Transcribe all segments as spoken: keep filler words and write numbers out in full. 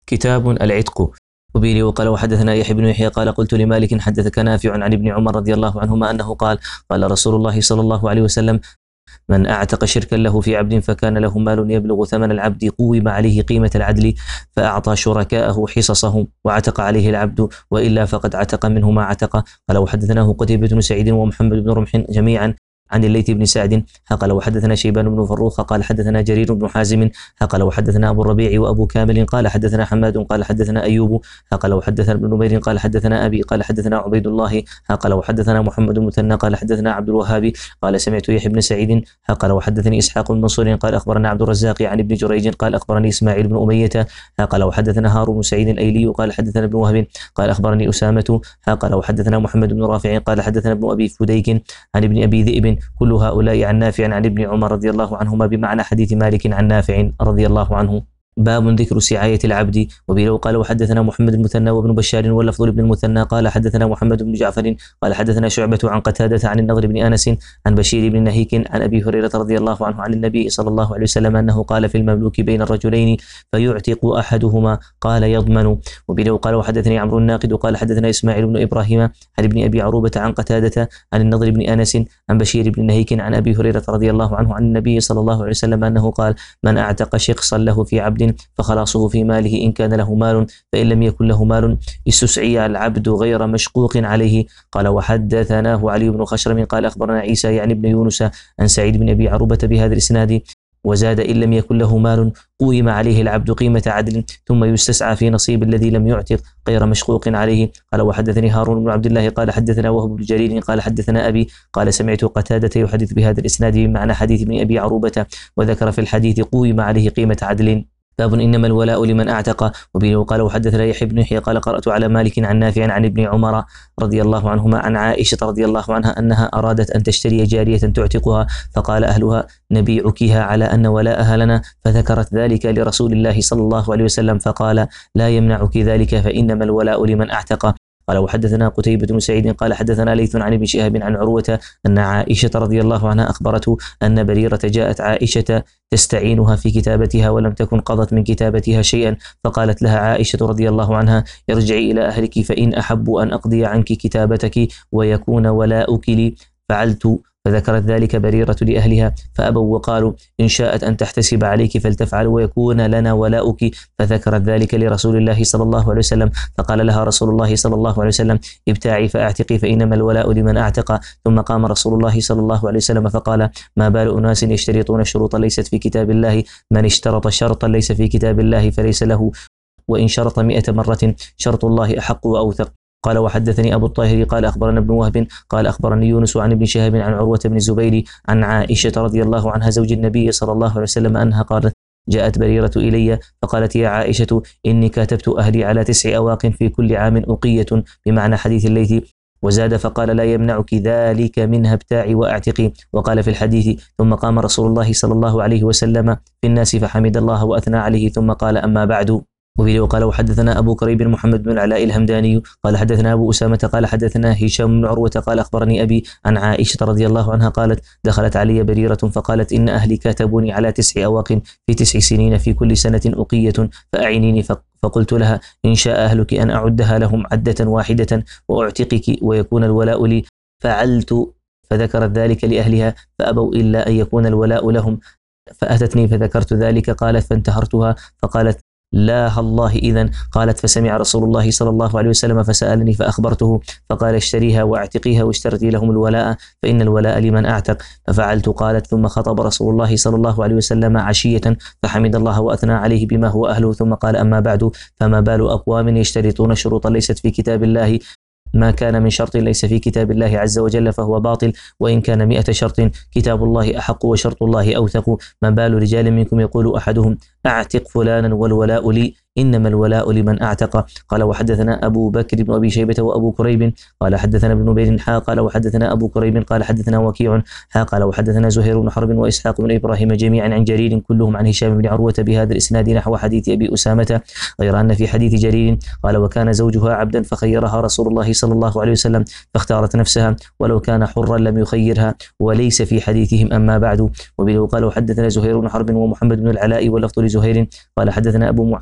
كتاب العتق. وبه وقال وحدثنا يحيى بن يحيى قال قلت لمالك حدثك نافع عن ابن عمر رضي الله عنهما أنه قال قال رسول الله صلى الله عليه وسلم من أعتق شركا له في عبد فكان له مال يبلغ ثمن العبد قوم عليه قيمة العدل فأعطى شركاءه حصصهم وعتق عليه العبد وإلا فقد عتق منه ما عتق. قال وحدثناه قتيبة بن سعيد ومحمد بن رمح جميعا عن الليث بن سعد قال وحدثنا شيبان بن فروخ قال حدثنا جرير بن حازم قال وحدثنا أبو الربيع وأبو كامل قال حدثنا حماد قال حدثنا أيوب قال وحدثنا ابن نمير قال حدثنا أبي قال حدثنا عبيد الله قال وحدثنا محمد المثنى قال حدثنا عبد الوهاب قال سمعت يحيى بن سعيد قال وحدثني إسحاق بن منصور قال أخبرنا عبد الرزاق عن ابن جريج قال أخبرني إسماعيل بن أمية قال وحدثنا هارون بن سعيد الأيلي قال حدثنا ابن وهب قال أخبرني أسامة قال وحدثنا محمد بن رافع قال حدثنا ابن أبي فديك عن ابن أبي ذئب كل هؤلاء عن نافع عن ابن عمر رضي الله عنهما بمعنى حديث مالك عن نافع رضي الله عنه. باب ذكر سعاية العبد. وبه قال وحدثنا محمد المثنى وابن بشار واللفظ لابن المثنى قال حدثنا محمد بن جعفر قال حدثنا شعبة عن قتادة عن النضر بن أنس عن بشير بن نهيك عن أبي هريرة رضي الله عنه عن النبي صلى الله عليه وسلم أنه قال في المملوك بين الرجلين فيعتق أحدهما قال يضمن. وبه قال وحدثني عمرو الناقد قال حدثنا إسماعيل بن إبراهيم عن ابن أبي عروبة عن قتادة عن النضر بن أنس عن بشير بن نهيك عن أبي هريرة رضي الله عنه عن النبي صلى الله عليه وسلم أنه قال من أعتق شخصا له في عبد فخلاصه في ماله إن كان له مال فإن لم يكن له مال استسعي العبد غير مشقوق عليه. قال وحدثناه علي بن خشرم قال أخبرنا عيسى يعني ابن يونس عن سعيد بن أبي عروبة بهذا الإسناد وزاد إن لم يكن له مال قوم عليه العبد قيمة عدل ثم يستسعى في نصيب الذي لم يعتق غير مشقوق عليه. قال وحدثني هارون بن عبد الله قال حدثنا وهب بن جرير قال حدثنا أبي قال سمعت قتادة يحدث بهذا الإسناد بمعنى حديث ابن أبي عروبة وذكر في الحديث قوم عليه قيمة عدل. باب إنما الولاء لمن أعتق. وبه قال وحدثنا يحيى بن يحيى قال قرأت على مالك عن نافع عن ابن عمر رضي الله عنهما عن عائشة رضي الله عنها أنها أرادت أن تشتري جارية تعتقها فقال أهلها نبيعكها على أن ولاءها لنا فذكرت ذلك لرسول الله صلى الله عليه وسلم فقال لا يمنعك ذلك فإنما الولاء لمن أعتق. قال وحدثنا قتيبة بن سعيد قال حدثنا ليث عن ابن شهاب عن عروة أن عائشة رضي الله عنها أخبرته أن بريرة جاءت عائشة تستعينها في كتابتها ولم تكن قضت من كتابتها شيئا فقالت لها عائشة رضي الله عنها ارجعي إلى أهلك فإن أحب أن أقضي عنك كتابتك ويكون ولاؤك لي فعلت. فذكرت ذلك بريرة لأهلها فأبوا وقالوا إن شاءت أن تحتسب عليك فلتفعل ويكون لنا ولاؤك فذكرت ذلك لرسول الله صلى الله عليه وسلم فقال لها رسول الله صلى الله عليه وسلم ابتاعي فأعتقي فإنما الولاء لمن أعتق. ثم قام رسول الله صلى الله عليه وسلم فقال ما بال أناس يشترطون شروطا ليست في كتاب الله من اشترط شرطا ليس في كتاب الله فليس له وإن شرط مئة مرة شرط الله أحق وأوثق. قال وحدثني أبو الطاهر قال أخبرنا ابن وهب قال أخبرني يونس عن ابن شهاب عن عروة بن الزبير عن عائشة رضي الله عنها زوج النبي صلى الله عليه وسلم أنها قالت جاءت بريرة إلي فقالت يا عائشة إني كاتبت أهلي على تسع أواق في كل عام أقية بمعنى حديث الليث وزاد فقال لا يمنعك ذلك منها ابتاعي وأعتقي. وقال في الحديث ثم قام رسول الله صلى الله عليه وسلم في الناس فحمد الله وأثنى عليه ثم قال أما بعد. وفيه قال وحدثنا أبو كريب محمد بن العلاء الهمداني قال حدثنا أبو أسامة قال حدثنا هشام بن عروة قال أخبرني أبي عن عائشة رضي الله عنها قالت دخلت علي بريرة فقالت إن أهلي كاتبوني على تسع أواق في تسع سنين في كل سنة أقية فأعينيني فقلت لها إن شاء أهلك أن أعدها لهم عدة واحدة وأعتقك ويكون الولاء لي فعلت فذكرت ذلك لأهلها فأبوا إلا أن يكون الولاء لهم فأتتني فذكرت ذلك قالت فانتهرتها فقالت لا الله إذن. قالت فسمع رسول الله صلى الله عليه وسلم فسألني فأخبرته فقال اشتريها واعتقيها واشترتي لهم الولاء فإن الولاء لمن أعتق ففعلت. قالت ثم خطب رسول الله صلى الله عليه وسلم عشية فحمد الله وأثنى عليه بما هو أهله ثم قال أما بعد فما بال أقوام يشترطون شروطا ليست في كتاب الله ما كان من شرط ليس في كتاب الله عز وجل فهو باطل وإن كان مئة شرط كتاب الله أحق وشرط الله أوثق. ما بال رجال منكم يقول أحدهم أعتق فلانا والولاء لي إنما الولاء لمن أعتق. قال وحدثنا أبو بكر بن أبي شيبة وأبو كريب قال حدثنا ابن نبيل حا قال وحدثنا أبو كريب قال حدثنا وكيع حا قال وحدثنا زهير بن حرب وإسحاق بن إبراهيم جميعا عن جرير كلهم عن هشام بن عروة بهذا الإسناد نحو حديث أبي أسامة غير أن في حديث جرير قال وكان زوجها عبدا فخيرها رسول الله صلى الله عليه وسلم فاختارت نفسها ولو كان حرا لم يخيرها وليس في حديثهم أما بعد. وبه قال وحدثنا زهير بن حرب ومحمد بن العلاء واللفظ لزهير قال حدثنا أبو معاوية قال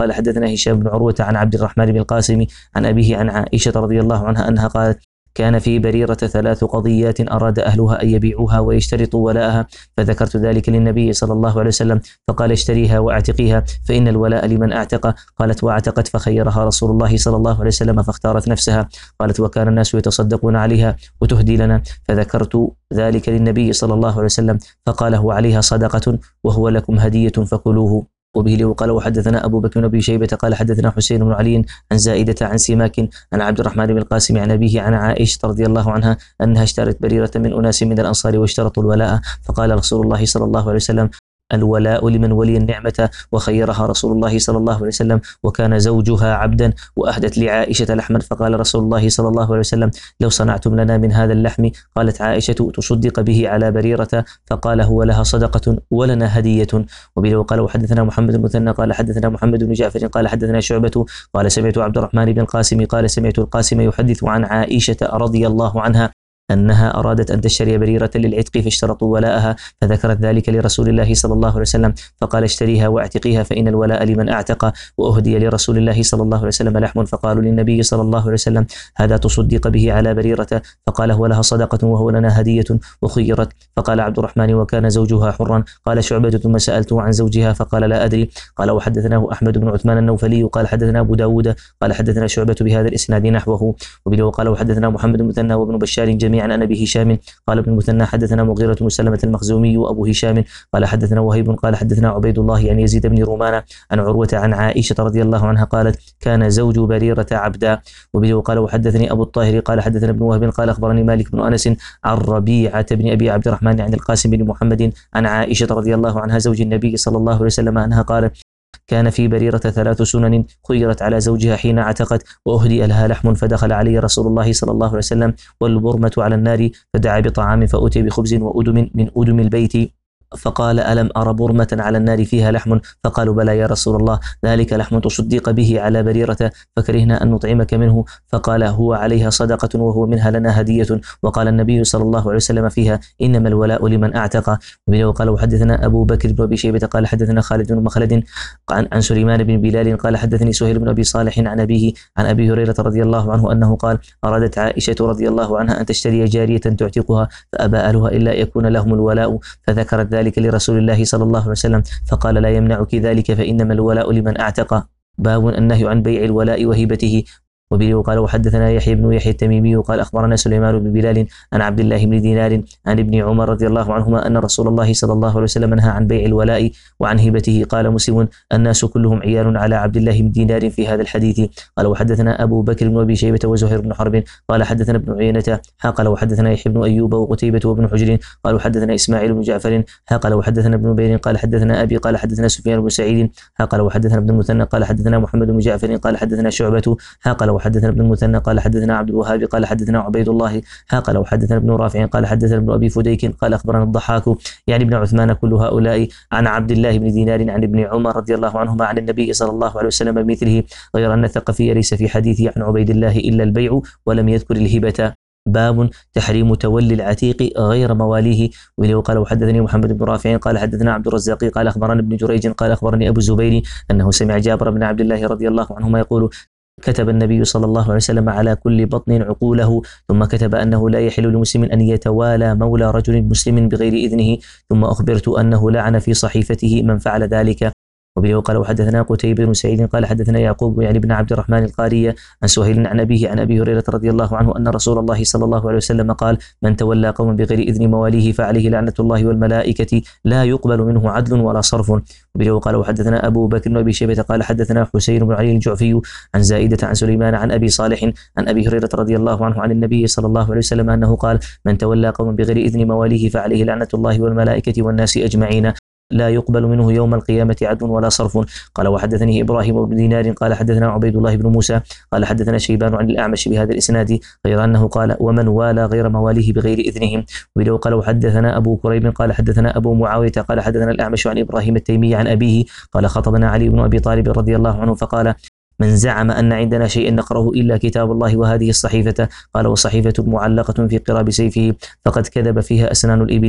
قال حدثنا هشام بن عروة عن عبد الرحمن بن القاسم عن أبيه عن عائشة رضي الله عنها أنها قالت كان في بريرة ثلاث قضيات أراد أهلها أن يبيعوها ويشترطوا ولاءها، فذكرت ذلك للنبي صلى الله عليه وسلم فقال اشتريها واعتقيها فإن الولاء لمن اعتق. قالت واعتقت فخيرها رسول الله صلى الله عليه وسلم فاختارت نفسها. قالت وكان الناس يتصدقون عليها وتهدي لنا، فذكرت ذلك للنبي صلى الله عليه وسلم فقال هو عليها صدقة وهو لكم هدية فكلوه. وبه وقال وحدثنا أبو بكر بن أبي شيبة قال حدثنا حسين بن علي عن زائدة عن سماك عن عبد الرحمن بن القاسم عن أبيه عن عائشة رضي الله عنها أنها اشترت بريرة من أناس من الأنصار واشترطوا الولاء، فقال رسول الله صلى الله عليه وسلم الولاء لمن ولي النعمة، وخيرها رسول الله صلى الله عليه وسلم وكان زوجها عبدا، وأهدت لعائشة لحما فقال رسول الله صلى الله عليه وسلم لو صنعتم لنا من هذا اللحم. قالت عائشة تصدق به على بريرة، فقال هو لها صدقة ولنا هدية. وبه وقال وحدثنا محمد بن مثنى قال حدثنا محمد بن جعفر قال حدثنا شعبة قال سمعت عبد الرحمن بن القاسم قال سمعت القاسم يحدث عن عائشة رضي الله عنها أنها أرادت أن تشتري بريرة للعتق فاشترطوا ولاءها، فذكرت ذلك لرسول الله صلى الله عليه وسلم فقال اشتريها واعتقيها فإن الولاء لمن اعتق. وأهدي لرسول الله صلى الله عليه وسلم لحم، فقالوا للنبي صلى الله عليه وسلم هذا تصدق به على بريرة، فقال هو لها صدقة وهو لنا هدية وخيرت. فقال عبد الرحمن وكان زوجها حرا. قال شعبة ثم سألته عن زوجها فقال لا أدري. قال وحدثناه أحمد بن عثمان النوفلي قال حدثنا أبو داود قال حدثنا شعبة بهذا الإسناد نحوه. وبه وقال وحدثنا محمد بن مثنى وابن بشار جميعا عن أبي هشام قال ابن المثنى حدثنا مغيرة بن سلمة المخزومي وأبو هشام قال حدثنا وهيب قال حدثنا عبيد الله يعني يزيد بن رومان عن عروة عن عائشة رضي الله عنها قالت كان زوج بريرة عبدا. وبه وقال وحدثني أبو الطاهر قال حدثنا ابن وهب قال أخبرني مالك بن أنس عن ربيعة بن أبي عبد الرحمن عن القاسم بن محمد عن عائشة رضي الله عنها زوج النبي صلى الله عليه وسلم أنها قالت كان في بريرة ثلاث سنن خيرت على زوجها حين اعتقت وأهدي لها لحم، فدخل علي رسول الله صلى الله عليه وسلم والبرمة على النار فدعا بطعام فأتي بخبز وأدم من أدم البيت فقال ألم أرى برمة على النار فيها لحم؟ فقالوا بلى يا رسول الله ذلك لحم تصدق به على بريرة فكرهنا أن نطعمك منه، فقال هو عليها صدقة وهو منها لنا هدية. وقال النبي صلى الله عليه وسلم فيها إنما الولاء لمن اعتق. وقال وحدثنا أبو بكر بن أبي شيبة قال حدثنا خالد بن مخلد عن سليمان بن بلال قال حدثني سهيل بن أبي صالح عن أبيه عن أبي هريرة رضي الله عنه أنه قال أرادت عائشة رضي الله عنها أن تشتري جارية تعتقها فأبى أهلها إلا يكون لهم الولاء، فذكرت ذلك لرسول الله صلى الله عليه وسلم فقال لا يمنعك ذلك فإنما الولاء لمن اعتق. باب النهي عن بيع الولاء وهبته. وبه وقال وحدثنا يحيى بن يحيى التميمي قال أخبرنا سليمان بن بلال عن عبد الله بن دينار عن ابن عمر رضي الله عنهما أن رسول الله صلى الله عليه وسلم نهى عن بيع الولاء وعن هبته. قال مسلم الناس كلهم عيال على عبد الله بن دينار في هذا الحديث. قال وحدثنا أبو بكر بن أبي شيبة وزهير بن حرب قال حدثنا ابن عيينة قال وحدثنا يحيى بن أيوب وقتيبة وابن حجر قال وحدثنا إسماعيل بن جعفر قال وحدثنا ابن بير قال حدثنا أبي قال حدثنا سفيان بن سعيد قال وحدثنا ابن المثنى قال حدثنا محمد بن جعفر قال حدثنا شعبة قال وحدثنا ابن المثنى قال حدثنا عبد الوهاب قال حدثنا عبيد الله قال وحدثنا ابن رافع قال حدثنا ابن أبي فديك قال أخبرنا الضحاك يعني ابن عثمان كل هؤلاء عن عبد الله بن دينار عن ابن عمر رضي الله عنهما عن النبي صلى الله عليه وسلم بمثله، غير أن الثقفي ليس في حديثه عن عبيد الله إلا البيع ولم يذكر الهبة. باب تحريم تولي العتيق غير مواليه. ولو قال وحدثني محمد بن رافع قال حدثنا عبد الرزاق قال أخبرنا ابن جريج قال أخبرني أبو الزبير أنه سمع جابر بن عبد الله رضي الله عنهما يقول كتب النبي صلى الله عليه وسلم على كل بطن عقوله، ثم كتب أنه لا يحل لمسلم أن يتوالى مولى رجل مسلم بغير إذنه، ثم أخبرت أنه لعن في صحيفته من فعل ذلك. وبه قال وحدثنا قتيبة بن سعيد قال حدثنا يعقوب يعني ابن عبد الرحمن القاري عن سهيل عن أبيه عن أبي هريرة رضي الله عنه أن رسول الله صلى الله عليه وسلم قال من تولى قوما بغير إذن مواليه فعليه لعنة الله والملائكة لا يقبل منه عدل ولا صرف. وبه قال وحدثنا أبو بكر بن أبي شيبة قال حدثنا حسين بن علي الجعفي عن زائدة عن سليمان عن أبي صالح عن أبي هريرة رضي الله عنه عن النبي صلى الله عليه وسلم أنه قال من تولى قوما بغير إذن مواليه فعليه لعنة الله والملائكة والناس أجمعين لا يقبل منه يوم القيامة عدل ولا صرف. قال وحدثني إبراهيم بن دينار قال حدثنا عبيد الله بن موسى قال حدثنا شيبان عن الأعمش بهذا الإسناد، غير أنه قال ومن والى غير مواليه بغير إذنهم. ولو قال وحدثنا أبو كريب قال حدثنا أبو معاوية قال حدثنا الأعمش عن إبراهيم التيمي عن أبيه قال خطبنا علي بن أبي طالب رضي الله عنه فقال من زعم أن عندنا شيء نقرأه إلا كتاب الله وهذه الصحيفة، قال والصحيفة معلقة في قراب سيفه فقد كذب فيها أسنان الإبل.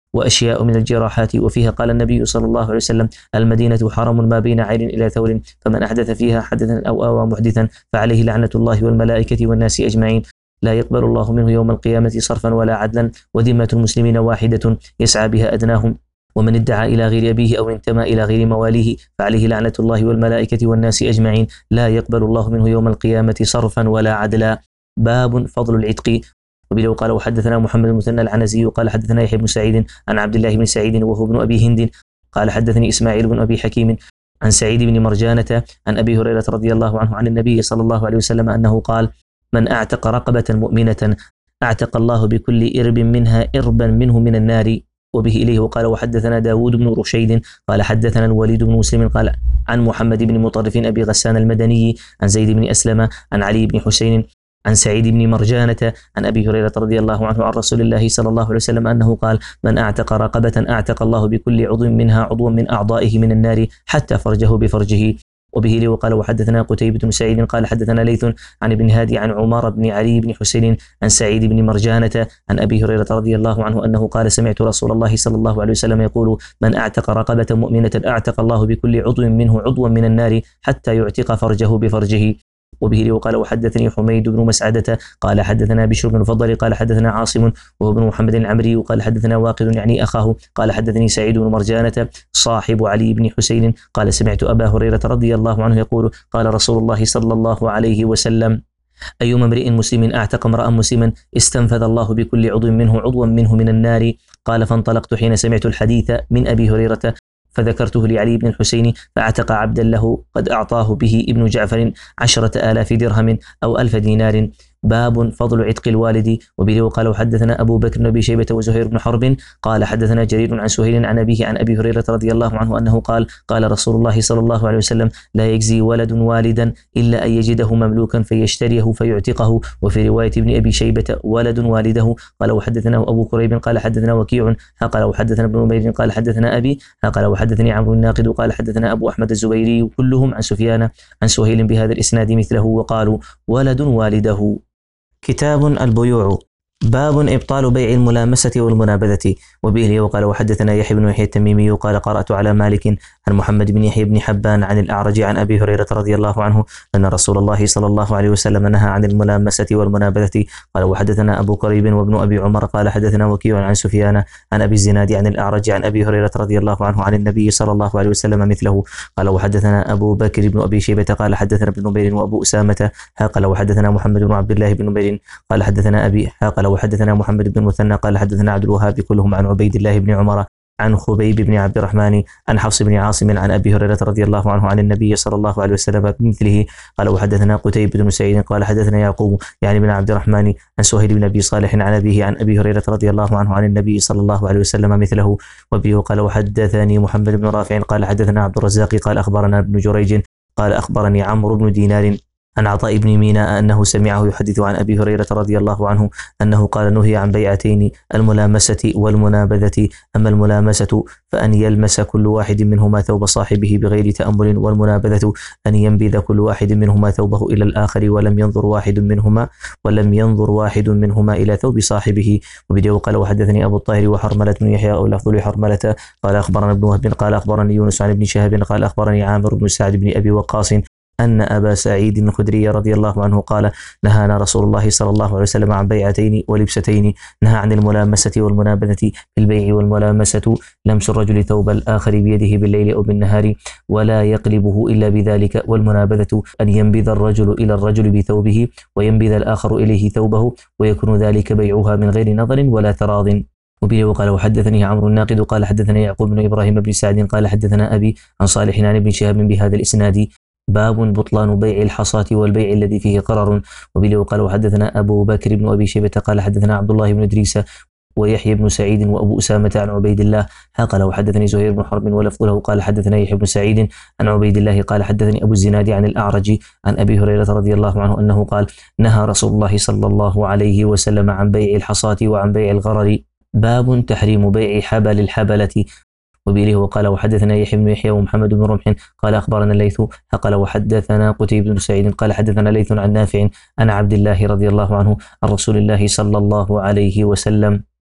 وأشياء من الجراحات. وفيها قال النبي صلى الله عليه وسلم: المدينة حرم ما بين عين إلى ثور، فمن أحدث فيها حدثا أو آوى محدثا فعليه لعنة الله والملائكة والناس أجمعين، لا يقبل الله منه يوم القيامة صرفا ولا عدلا، وذمة المسلمين واحدة يسعى بها أدناهم، ومن ادعى إلى غير أبيه أو انتمى إلى غير مواليه فعليه لعنة الله والملائكة والناس أجمعين، لا يقبل الله منه يوم القيامة صرفا ولا عدلا. باب فضل العتق. وبه قال وحدثنا محمد المثنى العنزي قال حدثنا يحيى بن سعيد عن عبد الله بن سعيد وهو ابن أبي هند قال حدثني إسماعيل بن أبي حكيم عن سعيد بن مرجانة عن أبي هريرة رضي الله عنه عن النبي صلى الله عليه وسلم أنه قال: من أعتق رقبة مؤمنة أعتق الله بكل إرب منها إربا منه من النار. وبه إليه وقال وحدثنا داود بن رشيد قال حدثنا الوليد بن مسلم قال عن محمد بن مطرف أبي غسان المدني عن زيد بن أسلم عن علي بن حسين عن سعيد بن مرجانة عن أبي هريرة رضي الله عنه عن رسول الله صلى الله عليه وسلم أنه قال: من أعتق رقبة أعتق الله بكل عضو منها عضوا من أعضائه من النار حتى فرجه بفرجه. وبه لي وقال وحدثنا قتيبة بن سعيد قال حدثنا ليث عن ابن هادي عن عمر بن علي بن حسين عن سعيد بن مرجانة عن أبي هريرة رضي الله عنه أنه قال: سمعت رسول الله صلى الله عليه وسلم يقول: من أعتق رقبة مؤمنة أعتق الله بكل عضو منه عضوا من النار حتى يعتق فرجه بفرجه. وبه لي وقال وحدثني حميد بن مسعدة قال حدثنا بشر بن فضل قال حدثنا عاصم وهو ابن محمد العمري قال حدثنا واقد يعني أخاه قال حدثني سعيد بن مرجانة صاحب علي بن حسين قال: سمعت أبا هريرة رضي الله عنه يقول: قال رسول الله صلى الله عليه وسلم: أيما امرئ مسلم أعتق امرأ مسلما استنفذ الله بكل عضو منه عضوا منه من النار. قال: فانطلقت حين سمعت الحديث من أبي هريرة فذكرته لعلي بن الحسين فأعتق عبدا له قد أعطاه به ابن جعفر عشرة آلاف درهم أو ألف دينار. باب فضل عتق الوالد. وبه وقال وحدثنا أبو بكر بن أبي شيبة وزهير بن حرب قال حدثنا جرير عن سهيل عن أبيه عن أبي هريرة رضي الله عنه أنه قال: قال رسول الله صلى الله عليه وسلم: لا يجزي ولد والدا إلا أن يجده مملوكا فيشتريه فيعتقه. وفي رواية ابن أبي شيبة: ولد والده. قال وحدثنا أبو كريب قال حدثنا وكيع قال وحدثنا ابن نمير قال حدثنا أبي قال وحدثني عمرو الناقد قال حدثنا أبو أحمد الزبيري كلهم عن سفيان عن سهيل بهذا الإسناد مثله وقالوا: ولد والده. كتاب البيوع. باب إبطال بيع الملامسة والمنابذة. وبه لي وقال وحدثنا يحيى بن يحيى التميمي قال قرأت على مالك عن محمد بن يحيى بن حبان عن الأعرج عن أبي هريرة رضي الله عنه أن رسول الله صلى الله عليه وسلم نهى عن الملامسة والمنابذة. قال وحدثنا أبو كريب وابن أبي عمر قال حدثنا وكيع عن سفيان عن أبي الزناد عن الأعرج عن أبي هريرة رضي الله عنه عن النبي صلى الله عليه وسلم مثله. قال وحدثنا أبو بكر بن أبي شيبة قال حدثنا ابن نمير وأبو أسامة قال وحدثنا محمد بن عبد الله بن نمير قال حدثنا أبي قال وحدثنا محمد بن المثنى قال حدثنا عبد الوهاب كلهم عن عبيد الله بن عمر عن خبيب بن عبد الرحمن عن حفص بن عاصم عن أبي هريرة رضي الله عنه عن النبي صلى الله عليه وسلم بمثله. قال وحدثنا قتيبة بن سعيد قال حدثنا يعقوب يعني بن عبد الرحمن عن سهيل بن أبي صالح عن أبيه عن أبي هريرة رضي الله عنه عن النبي صلى الله عليه وسلم مثله. وبه قال وحدثني محمد بن رافع قال حدثنا عبد الرزاق قال أخبرنا ابن جريج قال أخبرني عمرو بن دينار عن عطاء بن ميناء أنه سمعه يحدث عن أبي هريرة رضي الله عنه أنه قال: نهي عن بيعتين الملامسة والمنابذة. أما الملامسة فأن يلمس كل واحد منهما ثوب صاحبه بغير تأمل، والمنابذة أن ينبذ كل واحد منهما ثوبه إلى الآخر ولم ينظر واحد منهما ولم ينظر واحد منهما إلى ثوب صاحبه. وبدأ قال وحدثني أبو الطاهر وحرملة بن يحيى أو لفظ لحرملة قال أخبرنا ابن وهب قال أخبرني يونس عن ابن شهاب قال أخبرني عامر بن سعد بن أبي وقاص أن أبا سعيد الخدري رضي الله عنه قال: نهانا رسول الله صلى الله عليه وسلم عن بيعتين ولبستين. نهى عن الملامسة والمنابذة في البيع. والملامسة لمس الرجل ثوب الآخر بيده بالليل أو بالنهار ولا يقلبه إلا بذلك. والمنابذة أن ينبذ الرجل إلى الرجل بثوبه وينبذ الآخر إليه ثوبه ويكون ذلك بيعها من غير نظر ولا تراض. وبه وقال وحدثني عمرو الناقد قال حدثنا يعقوب بن إبراهيم بن سعد قال حدثنا أبي عن صالح عن ابن شهاب بهذا الإسناد. باب بطلان بيع الحصاة والبيع الذي فيه قرر. وبه وقال وحدثنا أبو بكر بن أبي شيبة قال حدثنا عبد الله بن إدريس ويحيى بن سعيد وأبو أسامة عن عبيد الله قال وحدثني زهير بن حرب ولفظ له قال حدثنا يحيى بن سعيد عن عبيد الله قال حدثني أبو الزناد عن الأعرج عن أبي هريرة رضي الله عنه أنه قال: نهى رسول الله صلى الله عليه وسلم عن بيع الحصاة وعن بيع الغرر. باب تحريم بيع حبل الحبلة. وبه وقال وحدثنا يحيى بن يحيى ومحمد بن رمح قال أخبرنا الليث قال وحدثنا قتيبة بن سعيد قال حدثنا ليث عن نافع عن عبد الله رضي الله عنه عن رسول الله صلى الله عليه وسلم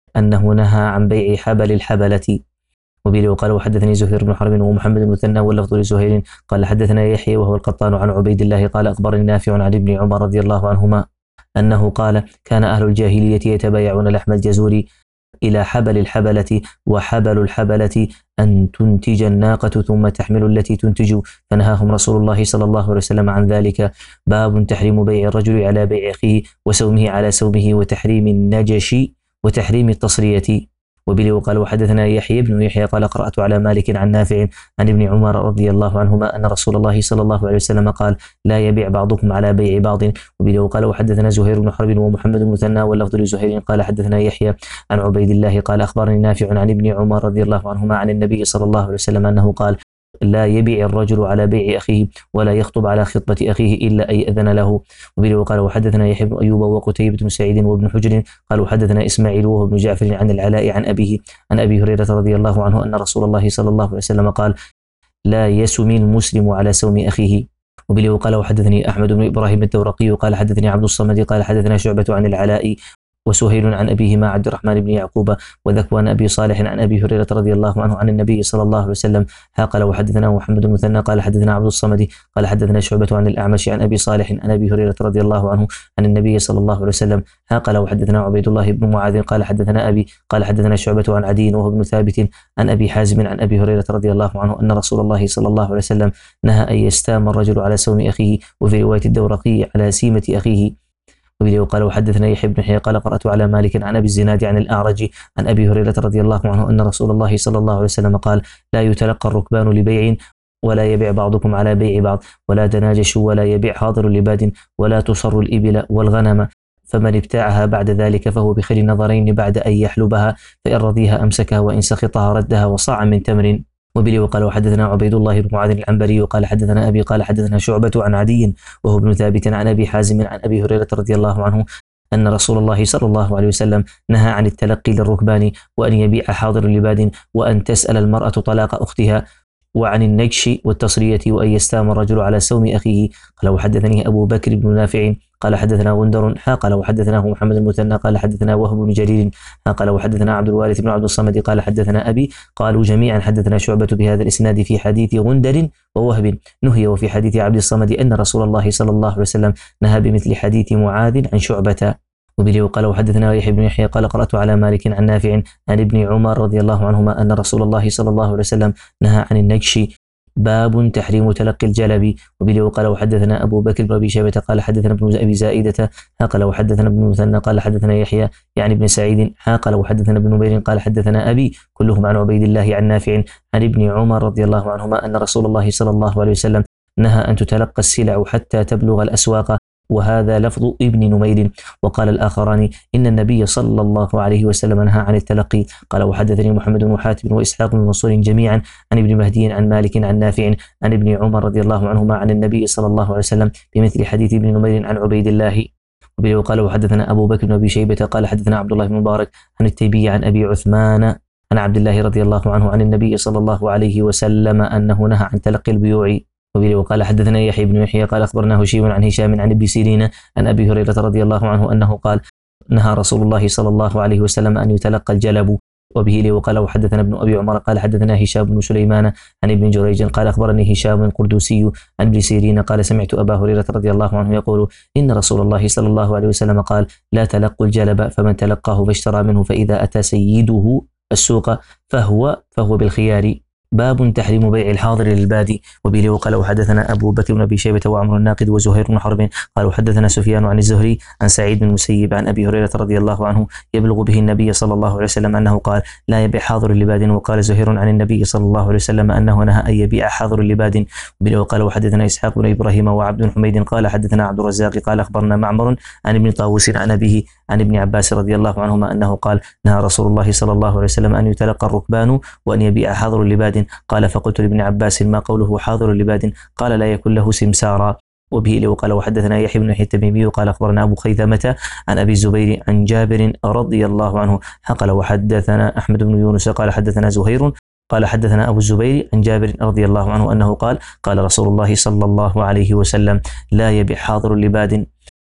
أنه نهى عن بيع حبل الحبلة. وبه وقال وحدثني زهير بن حرب ومحمد المثنى واللفظ لزهير قال حدثنا يحيى وهو القطان عن عبيد الله قال أخبرني نافع عن ابن عمر رضي الله عنهما أنه قال كان أهل الجاهلية يتبايعون لحم الجزور إلى حبل الحبلة، وحبل الحبلة أن تنتج الناقة ثم تحمل التي تنتج، فنهاهم رسول الله صلى الله عليه وسلم عن ذلك. باب تحريم بيع الرجل على بيع أخيه وسومه على سومه وتحريم النجش وتحريم التصرية. وبه وقال وحدثنا يحيى بن يحيى قال قرأت على مالك عن نافع عن ابن عمر رضي الله عنهما أن رسول الله صلى الله عليه وسلم قال لا يبيع بعضكم على بيع بعض. وبه وقال وحدثنا زهير بن حرب ومحمد المثنى واللفظ لزهير قال حدثنا يحيى عن عبيد الله قال أخبرني نافع عن ابن عمر رضي الله عنهما عن النبي صلى الله عليه وسلم أنه قال لا يبيع الرجل على بيع أخيه ولا يخطب على خطبة أخيه إلا أن يأذن له. وبه وقال وحدثنا يحيى بن أيوب وقتيبة بن سعيد وابن حجر قال وحدثنا إسماعيل وهو ابن جعفر عن العلاء عن أبيه عن أبي هريرة رضي الله عنه أن رسول الله صلى الله عليه وسلم قال لا يسم المسلم على سوم أخيه. وبه وقال وحدثني أحمد بن إبراهيم الدورقي قال حدثني عبد الصمد قال حدثنا شعبة عن العلاء وسهيل عن أبيهما عبد الرحمن بن يعقوب وذكوان أبي صالح عن أبي هريرة رضي الله عنه عن النبي صلى الله عليه وسلم قال وحدثنا محمد المثنى قال حدثنا عبد الصمد قال حدثنا شعبة عن الأعمش عن أبي صالح عن أبي هريرة رضي الله عنه عن النبي صلى الله عليه وسلم قال وحدثنا عبيد الله بن معاذ قال حدثنا أبي قال حدثنا شعبة عن عدي وهو ابن ثابت عن أبي حازم عن أبي هريرة رضي الله عنه أن رسول الله صلى الله عليه وسلم نهى أن يستام الرجل على سوم أخيه، وفي رواية الدورقي على سيمة أخيه. وبه وقال وحدثنا يحيى بن يحيى قال قرأت على مالك عن أبي الزناد عن الأعرج عن أبي هريرة رضي الله عنه أن رسول الله صلى الله عليه وسلم قال لا يتلقى الركبان لبيع ولا يبيع بعضكم على بيع بعض ولا تناجش ولا يبيع حاضر لباد ولا تصر الإبل والغنم، فمن ابتاعها بعد ذلك فهو بخير نظرين بعد أن يحلبها، فإن رضيها أمسكها وإن سخطها ردها وصاع من تمر. وبه وقال وحدثنا عبيد الله بن معاذ العنبري وقال حدثنا أبي قال حدثنا شعبة عن عدي وهو ابن ثابت عن أبي حازم عن أبي هريرة رضي الله عنه أن رسول الله صلى الله عليه وسلم نهى عن التلقي للركبان وأن يبيع حاضر لباد وأن تسأل المرأة طلاق أختها وعن النجش والتصرية وأن يستام الرجل على سوم أخيه. قال وحدثني أبو بكر بن نافع قال حدثنا غندر قال وحدثناه محمد المثنى قال حدثنا وهب بن جرير قال وحدثنا عبد الوارث بن عبد الصمد قال حدثنا أبي قالوا جميعا حدثنا شعبة بهذا الإسناد في حديث غندر ووهب نهي، وفي حديث عبد الصمد أن رسول الله صلى الله عليه وسلم نهى بمثل حديث معاذ عن شعبة. وبه وقال وحدثنا يحيى بن يحيى قال قرأت على مالك عن نافع عن ابن عمر رضي الله عنهما أن رسول الله صلى الله عليه وسلم نهى عن النجش. باب تحريم تلقي الجلب. وبه وقال وحدثنا أبو بكر بن أبي شيبة قال حدثنا ابن أبي زائدة قال وحدثنا ابن مثنى قال حدثنا يحيى يعني ابن سعيد قال وحدثنا ابن نمير قال حدثنا أبي كلهم عن عبيد الله عن نافع عن ابن عمر رضي الله عنهما أن رسول الله صلى الله عليه وسلم نهى أن تتلقى السلع حتى تبلغ الأسواق، وهذا لفظ ابن نمير. وقال الآخران إن النبي صلى الله عليه وسلم نهى عن التلقي. قال وحدثني محمد بن حاتم وإسحاق بن منصور جميعا عن ابن مهدي عن مالك عن نافع عن ابن عمر رضي الله عنهما عن النبي صلى الله عليه وسلم بمثل حديث ابن نمير عن عبيد الله. وقال وحدثنا أبو بكر بن أبي شيبة قال حدثنا عبد الله بن مبارك عن التيمي عن أبي عثمان عن عبد الله رضي الله عنه عن النبي صلى الله عليه وسلم أنه نهى عن تلقي البيوع. وقال حدثنا يحيى بن يحيى قال أخبرنا هشيم عن هشام عن ابن سيرين عن أبي هريرة رضي الله عنه أنه قال نهى رسول الله صلى الله عليه وسلم أن يتلقى الجلب. وبه وقال وحدثنا ابن أبي عمر قال حدثنا هشام بن سليمان عن ابن جريج قال أخبرني هشام القردوسي عن ابن سيرين قال سمعت أبا هريرة رضي الله عنه يقول إن رسول الله صلى الله عليه وسلم قال لا تلقوا الجلب، فمن تلقاه فاشترى منه فإذا أتى سيده السوق فهو فهو بالخيار. باب تحريم بيع الحاضر للبادي. وبه وقال وحدثنا أبو بكر بن أبي شيبة وعمر الناقد وزهير بن حرب قال وحدثنا سفيان عن الزهري عن سعيد بن المسيب عن أبي هريرة رضي الله عنه يبلغ به النبي صلى الله عليه وسلم أنه قال لا يبيع حاضر لباد. وقال زهير عن النبي صلى الله عليه وسلم أنه نهى أن يبيع حاضر لباد. وبه وقال وحدثنا إسحاق بن إبراهيم وعبد حميد قال حدثنا عبد الرزاق قال أخبرنا معمر عن ابن طاووس عن أبيه عن ابن عباس رضي الله عنهما أنه قال نهى رسول الله صلى الله عليه وسلم أن يتلقى الركبان وأن يبيع حاضر لباد. قال فقلت لابن عباس ما قوله حاضر لباد؟ قال لا يكن له سمسارا. وبه وقال وحدثنا يحيى بن يحيى التميمي قال أخبرنا أبو خيثمة عن أبي الزبير عن جابر رضي الله عنه قال وحدثنا أحمد بن يونس قال حدثنا زهير قال حدثنا أبو الزبير عن جابر رضي الله عنه أنه قال قال رسول الله صلى الله عليه وسلم لا يبيع حاضر لباد.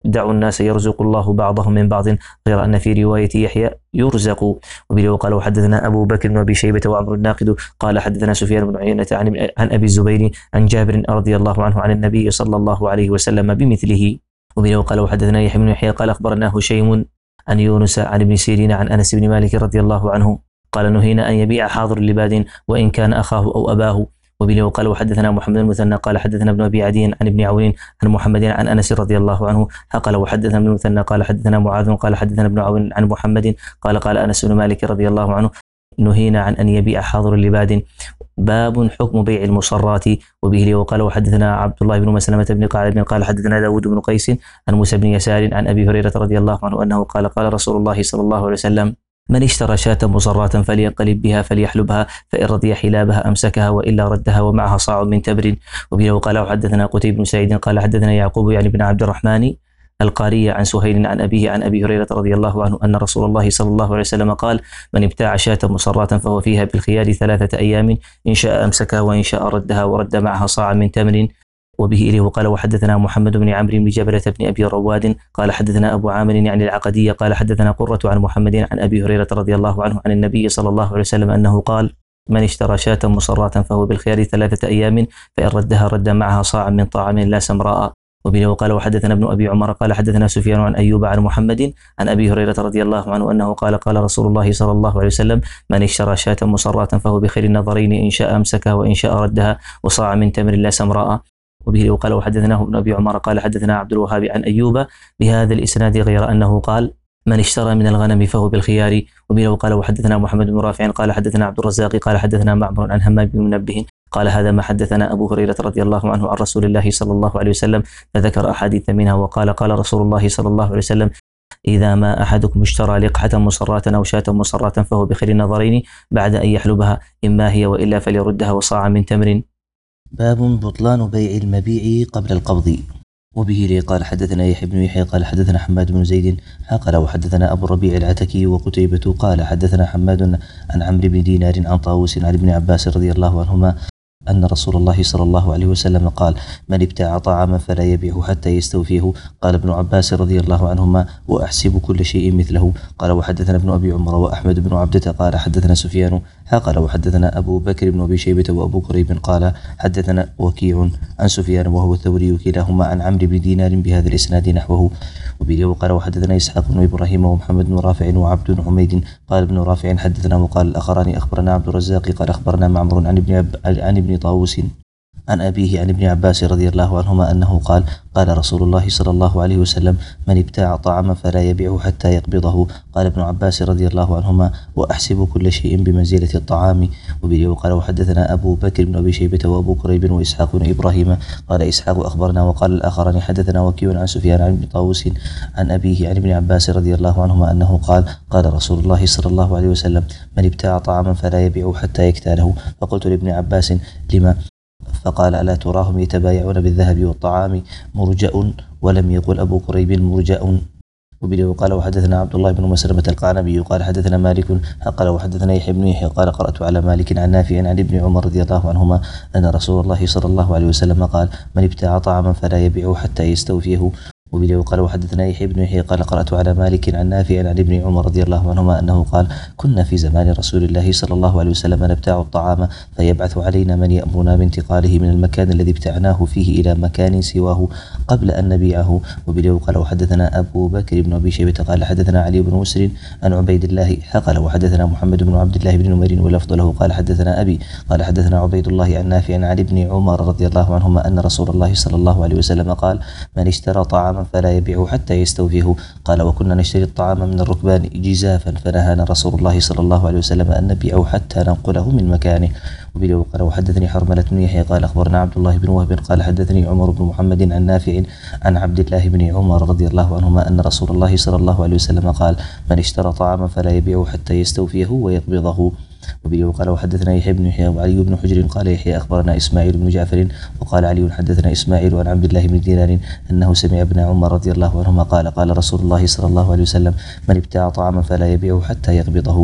دعوا الناس يرزق الله بعضهم من بعض، غير أن في رواية يحيى يرزق. وبه قال وحدثنا أبو بكر بن أبي شيبة وعمر الناقد قال حدثنا سفيان بن عيينة عن, عن أبي الزبير عن جابر رضي الله عنه عن النبي صلى الله عليه وسلم بمثله. وبه قال وحدثنا يحيى بن يحيى قال أخبرنا هشيم عن يونس عن ابن سيرين عن أنس بن مالك رضي الله عنه قال نهينا أن يبيع حاضر لباد وإن كان أخاه أو أباه. وبه قال وحدثنا محمد المثنى قال حدثنا ابن أبي عدي عن ابن عون عن محمد عن أنس رضي الله عنه قال وحدثنا ابن المثنى قال حدثنا معاذ قال حدثنا ابن عون عن محمد قال قال أنس بن مالك رضي الله عنه نهينا عن أن يبيع حاضر لباد. باب حكم بيع المصرات. وبه وقال وحدثنا عبد الله بن مسلمة بن قال قال حدثنا داود بن قيس عن موسى بن يسار عن أبي هريرة رضي الله عنه أنه قال قال رسول الله صلى الله عليه وسلم من اشترى شاة مصراة فلينقلب بها فليحلبها فإن رضي حلابها أمسكها وإلا ردها ومعها صاع من تبر. وبه وقال وحدثنا قتيبة بن سعيد قال حدثنا يعقوب يعني بن عبد الرحمن القاري عن سهيل عن أبيه عن أبي هريرة رضي الله عنه أن رسول الله صلى الله عليه وسلم قال من ابتاع شاة مصراة فهو فيها بالخيار ثلاثة أيام إن شاء أمسكها وإن شاء ردها ورد معها صاع من تمر. وبه إليه وقال وحدثنا محمد بن عمرو بن جبلة بن أبي رواد قال حدثنا أبو عامر يعني العقدي قال حدثنا قرة عن محمد عن أبي هريرة رضي الله عنه عن النبي صلى الله عليه وسلم أنه قال من اشترى شاة مصراة فهو بالخيار ثلاثة أيام فإن ردها رد معها صاع من طعام لا سمراء. وبه وقال وحدثنا ابن أبي عمر قال حدثنا سفيان عن أيوب عن محمد عن أبي هريرة رضي الله عنه أنه قال قال رسول الله صلى الله عليه وسلم من اشترى شاة مصراة فهو بخير النظرين إن شاء أمسكها وإن شاء ردها وصاع من تمر لا سمراء. وبه وقال وحدثناه ابن أبي عمر قال حدثنا عبد الوهاب عن أيوب بهذا الإسناد غير أنه قال من اشترى من الغنم فهو بالخيار. وبه وقال وحدثنا محمد بن رافع قال حدثنا عبد الرزاق قال حدثنا معمر عن همام بن منبه قال هذا ما حدثنا أبو هريرة رضي الله عنه عن رسول الله صلى الله عليه وسلم فذكر أحاديث منها وقال قال رسول الله صلى الله عليه وسلم إذا ما أحدكم اشترى لقحة مصراة أو شاة مصراة فهو بخير النظرين بعد أن يحلبها إما هي وإلا فليردها وصاع من تمر. باب بطلان بيع المبيع قبل القبض. وبه لي قال حدثنا يحيى بن يحيى قال حدثنا حماد بن زيد قال وحدثنا أبو الربيع العتكي وقتيبة قال حدثنا حماد عن عمرو بن دينار عن طاووس عن ابن عباس رضي الله عنهما أن رسول الله صلى الله عليه وسلم قال من ابتاع طعاما فلا يبيعه حتى يستوفيه. قال ابن عباس رضي الله عنهما وأحسب كل شيء مثله. قال وحدثنا ابن أبي عمر وأحمد بن عبدة قال حدثنا سفيان قال وحدثنا أبو بكر بن أبي شيبة وأبو كريب قال حدثنا وكيع عن سفيان وهو الثوري كلاهما عن عمرو بن دينار بهذا الإسناد نحوه. وبه قال وحدثنا إسحاق بن إبراهيم ومحمد بن رافع وعبد بن حميد قال ابن رافع حدثنا وقال الآخران أخبرنا عبد الرزاق قال أخبرنا معمر عن ابن عن ابن طاووس عن أبيه عن ابن عباس رضي الله عنهما أنه قال قال رسول الله صلى الله عليه وسلم من ابتاع طعاما فلا يبيعه حتى يقبضه. قال ابن عباس رضي الله عنهما وأحسب كل شيء بمنزلة الطعام. وبه وقال وحدثنا أبو بكر بن أبي شيبة وأبو كريب وإسحاق بن إبراهيم قال إسحاق أخبرنا وقال الآخران حدثنا وكيع عن سفيان عن ابن طاووس عن أبيه عن ابن عباس رضي الله عنهما أنه قال قال رسول الله صلى الله عليه وسلم من ابتاع طعاما فلا يبيعه حتى يكتاله. فقلت لابن عباس لما؟ فقال ألا تراهم يتبايعون بالذهب والطعام مرجأ؟ ولم يقل أبو كريب مرجأ. وبه وقال وحدثنا عبد الله بن مسلمة القعنبي قال حدثنا مالك قال وحدثنا يحيى بن يحيى قال قرأت على مالك عن نافع عن ابن عمر رضي الله عنهما أن رسول الله صلى الله عليه وسلم قال من ابتاع طعاما فلا يبيعه حتى يستوفيه. وبه وقال وحدثنا يحيى بن يحيى قال قرأت على مالك عن نافع عن ابن عمر رضي الله عنهما أنه قال كنا في زمان رسول الله صلى الله عليه وسلم نبتاع الطعام فيبعث علينا من يأمرنا بانتقاله من المكان الذي ابتعناه فيه إلى مكان سواه قبل أن نبيعه. وبه وقال وحدثنا أبو بكر بن أبي شيبة قال حدثنا علي بن مسر عن عبيد الله قال وحدثنا محمد بن عبد الله بن نمير ولفظ له قال حدثنا أبي قال حدثنا عبيد الله عن نافع عن ابن عمر رضي الله عنهما أن رسول الله صلى الله عليه وسلم قال من اشترى طعاما فلا يبيعه حتى يستوفيه. قال وكنا نشتري الطعام من الركبان جزافا فنهانا رسول الله صلى الله عليه وسلم أن نبيعه حتى ننقله من مكانه. وبه وقال وحدثني حرملة بن يحيى قال أخبرنا عبد الله بن وهب قال حدثني عمر بن محمد عن نافع عن عبد الله بن عمر رضي الله عنهما أن رسول الله صلى الله عليه وسلم قال من اشترى طعاما فلا يبيعه حتى يستوفيه ويقبضه. وبه وقال وحدثنا يحيى بن يحيى وعلي بن حجر قال يحيى أخبرنا إسماعيل بن جعفر وقال علي حدثنا إسماعيل عن عبد الله بن دينار أنه سمع ابن عمر رضي الله عنهما قال قال رسول الله صلى الله عليه وسلم من ابتاع طعاما فلا يبيعه حتى يقبضه.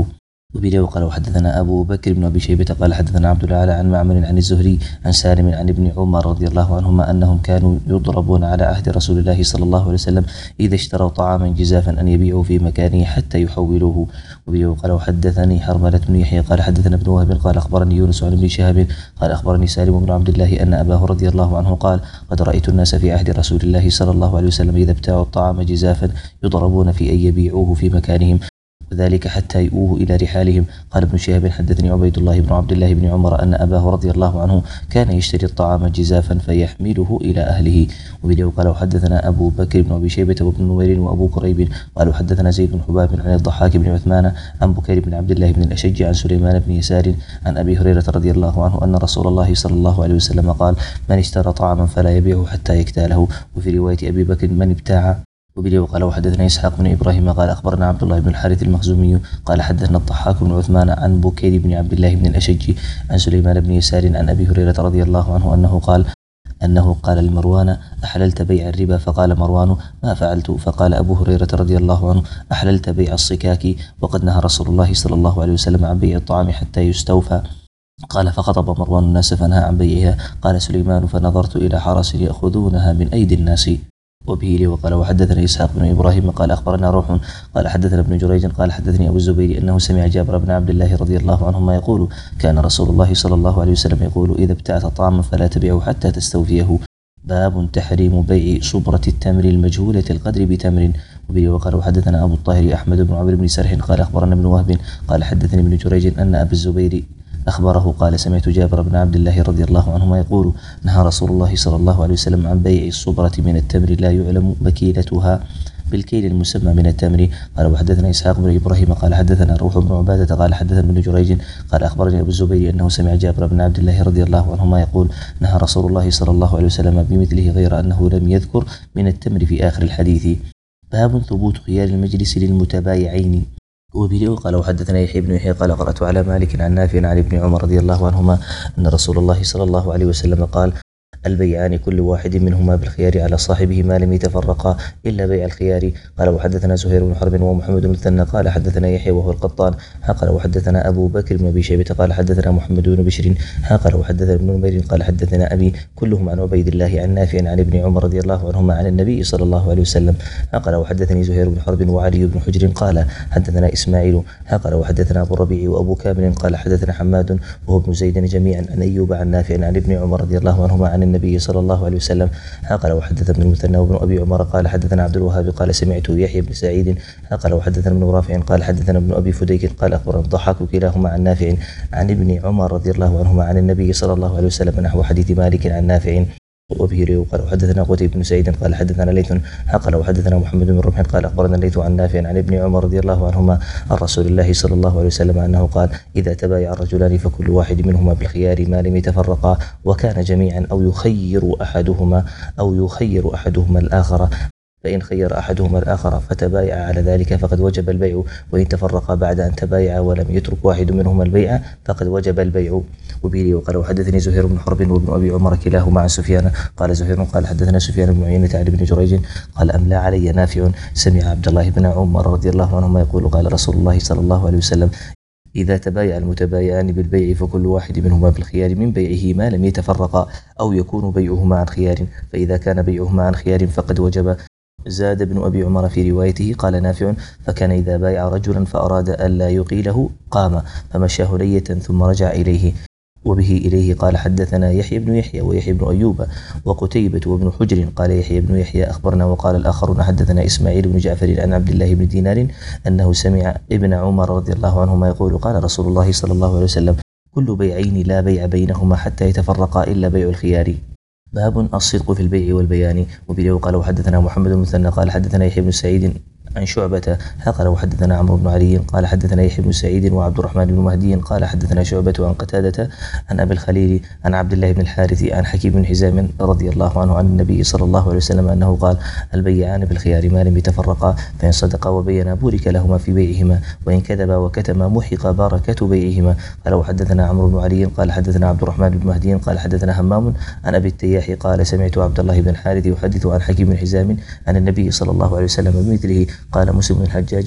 وبه قال وحدثنا أبو بكر بن أبي شيبة قال حدثنا عبد الأعلى عن معمر عن الزهري عن سالم عن ابن عمر رضي الله عنهما أنهم كانوا يضربون على عهد رسول الله صلى الله عليه وسلم إذا اشتروا طعاما جزافا أن يبيعوا في مكانه حتى يحولوه. وبه قال وحدثني حرملة بن يحيى قال حدثنا ابن وهب قال أخبرني يونس عن ابن شهاب قال أخبرني سالم بن عبد الله أن أباه رضي الله عنه قال قد رأيت الناس في عهد رسول الله صلى الله عليه وسلم إذا ابتاعوا الطعام جزافا يضربون في أن يبيعوه في مكانهم وذلك حتى يؤوه إلى رحالهم. قال ابن شهاب حدثني عبيد الله بن عبد الله بن عمر أن أباه رضي الله عنه كان يشتري الطعام جزافا فيحمله إلى أهله. وبه قال وحدثنا أبو بكر بن أبي شيبة وابن نمير وأبو كريب قالوا حدثنا زيد بن حباب عن الضحاك بن عثمان عن بكير بن عبد الله بن الأشج عن سليمان بن يسار عن أبي هريرة رضي الله عنه أن رسول الله صلى الله عليه وسلم قال من اشترى طعاما فلا يبيعه حتى يكتاله. وفي رواية أبي بكر من ابتاع. وبه قال وحدثنا إسحاق بن إبراهيم قال أخبرنا عبد الله بن الحارث المخزومي قال حدثنا الضحاك بن عثمان عن بكير بن عبد الله بن الأشج عن سليمان بن يسار عن أبي هريرة رضي الله عنه أنه قال أنه قال لمروان أحللت بيع الربا؟ فقال مروان ما فعلت. فقال أبو هريرة رضي الله عنه أحللت بيع الصكاك وقد نهى رسول الله صلى الله عليه وسلم عن بيع الطعام حتى يستوفى. قال فخطب مروان الناس فنهى عن بيعها. قال سليمان فنظرت إلى حرس يأخذونها من أيدي الناس. وبه لي وقال وحدثنا إسحاق بن إبراهيم قال أخبرنا روح قال حدثنا ابن جريج قال حدثني أبو الزبير أنه سمع جابر بن عبد الله رضي الله عنهما يقول كان رسول الله صلى الله عليه وسلم يقول إذا ابتعت طعاما فلا تبيعه حتى تستوفيه. باب تحريم بيع صبرة التمر المجهولة القدر بتمر. وبه وقال وحدثنا أبو الطاهر أحمد بن عمرو بن سرح قال أخبرنا ابن وهب قال حدثني ابن جريج أن أبا الزبير أخبره قال سمعت جابر بن عبد الله رضي الله عنهما يقول نهى رسول الله صلى الله عليه وسلم عن بيع الصبرة من التمر لا يعلم مكيلتها بالكيل المسمى من التمر. قال وحدثنا إسحاق بن إبراهيم قال حدثنا روح بن عبادة قال حدثنا ابن جريج قال أخبرني أبو الزبير أنه سمع جابر بن عبد الله رضي الله عنهما يقول نهى رسول الله صلى الله عليه وسلم بمثله غير أنه لم يذكر من التمر في آخر الحديث. باب ثبوت خيار المجلس للمتبايعين. وبه قال وحدثنا يحيى بن يحيى قال قرأت على مالك عن نافع عن ابن عمر رضي الله عنهما أن رسول الله صلى الله عليه وسلم قال البيعان كل واحد منهما بالخيار على صاحبه ما لم يتفرقا إلا بيع الخيار. قال وحدثنا زهير بن حرب ومحمد بن مثنى قال حدثنا يحيى وهو القطان قال وحدثنا أبو بكر بن أبي شيبة قال حدثنا محمد بن بشر قال وحدثنا ابن نمير قال حدثنا أبي كلهم عن عبيد الله عن نافع عن ابن عمر رضي الله عنهما عن النبي صلى الله عليه وسلم. قال وحدثني زهير بن حرب وعلي بن حجر قال حدثنا إسماعيل قال وحدثنا أبو الربيع وأبو كامل قال حدثنا حماد وهو ابن زيد جميعا عن أيوب عن نافع عن ابن عمر رضي الله عنهما عن النبي صلى الله عليه وسلم. قال وحدث ابن المثنى وابن أبي عمر قال حدثنا عبد الوهاب قال سمعت يحيى بن سعيد قال وحدثنا ابن رافع قال حدثنا ابن أبي فديك قال أخبرنا الضحاك كلاهما عن نافع عن ابن عمر رضي الله عنهما عن النبي صلى الله عليه وسلم نحو حديث مالك عن نافع. وبه قال وحدثنا قتيبة بن سعيد قال حدثنا ليث قال وحدثنا محمد بن رمح قال أخبرنا ليث عن نافع عن ابن عمر رضي الله عنهما عن رسول الله صلى الله عليه وسلم أنه قال إذا تبايع الرجلان فكل واحد منهما بالخيار ما لم يتفرقا وكان جميعا أو يخير أحدهما أو يخير أحدهما الآخر فإن خير أحدهما الآخر فتبايع على ذلك فقد وجب البيع وإن تفرقا بعد أن تبايع ولم يترك واحد منهما البيع فقد وجب البيع. وبه وقال وحدثني زهير بن حرب وابن أبي عمر كلاهما عن سفيان قال زهير قال حدثنا سفيان بن عيينة عن ابن جريج قال أملى علي نافع سمع عبد الله بن عمر رضي الله عنهما يقول قال رسول الله صلى الله عليه وسلم إذا تبايع المتبايعان بالبيع فكل واحد منهما بالخيار من بيعه ما لم يتفرقا أو يكون بيعهما عن خيار فإذا كان بيعهما عن خيار فقد وجب. زاد ابن أبي عمر في روايته قال نافع فكان إذا بايع رجلا فأراد ألا يقيله قام فمشاه لية ثم رجع إليه. وبه إليه قال حدثنا يحيى بن يحيى ويحيى بن أيوب وقتيبة وابن حجر قال يحيى بن يحيى أخبرنا وقال الآخرون حدثنا إسماعيل بن جعفر عن عبد الله بن دينار أنه سمع ابن عمر رضي الله عنهما يقول قال رسول الله صلى الله عليه وسلم كل بيعين لا بيع بينهما حتى يتفرقا إلا بيع الخيار. باب الصدق في البيع والبيان. وبه قال وحدثنا محمد بن مثنى قال حدثنا يحيى بن سعيد عن شعبة قال وحدثنا عمرو بن علي قال حدثنا يحيى بن سعيد وعبد الرحمن بن مهدي قال حدثنا شعبة عن قتادة عن أبي الخليل عن عبد الله بن الحارث عن حكيم بن حزام رضي الله عنه عن النبي صلى الله عليه وسلم أنه قال البيعان بالخيار ما لم يتفرقا فإن صدقا وبينا بورك لهما في بيعهما وإن كذبا وكتما محق بركة بيعهما. قال وحدثنا عمرو بن علي قال حدثنا عبد الرحمن بن مهدي قال حدثنا همام عن أبي التياح قال سمعت عبد الله بن الحارث يحدث عن حكيم بن حزام عن النبي صلى الله عليه وسلم بمثله. قال مسلم بن الحجاج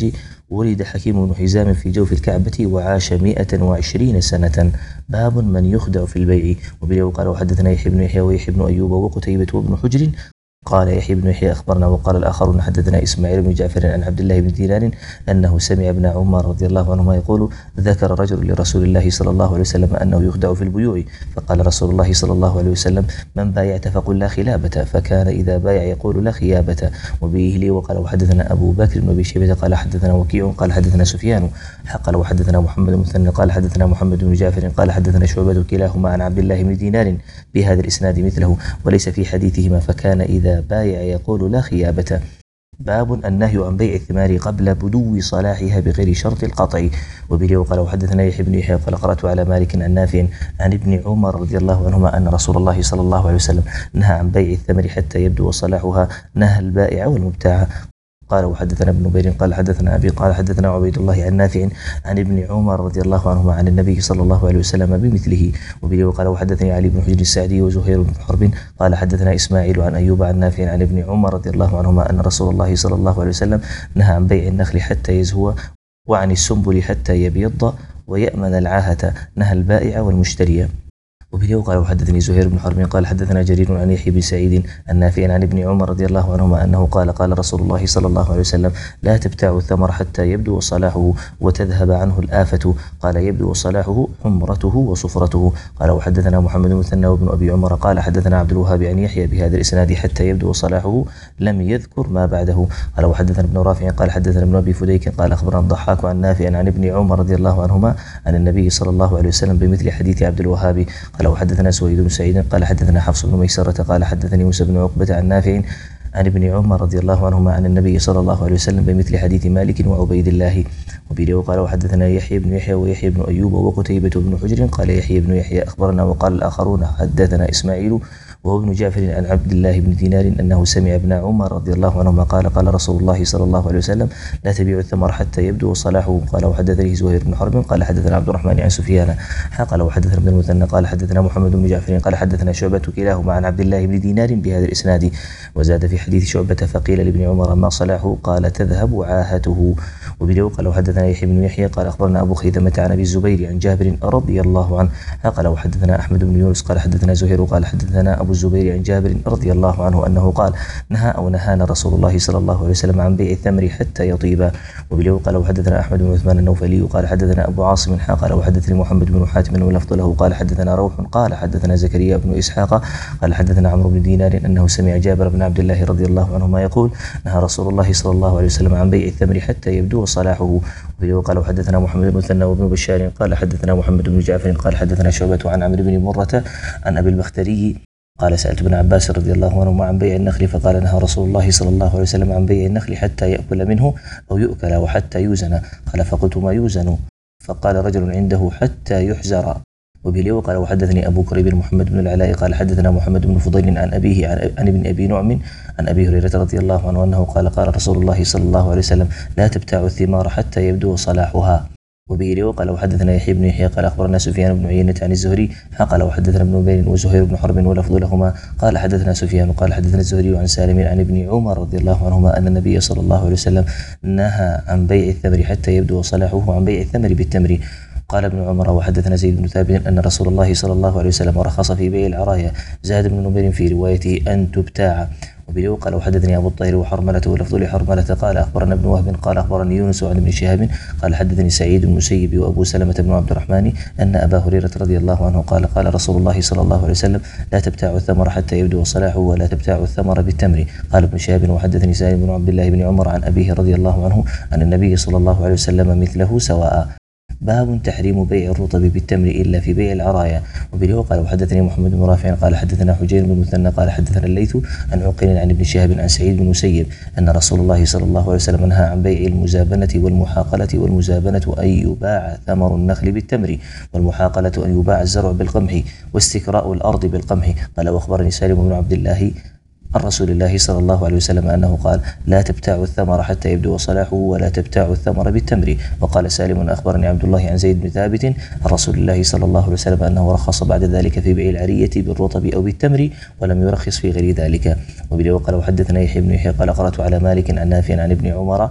ولد حكيم بن حزام في جوف الكعبة وعاش مئة وعشرين سنة. باب من يخدع في البيع. وبه قال وحدثنا يحيى بن يحيى ويحيى بن أيوب وقتيبة وابن حجر قال يحيى بن يحيى أخبرنا وقال الآخرون حدثنا إسماعيل بن جعفر عن عبد الله بن دينار أنه سمع ابن عمر رضي الله عنهما يقول ذكر رجل لرسول الله صلى الله عليه وسلم أنه يخدع في البيوع، فقال رسول الله صلى الله عليه وسلم من بايعت فقل لا خلابة، فكان إذا بايع يقول لا خيابة. وبه لي وقال وحدثنا أبو بكر بن أبي شيبة قال حدثنا وكيع قال حدثنا سفيان قال وحدثنا محمد بن مثنى قال حدثنا محمد بن جعفر قال حدثنا شعبة كلاهما عن عبد الله بن دينار بهذا الإسناد مثله وليس في حديثهما فكان إذا بايع يقول لا خيابة. باب النهي عن بيع الثمار قبل بدو صلاحها بغير شرط القطع. وبه وقال وحدثنا يحيى بن يحيى قال قرأت على مالك عن نافع عن ابن عمر رضي الله عنهما أن رسول الله صلى الله عليه وسلم نهى عن بيع الثمر حتى يبدو صلاحها، نهى البائع والمبتاع. قال وحدثنا ابن نبير قال حدثنا أبي قال حدثنا عبيد الله عن نافع عن ابن عمر رضي الله عنهما عن النبي صلى الله عليه وسلم بمثله. وبه وقال وحدثني علي بن حجر السعدي وزهير بن حرب قال حدثنا إسماعيل عن أيوب عن نافع عن ابن عمر رضي الله عنهما أن رسول الله صلى الله عليه وسلم نهى عن بيع النخل حتى يزهو وعن السنبل حتى يبيض ويأمن العاهة، نهى البائع والمشتري. وبه وقال وحدثني زهير بن حرب قال حدثنا جرير عن يحيى بن سعيد النافع عن ابن عمر رضي الله عنهما أنه قال قال رسول الله صلى الله عليه وسلم لا تبتاع الثمر حتى يبدو صلاحه وتذهب عنه الآفة، قال يبدو صلاحه حمرته وصفرته. قال وحدثنا محمد مثنى وابن أبي عمر قال حدثنا عبد الوهاب عن يحيى بهذا الإسناد حتى يبدو صلاحه لم يذكر ما بعده. قال وحدثنا ابن رافع قال حدثنا ابن أبي فديك قال أخبرنا الضحاك عن نافع عن ابن عمر رضي الله عنهما عن النبي صلى الله عليه وسلم بمثل حديث عبد الوهاب. قال وحدثنا سويد بن سعيد قال حدثنا حفص بن ميسرة قال حدثني موسى بن عقبة عن نافع عن ابن عمر رضي الله عنهما عن النبي صلى الله عليه وسلم بمثل حديث مالك وعبيد الله. وبه وقال وحدثنا يحيى بن يحيى ويحيى بن أيوب وقتيبة بن حجر قال يحيى بن يحيى أخبرنا وقال الآخرون حدثنا إسماعيل وهو ابن جعفر عن عبد الله بن دينار أنه سمع ابن عمر رضي الله عنهما قال قال رسول الله صلى الله عليه وسلم لا تبيع الثمر حتى يبدو صلاحه. قال وحدثني زهير بن حرب قال حدثنا عبد الرحمن عن سفيان قال وحدثنا ابن المثنى قال حدثنا محمد بن جعفر قال حدثنا شعبة كلاهما عن عبد الله بن دينار بهذا الإسناد. وزاد في حديث شعبة فقيل لابن عمر ما صلاحه قال تذهب عاهته. وبه قال وحدثنا يحيى بن يحيى قال أخبرنا أبو خيثمة عن أبي الزبير عن جابر رضي الله عنه قال وحدثنا أحمد بن يونس قال حدثنا زهير قال حدثنا أبو الزبير عن جابر رضي الله عنه أنه قال نهى أو نهانا رسول الله صلى الله عليه وسلم عن بيع الثمر حتى يطيب. وبه قال وحدثنا أحمد بن عثمان النوفلي قال حدثنا أبو عاصم قال وحدثني محمد بن حاتم ولفظ له قال حدثنا روح قال حدثنا زكريا بن إسحاق قال حدثنا عمرو بن دينار أنه سمع جابر بن عبد الله رضي الله عنهما يقول نهى رسول الله صلى الله عليه وسلم عن بيع الثمر حتى يبدو صلاحه. وبه قال وحدثنا محمد بن مثنى وابن بشار قال حدثنا محمد بن جعفر قال حدثنا شعبة عن عمرو بن مرة عن أبي البختري قال سألت ابن عباس رضي الله عنهما عن بيع النخل فقال نهى رسول الله صلى الله عليه وسلم عن بيع النخل حتى يأكل منه أو يؤكل وحتى يوزن. قال فقلت ما يوزن؟ فقال رجل عنده حتى يحزر. وبه وقال وحدثني أبو كريب محمد بن العلاء قال حدثنا محمد بن فضيل عن أبيه عن, عن ابن أبي نعم عن أبي هريرة رضي الله عنه أنه قال قال رسول الله صلى الله عليه وسلم لا تبتاع الثمار حتى يبدو صلاحها. وبه وقال وحدثنا يحيى بن يحيى قال أخبرنا سفيان بن عيينة عن الزهري قال وحدثنا ابن نبيل وزهير بن حرب ولفظ لهما قال حدثنا سفيان قال حدثنا الزهري عن سالم عن ابن عمر رضي الله عنهما أن النبي صلى الله عليه وسلم نهى عن بيع الثمر حتى يبدو صلاحه عن بيع الثمر بالتمر. قال ابن عمر وحدثنا زيد بن ثابت أن رسول الله صلى الله عليه وسلم رخص في بيع العرايا. زاد ابن نبيل في روايته أن تبتاع. وبه قال وحدثني أبو الطاهر وحرملة ولفظ لحرملة قال أخبرنا ابن وهب قال أخبرني يونس عن ابن شهاب قال حدثني سعيد بن المسيب وأبو سلمة بن عبد الرحمن أن أبا هريرة رضي الله عنه قال قال رسول الله صلى الله عليه وسلم لا تبتاع الثمر حتى يبدو صلاحه ولا تبتاع الثمر بالتمر. قال ابن شهاب وحدثني سالم بن عبد الله بن عمر عن أبيه رضي الله عنه أن النبي صلى الله عليه وسلم مثله سواء. باب تحريم بيع الرطب بالتمر إلا في بيع العرايا. وبه قال وحدثني محمد بن رافع قال حدثنا حجير بن مثنى قال حدثنا الليث عن عقيل عن ابن شهاب عن سعيد بن مسيب أن رسول الله صلى الله عليه وسلم نهى عن بيع المزابنة والمحاقلة. والمزابنة أن يباع ثمر النخل بالتمر والمحاقلة أن يباع الزرع بالقمح واستكراء الأرض بالقمح. قال وأخبرني سالم بن عبد الله عن رسول الله صلى الله عليه وسلم أنه قال لا تبتاع الثمر حتى يبدو صلاحه ولا تبتاع الثمر بالتمر. وقال سالم أخبرني عبد الله عن زيد بن ثابت عن رسول الله صلى الله عليه وسلم أنه رخص بعد ذلك في بيع العرية بالرطب أو بالتمر ولم يرخص في غير ذلك. وبه وقال وحدثنا يحيى بن يحيى قال قرأت على مالك عن نافع عن ابن عمر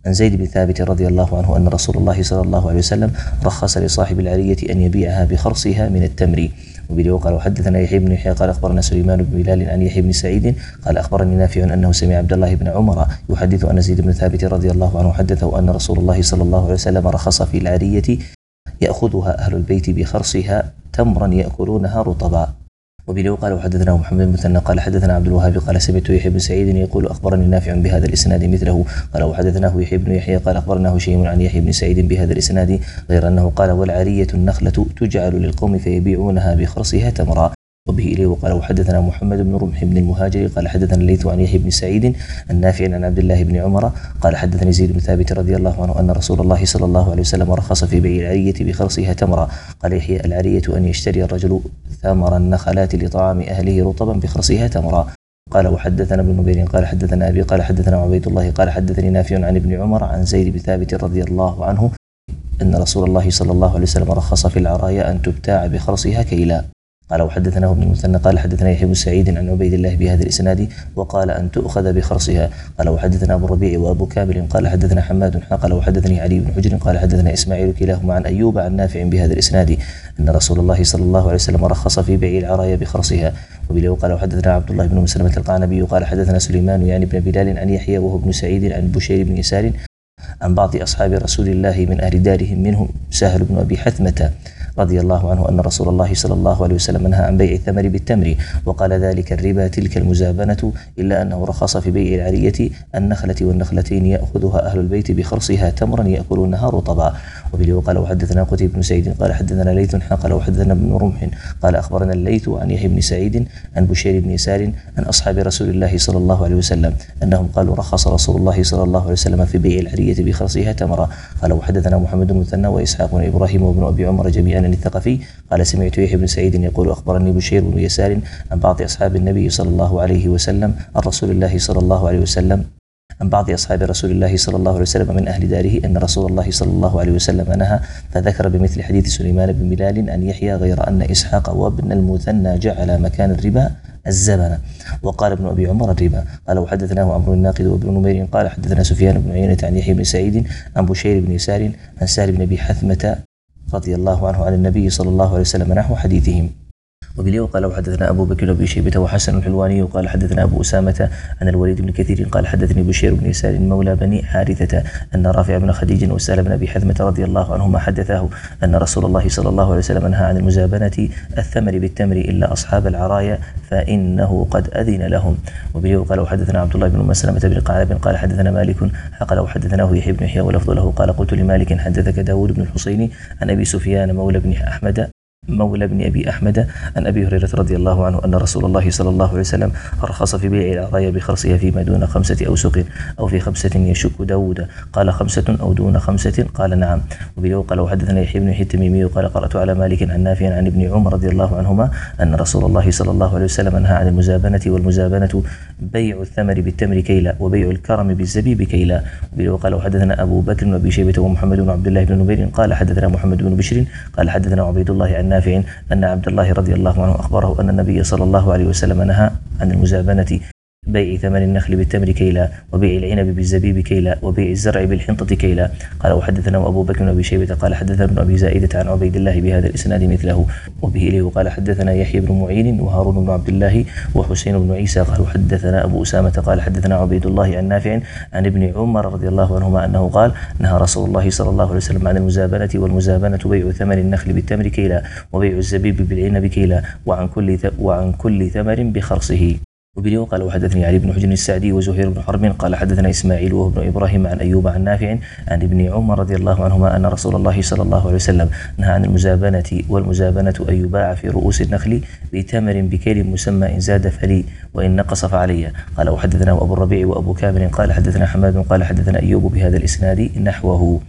عن زيد بن ثابت رضي الله عنه أن رسول الله صلى الله عليه وسلم رخص لصاحب العرية أن يبيعها بخرصها من التمر. وبه قال وحدثنا يحيى بن يحيى قال أخبرنا سليمان بن بلال عن يحيى بن سعيد قال أخبرني نافع أنه سمع عبد الله بن عمر يحدث أن زيد بن ثابت رضي الله عنه حدثه أن رسول الله صلى الله عليه وسلم رخص في العرية يأخذها أهل البيت بخرصها تمرا يأكلونها رطبا. وبه قال وحدثنا محمد بن مثنى قال حدثنا عبد الوهاب قال سمعت يحيى بن سعيد يقول أخبرني نافع بهذا الإسناد مثله قال وحدثناه يحيى بن يحيى قال أخبرناه هشيم عن يحيى بن سعيد بهذا الإسناد غير أنه قال والعرية النخلة تجعل للقوم فيبيعونها بخرصها تمرا. وبه إليه وقال وحدثنا محمد بن رمح بن المهاجر قال حدثنا الليث عن يحيى بن سعيد النافع عن عبد الله بن عمر قال حدثني زيد بن ثابت رضي الله عنه أن رسول الله صلى الله عليه وسلم رخص في بيع العرية بخرصها تمرا. قال يحيى العرية أن يشتري الرجل ثمر النخلات لطعام أهله رطبا بخرصها تمرا. قال وحدثنا ابن نمير قال حدثنا أبي قال حدثنا عبيد الله قال حدثني نافع عن ابن عمر عن زيد بن ثابت رضي الله عنه أن رسول الله صلى الله عليه وسلم رخص في العرايا أن تبتاع بخرصها كيلا. قال وحدثناه ابن المثنى قال حدثنا يحيى بن سعيد عن عبيد الله بهذا الإسناد وقال أن تؤخذ بخرصها. قال وحدثنا أبو الربيع وأبو كامل قال حدثنا حماد قال وحدثني علي بن حجر قال حدثنا إسماعيل كلاهما عن أيوب عن نافع بهذا الإسناد أن رسول الله صلى الله عليه وسلم رخص في بيع العرايا بخرصها. وبه قال وحدثنا عبد الله بن مسلمة القعنبي قال حدثنا سليمان يعني بن بلال عن يحيى وهو ابن سعيد عن بشير بن يسار عن بعض أصحاب رسول الله من أهل دارهم منهم سهل بن أبي حثمة رضي الله عنه أن رسول الله صلى الله عليه وسلم نهى عن بيع الثمر بالتمر وقال ذلك الربا تلك المزابنة إلا أنه رخص في بيع العرية النخلة والنخلتين يأخذها أهل البيت بخرصها تمرا يأكلونها رطبا. وبه قال وحدثنا قتيبة بن سعيد قال حدثنا ليث قال وحدثنا ابن رمح قال أخبرنا الليث عن يحيى بن سعيد عن بشير بن يسار عن أصحاب رسول الله صلى الله عليه وسلم أنهم قالوا رخص رسول الله صلى الله عليه وسلم في بيع العرية بخرصها تمرا. قال وحدثنا محمد بن مثنى وإسحاق بن إبراهيم وابن أبي عمر جميعا الثقفي قال سمعت يحيى بن سعيد يقول أخبرني بشير بن يسار عن بعض أصحاب النبي صلى الله عليه وسلم عن رسول الله صلى الله عليه وسلم عن بعض أصحاب رسول الله صلى الله عليه وسلم من أهل داره أن رسول الله صلى الله عليه وسلم نهى فذكر بمثل حديث سليمان بن بلال عن يحيى غير أن إسحاق وابن المثنى جعل مكان الربا الزبن وقال ابن أبي عمر الربا. قال وحدثناه عمرو الناقد وابن نمير قال حدثنا سفيان بن عيينة عن يحيى بن سعيد عن بشير بن يسار عن سهل بن أبي حثمة رضي الله عنه عن النبي صلى الله عليه وسلم نحو حديثهم. وبه قال وحدثنا أبو بكر بن شيبة وحسن الحلواني وقال حدثنا أبو أسامة عن الوليد بن كثير قال حدثني بشير بن يسار مولى بني حارثة أن رافع بن خديج وسهل بن أبي حثمة رضي الله عنهما حدثاه أن رسول الله صلى الله عليه وسلم نهى عن المزابنة الثمر بالتمر إلا أصحاب العرايا فإنه قد أذن لهم. وبه قال وحدثنا عبد الله بن مسلمة بن قعنب قال حدثنا مالك قال وحدثناه يحيى بن يحيى ولفظ له قال قلت لمالك حدثك داود بن الحصين عن أبي سفيان مولى بن أحمد مولى بن أبي أحمد عن أبي هريرة رضي الله عنه أن رسول الله صلى الله عليه وسلم رخص في بيع العرايا بخرصها فيما دون خمسة أوسق أو في خمسة يشك داود قال خمسة أو دون خمسة قال نعم. وبه قال وحدثنا يحيى بن يحيى التميمي قال قرأت على مالك عن نافع عن ابن عمر رضي الله عنهما أن رسول الله صلى الله عليه وسلم نهى عن المزابنة والمزابنة بيع الثمر بالتمر كيلا وبيع الكرم بالزبيب كيلا. وبه قال وحدثنا أبو بكر وأبي شيبة ومحمد بن عبد الله بن نمير قال حدثنا محمد بن بشر قال حدثنا عبيد الله عن نافع أن عبد الله رضي الله عنه أخبره أن النبي صلى الله عليه وسلم نهى عن المزابنة بيع ثمن النخل بالتمر كيلا وبيع العنب بالزبيب كيلا وبيع الزرع بالحنطة كيلا. قال وحدثنا أبو بكر وأبي شيبة قال حدثنا ابن أبي زائدة عن عبيد الله بهذا الإسناد مثله. وبه إليه قال حدثنا يحيى بن معين وهارون بن عبد الله وحسين بن عيسى قال حدثنا أبو أسامة قال حدثنا عبيد الله عن نافع عن ابن عمر رضي الله عنهما أنه قال نهى رسول الله صلى الله عليه وسلم عن المزابنة والمزابنة بيع ثمن النخل بالتمر كيلا وبيع الزبيب بالعنب كيلا وعن كل وعن كل ثمر بخرصه. وبه قال وحدثني علي بن حجر السعدي وزهير بن حرب قال حدثنا إسماعيل وهو ابن إبراهيم عن أيوب عن نافع عن ابن عمر رضي الله عنهما أن رسول الله صلى الله عليه وسلم نهى عن المزابنة والمزابنة أن يباع في رؤوس النخل بتمر بكيل مسمى إن زاد فلي وإن نقص فعلي. قال وحدثنا أبو الربيع وأبو كامل قال حدثنا حماد قال حدثنا أيوب بهذا الإسناد نحوه.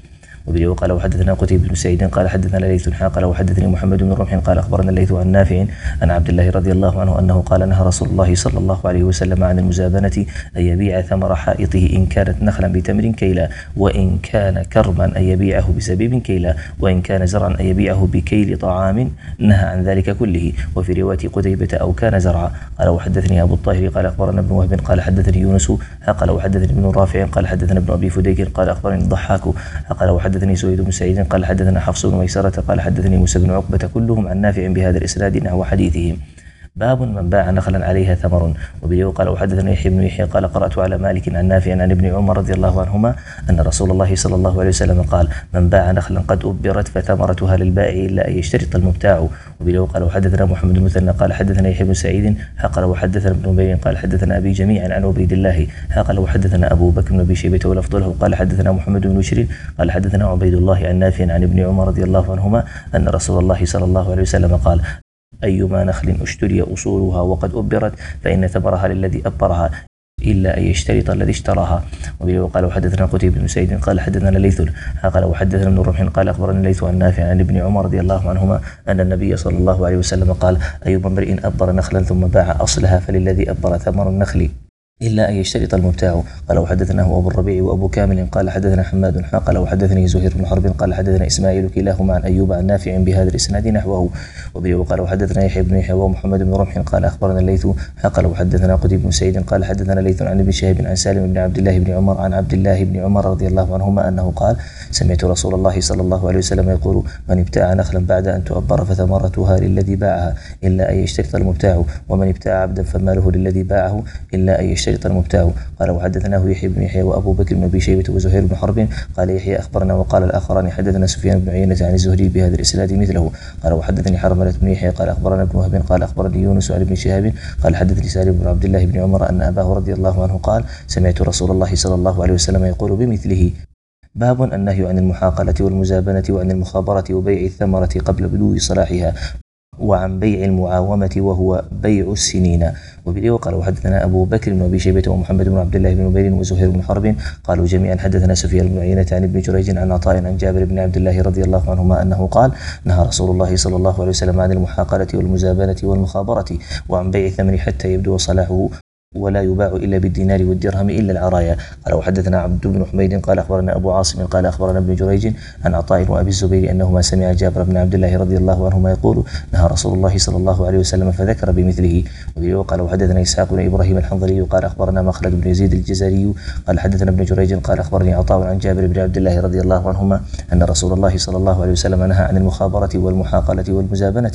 وبه قال وحدثنا قتيبة بن سعيد قال حدثنا ليث قال وحدثني محمد بن رمح قال أخبرنا الليث عن نافع عن عبد الله رضي الله عنه أنه قال نهى رسول الله صلى الله عليه وسلم عن المزابنة أن يبيع ثمر حائطه إن كانت نخلا بتمر كيلا، وإن كان كرما أن يبيعه بزبيب كيلا، وإن كان زرعا أن يبيعه بكيل طعام، نهى عن ذلك كله. وفي رواية قتيبة أو كان زرعا. قال وحدثني أبو الطاهر قال أخبرنا ابن وهب قال حدثني يونس قال وحدثني ابن رافع قال حدثنا ابن أبي فديك قال أخبرني الضحاك قال وحدثني سويد بن سعيد قال حدثنا حفص بن ميسرة قال حدثني موسى بن عقبة كلهم عن نافع بهذا الإسناد نحو حديثهم. باب من باع نخلا عليها ثمر. وبه قال وحدثنا يحيى بن يحيى قال قرأت على مالك عن نافع عن ابن عمر رضي الله عنهما أن رسول الله صلى الله عليه وسلم قال من باع نخلا قد أبرت فثمرتها للبائع إلا أن يشترط المبتاع. وبه قال وحدثنا محمد المثنى قال حدثنا يحيى بن سعيد قال وحدثنا ابن نمير قال حدثنا أبي جميعا عن عبيد الله قال وحدثنا أبو بكر بن أبي شيبة ولفظ له قال حدثنا محمد بن بشير قال حدثنا عبيد الله عن نافع عن ابن عمر رضي الله عنهما أن رسول الله صلى الله عليه وسلم قال أيما نخل اشتري أصولها وقد أبرت فإن ثمرها للذي أبرها إلا أن يشترط الذي اشتراها. وبه قال وحدثنا قتيبة بن سعيد قال حدثنا ليث قال وحدثنا ابن رمح قال أخبرنا ليث عن نافع عن ابن عمر رضي الله عنهما أن النبي صلى الله عليه وسلم قال أيما امرئ أبر نخلا ثم باع أصلها فللذي أبر ثمر النخل إلا أن يشترط المبتاع. قال وحدثناه أبو الربيع وأبو كامل قال حدثنا حماد قال وحدثني زهير بن حرب قال حدثنا إسماعيل كلاهما عن أيوب عن نافع بهذا الإسناد نحوه. وبه قال وحدثنا يحيى بن يحيى ومحمد بن رمح قال أخبرنا الليث قال وحدثنا قتيبة بن سعيد قال حدثنا ليث عن ابن شهاب عن سالم بن عبد الله بن عمر عن عبد الله بن عمر رضي الله عنهما أنه قال سمعت رسول الله صلى الله عليه وسلم يقول من ابتاع نخلا بعد أن تؤبر فثمرتها للذي باعها إلا أن يشترط المبتاع، ومن ابتاع عبدا فماله للذي باعه إلا أن يشترط المبتاع. قال وحدثناه يحيى بن يحيى وأبو بكر بن أبي شيبة وزهير بن حرب قال يحيى أخبرنا وقال الآخران حدثنا سفيان بن عيينة عن الزهري بهذا الإسناد مثله. قال وحدثني حرملة بن يحيى قال أخبرنا ابن وهب قال أخبرني يونس عن ابن شهاب قال حدثني سالم بن عبد الله بن عمر أن أباه رضي الله عنه قال سمعت رسول الله صلى الله عليه وسلم يقول بمثله. باب النهي عن المحاقلة والمزابنة وعن المخابرة وبيع الثمرة قبل بدو صلاحها وعن بيع المعاومة وهو بيع السنين. وبه قال وحدثنا أبو بكر بن أبي شيبة ومحمد بن عبد الله بن نمير وزهير بن حرب قالوا جميعا حدثنا سفيان بن عيينة عن ابن جريج عن عطاء عن جابر بن عبد الله رضي الله عنهما أنه قال نهى رسول الله صلى الله عليه وسلم عن المحاقلة والمزابنة والمخابرة وعن بيع الثمن حتى يبدو صلاحه ولا يباع إلا بالدينار والدرهم إلا العرايا. قال وحدثنا عبد بن حميد قال أخبرنا أبو عاصم قال أخبرنا ابن جريج عن عطاء وأبي الزبير أنهما سمع جابر بن عبد الله رضي الله عنهما يقول نهى رسول الله صلى الله عليه وسلم فذكر بمثله. وقال وحدثنا إسحاق بن إبراهيم الحنظلي قال أخبرنا مخلد بن يزيد الجزري قال حدثنا ابن جريج قال أخبرني عطاء عن جابر بن عبد الله رضي الله عنهما أن رسول الله صلى الله عليه وسلم نهى عن المخابرة والمحاقلة والمزابنة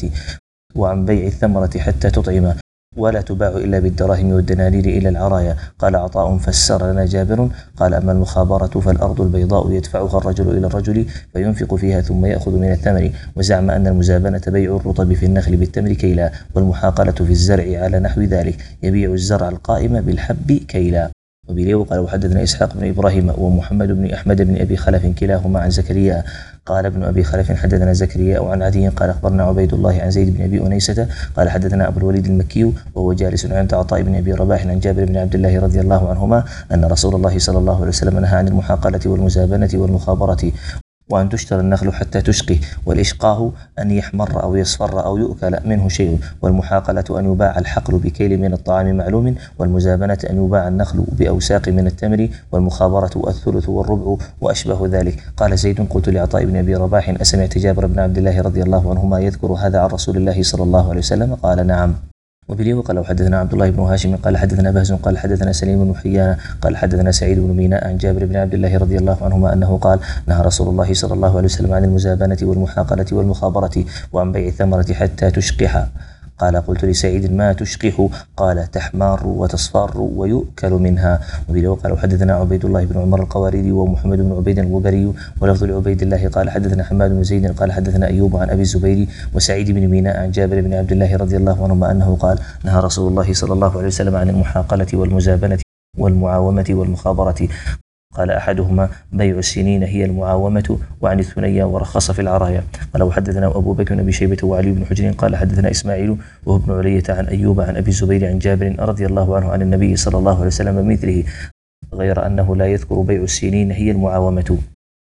وعن بيع الثمرة حتى تطعم ولا تباع إلا بالدراهم والدنانير إلى العرايا. قال عطاء فسر لنا جابر قال أما المخابرة فالأرض البيضاء يدفعها الرجل إلى الرجل فينفق فيها ثم يأخذ من الثمر. وزعم أن المزابنة بيع الرطب في النخل بالتمر كيلا، والمحاقلة في الزرع على نحو ذلك يبيع الزرع القائم بالحب كيلا. وبه قال وحدثنا إسحاق بن إبراهيم ومحمد بن أحمد بن أبي خلف كلاهما عن زكريا قال ابن أبي خلف حدثنا زكريا وعن عدي قال أخبرنا عبيد الله عن زيد بن أبي أنيسة قال حدثنا أبو الوليد المكي وهو جالس عند عطاء بن أبي رباح عن جابر بن عبد الله رضي الله عنهما أن رسول الله صلى الله عليه وسلم نهى عن المحاقلة والمزابنة والمخابرة وأن تشترى النخل حتى تشقه، والإشقاه أن يحمر أو يصفر أو يؤكل منه شيء، والمحاقلة أن يباع الحقل بكيل من الطعام معلوم، والمزابنة أن يباع النخل بأوساق من التمر، والمخابرة الثلث والربع وأشبه ذلك. قال زيد قلت لعطاء بن أبي رباح أسمعت جابر بن عبد الله رضي الله عنهما يذكر هذا عن رسول الله صلى الله عليه وسلم؟ قال نعم. وبه قال وحدثنا عبد الله بن هاشم قال حدثنا بهز قال حدثنا سليم بن حيان قال حدثنا سعيد بن ميناء عن جابر بن عبد الله رضي الله عنهما أنه قال نهى رسول الله صلى الله عليه وسلم عن المزابنة والمحاقلة والمخابرة وعن بيع الثمرة حتى تشقح. قال قلت لسعيد ما تشقح؟ قال تحمار وتصفار ويؤكل منها. وبه قال وحدثنا عبيد الله بن عمر القواريري ومحمد بن عبيد الغبري ولفظ لعبيد الله قال حدثنا حماد بن زيد قال حدثنا أيوب عن أبي الزبير وسعيد بن ميناء عن جابر بن عبد الله رضي الله عنهما أنه قال نهى رسول الله صلى الله عليه وسلم عن المحاقلة والمزابنة والمعاومة والمخابرة. قال أحدهما بيع السنين هي المعاومة وعن الثنيا ورخص في العرايا. قال وحدثنا أبو بكر بن أبي شيبة وعلي بن حجر قال حدثنا إسماعيل وهو ابن علية عن أيوب عن أبي الزبير عن جابر رضي الله عنه عن النبي صلى الله عليه وسلم مثله، غير أنه لا يذكر بيع السنين هي المعاومة.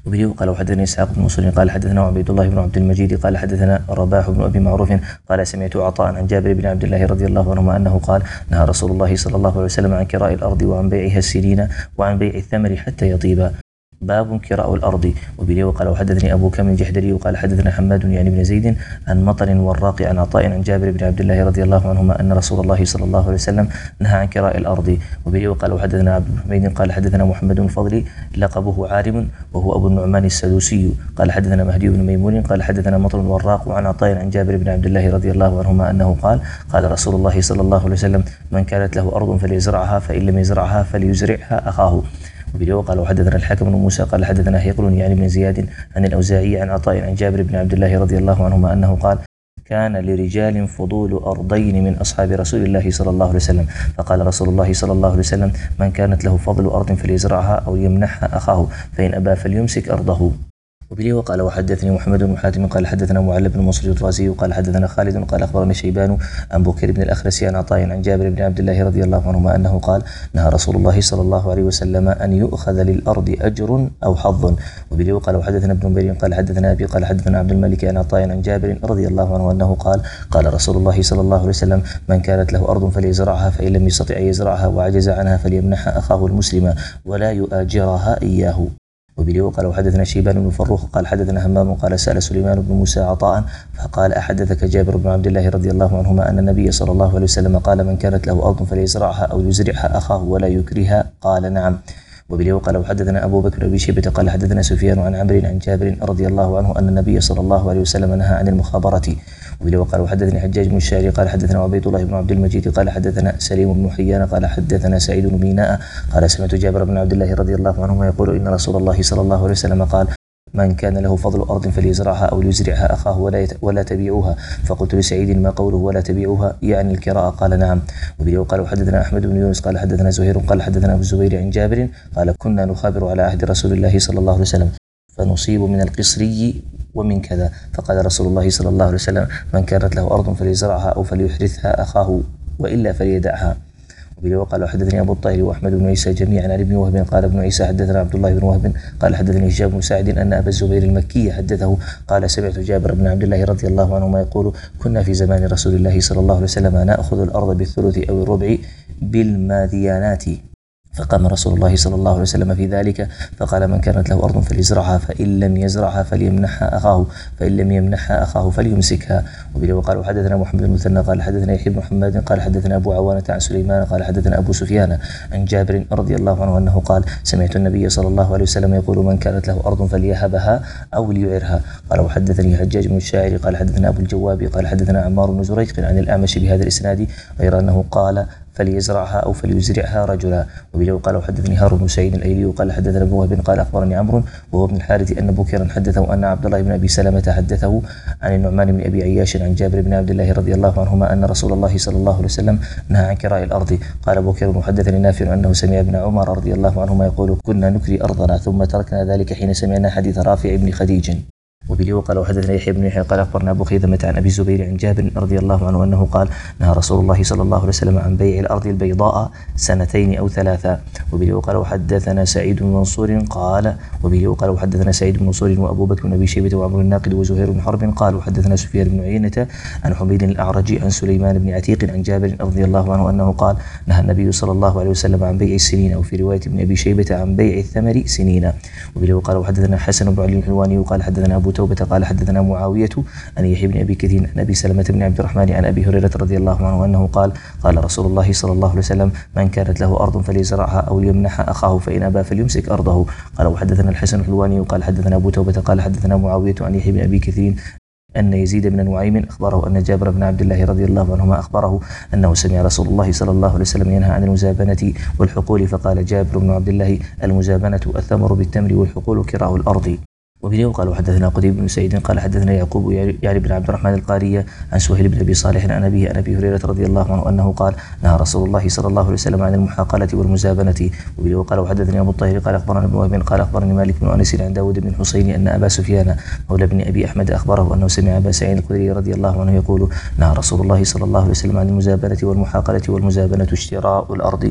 وبه قال وحدثني اسحاق بن مسلم قال حدثنا عبيد الله بن عبد المجيد قال حدثنا رباح بن ابي معروف قال سمعت عطاء عن جابر بن عبد الله رضي الله عنهما انه قال نهى رسول الله صلى الله عليه وسلم عن كراء الارض وعن بيعها السنين وعن بيع الثمر حتى يطيب. باب كراء الأرض. وبه قال وحدثني أبو كامل الجحدري وقال حدثنا حماد يعني بن زيد عن مطر والراق عن عطاء عن جابر بن عبد الله رضي الله عنهما أن رسول الله صلى الله عليه وسلم نهى عن كراء الأرض. وبه قال وحدثنا عبد الحميد قال حدثنا محمد بن الفضل لقبه عارم وهو أبو النعمان السدوسي قال حدثنا مهدي بن ميمون قال حدثنا مطر والراق عن عطاء عن جابر بن عبد الله رضي الله عنهما أنه قال قال رسول الله صلى الله عليه وسلم من كانت له أرض فليزرعها فإن لم يزرعها فليزرعها أخاه. وبه قال وحدثنا الحكم بن موسى قال حدثنا هيقل يعني بن زياد عن الأوزاعي عن عطاء عن جابر بن عبد الله رضي الله عنهما أنه قال كان لرجال فضول أرضين من أصحاب رسول الله صلى الله عليه وسلم فقال رسول الله صلى الله عليه وسلم من كانت له فضل أرض فليزرعها أو يمنحها أخاه فإن أبى فليمسك أرضه. وبه قال وحدثني محمد بن حاتم قال حدثنا معل بن منصور الرازي وقال حدثنا خالد قال أخبرنا شيبان عن بكر بن الأخرس عن عطاء عن جابر بن عبد الله رضي الله عنهما أنه قال نهى رسول الله صلى الله عليه وسلم أن يؤخذ للأرض أجر أو حظ. وبه قال وحدثنا ابن نمير قال حدثنا أبي قال حدثنا عبد الملك عن عطاء عن جابر رضي الله عنه أنه قال قال رسول الله صلى الله عليه وسلم من كانت له أرض فليزرعها فإن لم يستطع أن يزرعها وعجز عنها فليمنحها أخاه المسلم ولا يؤاجرها إياه. وبه قال وحدثنا شيبان بن فروخ قال حدثنا همام قال سأل سليمان بن موسى عطاء فقال أحدثك جابر بن عبد الله رضي الله عنهما أن النبي صلى الله عليه وسلم قال من كانت له أرض فليزرعها أو يزرعها أخاه ولا يكرهها قال نعم. وبه قال وحدثنا أبو بكر بن شيبة قال حدثنا سفيان عن عمرو عن جابر رضي الله عنه أن النبي صلى الله عليه وسلم نهى عن المخابرة. وبه قال وحدثني حجاج بن الشاعري قال حدثنا عبيد الله بن عبد المجيد قال حدثنا سليم بن حيان قال حدثنا سعيد بن ميناء قال سمعت جابر بن عبد الله رضي الله عنهما يقول إن رسول الله صلى الله عليه وسلم قال من كان له فضل أرض فليزرعها أو ليزرعها أخاه ولا ولا تبيعوها. فقلت لسعيد ما قوله ولا تبيعوها يعني الكراء قال نعم. وبه قال وحدثنا أحمد بن يونس قال حدثنا زهير قال حدثنا أبو الزبير عن جابر قال كنا نخابر على عهد رسول الله صلى الله عليه وسلم فنصيب من القصري ومن كذا فقال رسول الله صلى الله عليه وسلم من كانت له أرض فليزرعها أو فليحرثها أخاه وإلا فليدعها. وبه وقال حدثني أبو الطاهر وأحمد بن عيسى جميعا عن ابن وهب قال ابن عيسى حدثنا عبد الله بن وهب قال حدثني هشام بن سعد أن أبا الزبير المكي حدثه قال سمعت جابر بن عبد الله رضي الله عنهما يقول كنا في زمان رسول الله صلى الله عليه وسلم نأخذ الأرض بالثلث أو الربع بالماديانات فقام رسول الله صلى الله عليه وسلم في ذلك فقال من كانت له أرض فليزرعها فإن لم يزرعها فليمنحها أخاه فإن لم يمنحها أخاه فليمسكها. وبه وقال حدثنا محمد بن المثنى قال حدثنا يحيى بن محمد قال حدثنا أبو عوانة عن سليمان قال حدثنا أبو سفيان عن جابر رضي الله عنه أنه قال سمعت النبي صلى الله عليه وسلم يقول من كانت له أرض فليهبها أو ليعرها. قال وحدثني حجاج بن الشاعر قال حدثنا أبو الجواب قال حدثنا عمار بن زريق عن الأعمش بهذا الإسناد غير أنه قال فليزرعها أو فليزرعها رجلا. وبه قال وحدثني هارون بن سعيد الأيلي قال حدثنا ابن وهب قال أخبرني عمرو وهو ابن الحارث أن بكرا حدثه أن عبد الله بن أبي سلمة حدثه عن النعمان بن أبي عياش عن جابر بن عبد الله رضي الله عنهما أن رسول الله صلى الله عليه وسلم نهى عن كراء الأرض. قال بكر وحدثني نافع أنه سمع ابن عمر رضي الله عنهما يقول كنا نكري أرضنا ثم تركنا ذلك حين سمعنا حديث رافع بن خديج. وبه وقال وحدثنا يحيى بن يحيى قال أخبرنا أبو خيثمة عن أبي الزبير عن جابر رضي الله عنه أنه قال نهى رسول الله صلى الله عليه وسلم عن بيع الأرض البيضاء سنتين أو ثلاثة. وبه وقال وحدثنا سعيد بن منصور قال وبه وقال وحدثنا سعيد بن منصور وأبو بكر بن أبي شيبة وعمر الناقد وزهير بن حرب قال وحدثنا سفيان بن عيينة عن حميد الأعرج عن سليمان بن عتيق عن جابر رضي الله عنه أنه قال نهى النبي صلى الله عليه وسلم عن بيع السنين أو في رواية ابن أبي شيبة عن بيع الثمر سنين. وبه وقال وحدثنا حسن بن علي الحلواني وقال حدثنا أبو توبة قال حدثنا معاوية عن يحيى بن أبي كثير عن أبي سلمة بن عبد الرحمن عن أبي هريرة رضي الله عنه أنه قال قال رسول الله صلى الله عليه وسلم من كانت له أرض فليزرعها أو يمنحها أخاه فإن أبى فليمسك أرضه. قال وحدثنا الحسن الحلواني وقال حدثنا أبو توبة قال حدثنا معاوية عن يحيى بن أبي كثير أن يزيد بن نعيم أخبره أن جابر بن عبد الله رضي الله عنهما أخبره أنه سمع رسول الله صلى الله عليه وسلم ينهى عن المزابنة والحقول فقال جابر بن عبد الله المزابنة الثمر بالتمر والحقول كراء الأرض. وبه قال وحدثنا قتيبة بن سعيد قال حدثنا يعقوب يعني بن عبد الرحمن القارية عن سهيل بن أبي صالح عن أبيه عن أبي هريرة رضي الله عنه أنه قال نهى رسول الله صلى الله عليه وسلم عن المحاقلة والمزابنة. وبه قال وحدثني أبو الطاهر قال أخبرنا ابن وهب قال أخبرني مالك بن أنس عن داود بن حسين أن أبا سفيان مولى بن أبي أحمد أخبره أنه سمع أبا سعيد الخدري رضي الله عنه يقول نهى رسول الله صلى الله عليه وسلم عن المزابنة والمحاقلة والمزابنة اشتراء الأرض.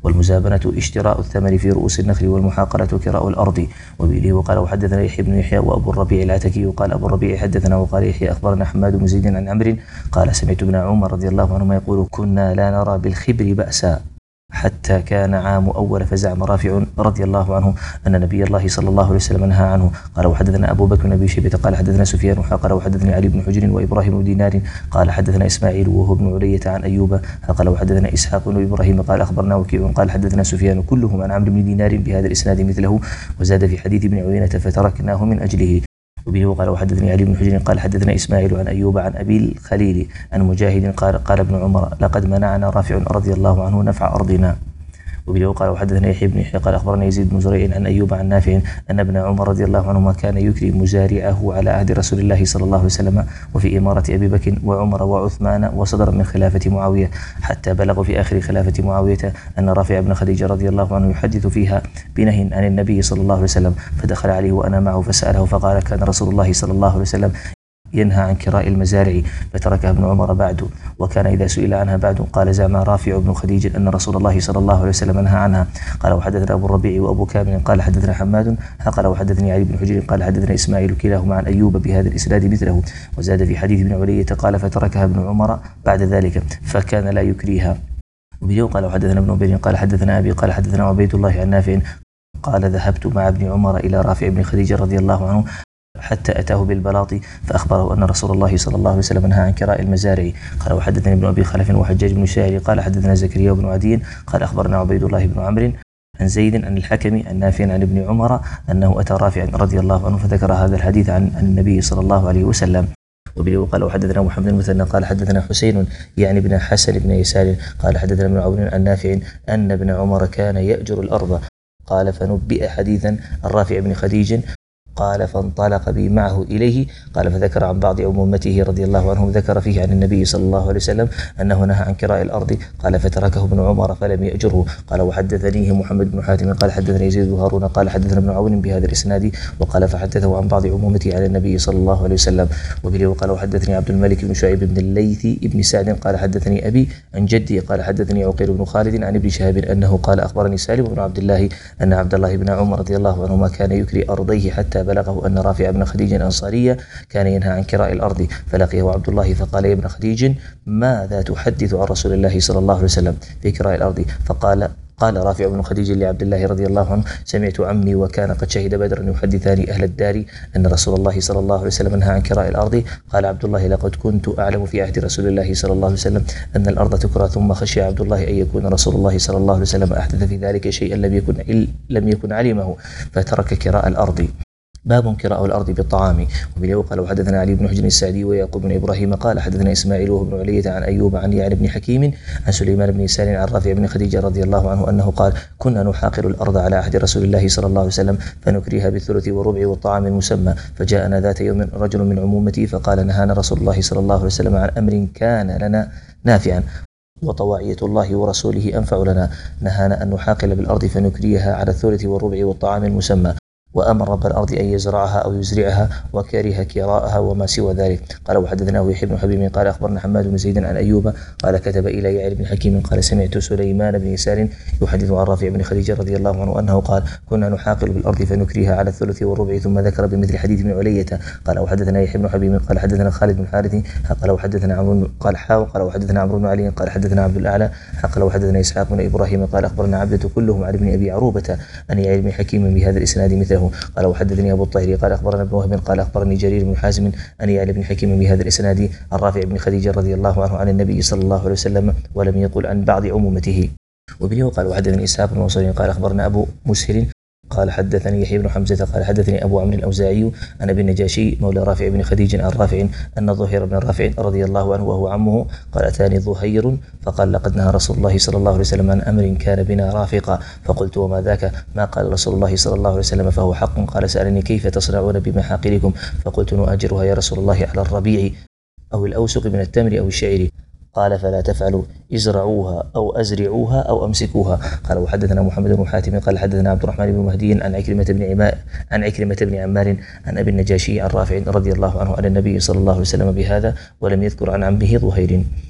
والمزابنة اشتراء الثمر في رؤوس النخل، والمحاقلة كراء الأرض. وبه وقال وحدثنا يحيى بن يحيى وأبو الربيع العتكي وقال أبو الربيع حدثنا وقال يحيى أخبرنا حماد بن زيد عن عمرو قال سمعت ابن عمر رضي الله عنهما يقول كنا لا نرى بالخبر بأسا حتى كان عام أول فزعم رافع رضي الله عنه أن نبي الله صلى الله عليه وسلم نهى عنه. قال وحدثنا أبو بكر بن أبي شيبة قال حدثنا سفيان قال وحدثني علي بن حجر وإبراهيم بن دينار قال حدثنا إسماعيل وهو بن علية عن أيوب قال وحدثنا إسحاق بن إبراهيم قال أخبرنا وكيع قال حدثنا سفيان كلهم عن عمرو بن دينار بهذا الإسناد مثله، وزاد في حديث ابن عيينة فتركناه من أجله. وبه وقال وحدثني علي بن حجر قال حدثنا إسماعيل عن أيوب عن أبي الخليل عن مجاهد قال قال ابن عمر لقد منعنا رافع رضي الله عنه نفع أرضنا. وبه قال وحدثنا يحيى بن يحيى قال أخبرنا يزيد بن زريع عن أيوب عن نافع أن ابن عمر رضي الله عنهما كان يكري مزارعه على عهد رسول الله صلى الله عليه وسلم وفي إمارة أبي بكر وعمر وعثمان وصدر من خلافة معاوية، حتى بلغ في آخر خلافة معاوية أن رافع بن خديجة رضي الله عنه يحدث فيها بنهي عن النبي صلى الله عليه وسلم، فدخل عليه وأنا معه فسأله فقال كان رسول الله صلى الله عليه وسلم ينهى عن كراء المزارع فتركها ابن عمر بعد، وكان إذا سئل عنها بعد قال زعم رافع بن خديج أن رسول الله صلى الله عليه وسلم نهى عنها. قال وحدثنا أبو الربيع وأبو كامل قال حدثنا حماد قال وحدثني علي بن حجر قال حدثنا إسماعيل كلاهما عن أيوب بهذا الإسناد مثله، وزاد في حديث ابن علية قال فتركها ابن عمر بعد ذلك فكان لا يكريها. وبه قال وحدثنا ابن عبيد قال حدثنا أبي قال حدثنا عبيد الله عن نافع قال ذهبت مع ابن عمر إلى رافع بن خديج رضي الله عنه حتى أتاه بالبلاط فأخبره أن رسول الله صلى الله عليه وسلم نهى عن كراء المزارع. قال وحدثني ابن أبي خلف وحجاج بن شاعر قال حدثنا زكريا بن عدي قال أخبرنا عبيد الله بن عمرو عن زيد عن الحكم عن نافع عن ابن عمر أنه أتى رافع رضي الله عنه فذكر هذا الحديث عن النبي صلى الله عليه وسلم. وبه قال وحدثنا محمد المثنى قال حدثنا حسين يعني ابن حسن بن يسار قال حدثنا ابن عون عن نافع أن ابن عمر كان يأجر الأرض. قال فنبئ حديثا الرافع بن خديج قال فانطلق بي معه إليه. قال فذكر عن بعض عمومته رضي الله عنه ذكر فيه عن النبي صلى الله عليه وسلم أنه نهى عن كراء الأرض. قال فتركه ابن عمر فلم يأجره. قال وحدثنيه محمد بن حاتم قال حدثنا يزيد بن هارون قال حدثنا ابن عون بهذا الإسناد وقال فحدثه عن بعض عمومته عن النبي صلى الله عليه وسلم. وبه وقال وحدثني عبد الملك بن شعيب بن الليث بن سعد قال حدثني أبي عن جدي قال حدثني عقيل بن خالد عن ابن شهاب أنه قال أخبرني سالم بن عبد الله أن عبد الله بن عمر رضي الله عنهما كان يكري أرضيه حتى بلغه أن رافع بن خديج الأنصارية كان ينهى عن كراء الأرض، فلقيه عبد الله فقال يا ابن خديج ماذا تحدث عن رسول الله صلى الله عليه وسلم في كراء الأرض؟ فقال قال رافع بن خديج لعبد الله رضي الله عنه سمعت عمي وكان قد شهد بدرا يحدثان أهل الدار أن رسول الله صلى الله عليه وسلم نهى عن كراء الأرض. قال عبد الله لقد كنت أعلم في عهد رسول الله صلى الله عليه وسلم أن الأرض تكرى، ثم خشي عبد الله أن يكون رسول الله صلى الله عليه وسلم أحدث في ذلك شيئا لم يكن لم يكن علمه فترك كراء الأرض. باب كراء الأرض بالطعام. وبه قال وحدثنا علي بن حجر السعدي ويعقوب بن إبراهيم قال حدثنا إسماعيل وهو بن علية عن أيوب عن يعلى بن حكيم عن سليمان بن يسار عن رافع بن خديجة رضي الله عنه أنه قال كنا نحاقر الأرض على عهد رسول الله صلى الله عليه وسلم فنكريها بالثلث والربع والطعام المسمى، فجاءنا ذات يوم رجل من عمومتي فقال نهانا رسول الله صلى الله عليه وسلم عن أمر كان لنا نافعا وطواعية الله ورسوله أنفع لنا، نهانا أن نحاقل بالأرض فنكريها على الثلث والربع والطعام المسمى، وأمر رب الأرض أن يزرعها أو يزرعها وكره كراءها وما سوى ذلك. قال وحدثناه يحيى بن حبيب قال أخبرنا حماد بن زيد عن أيوب قال كتب إلى يعلى بن حكيم قال سمعت سليمان بن يسار يحدث عن رافع بن خديجة رضي الله عنه أنه قال كنا نحاقل بالأرض فنكريها على الثلث والربع، ثم ذكر بمثل حديث ابن علية. قال وحدثنا يحيى بن حبيب قال حدثنا خالد بن حارث قال وحدثنا عمرو قال حاو قال وحدثنا عمرو بن علي قال حدثنا عبد الأعلى قال وحدثنا إسحاق بن إبراهيم قال أخبرنا عبدة كلهم عن ابن أبي عروبة أن يعلى بن حكيم بهذا الإسناد مثله. قال وحدثني أبو الطاهر قال أخبرنا ابن وهب قال أخبرني جرير بن حازم أن يعلى بن حكيم بهذا الإسناد عن رافع بن خديجة رضي الله عنه عن النبي صلى الله عليه وسلم ولم يقل عن بعض عمومته. وبه قال وحدثني إسحاق بن منصور قال أخبرنا أبو مسهر قال حدثني يحيى بن حمزة قال حدثني أبو عمرو الأوزاعي عن أبي النجاشي مولى رافع بن خديج عن رافع أن ظهير بن رافع رضي الله عنه وهو عمه قال أتاني ظهير فقال لقد نهى رسول الله صلى الله عليه وسلم عن أمر كان بنا رافقا، فقلت وما ذاك؟ ما قال رسول الله صلى الله عليه وسلم فهو حق. قال سألني كيف تصنعون بمحاقلكم؟ فقلت نؤجرها يا رسول الله على الربيع أو الأوسق من التمر أو الشعير. قال فلا تفعلوا ازرعوها أو أزرعوها أو أمسكوها. قال وحدثنا محمد بن حاتم قال حدثنا عبد الرحمن بن مهدي عن عكرمة بن عمار عن عكرمة بن عمار عن أبي النجاشي عن رافع رضي الله عنه عن النبي صلى الله عليه وسلم بهذا ولم يذكر عن عمه ظهير.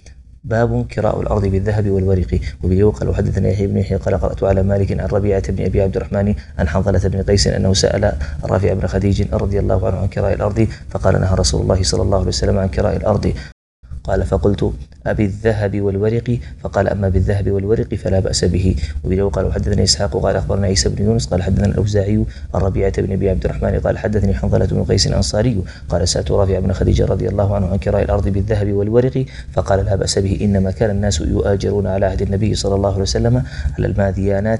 باب كراء الأرض بالذهب والورق. وبه قال وحدثنا يحيى بن يحيى قال قرأت على مالك عن ربيعة بن أبي عبد الرحمن عن حنظلة بن قيس أنه سأل رافع بن خديج رضي الله عنه عن كراء الأرض فقال نهى رسول الله صلى الله عليه وسلم عن كراء الأرض. قال فقلت أبي الذهب والورق؟ فقال أما بالذهب والورق فلا بأس به. وبه قال وحدثنا إسحاق قال أخبرنا عيسى بن يونس قال حدثنا الأوزاعي عن ربيعة بن أبي عبد الرحمن قال حدثني حنظلة بن قيس الأنصاري قال سألت رافع بن خديج رضي الله عنه عن كراء الأرض بالذهب والورق فقال لا بأس به، إنما كان الناس يؤاجرون على عهد النبي صلى الله عليه وسلم على الماذيانات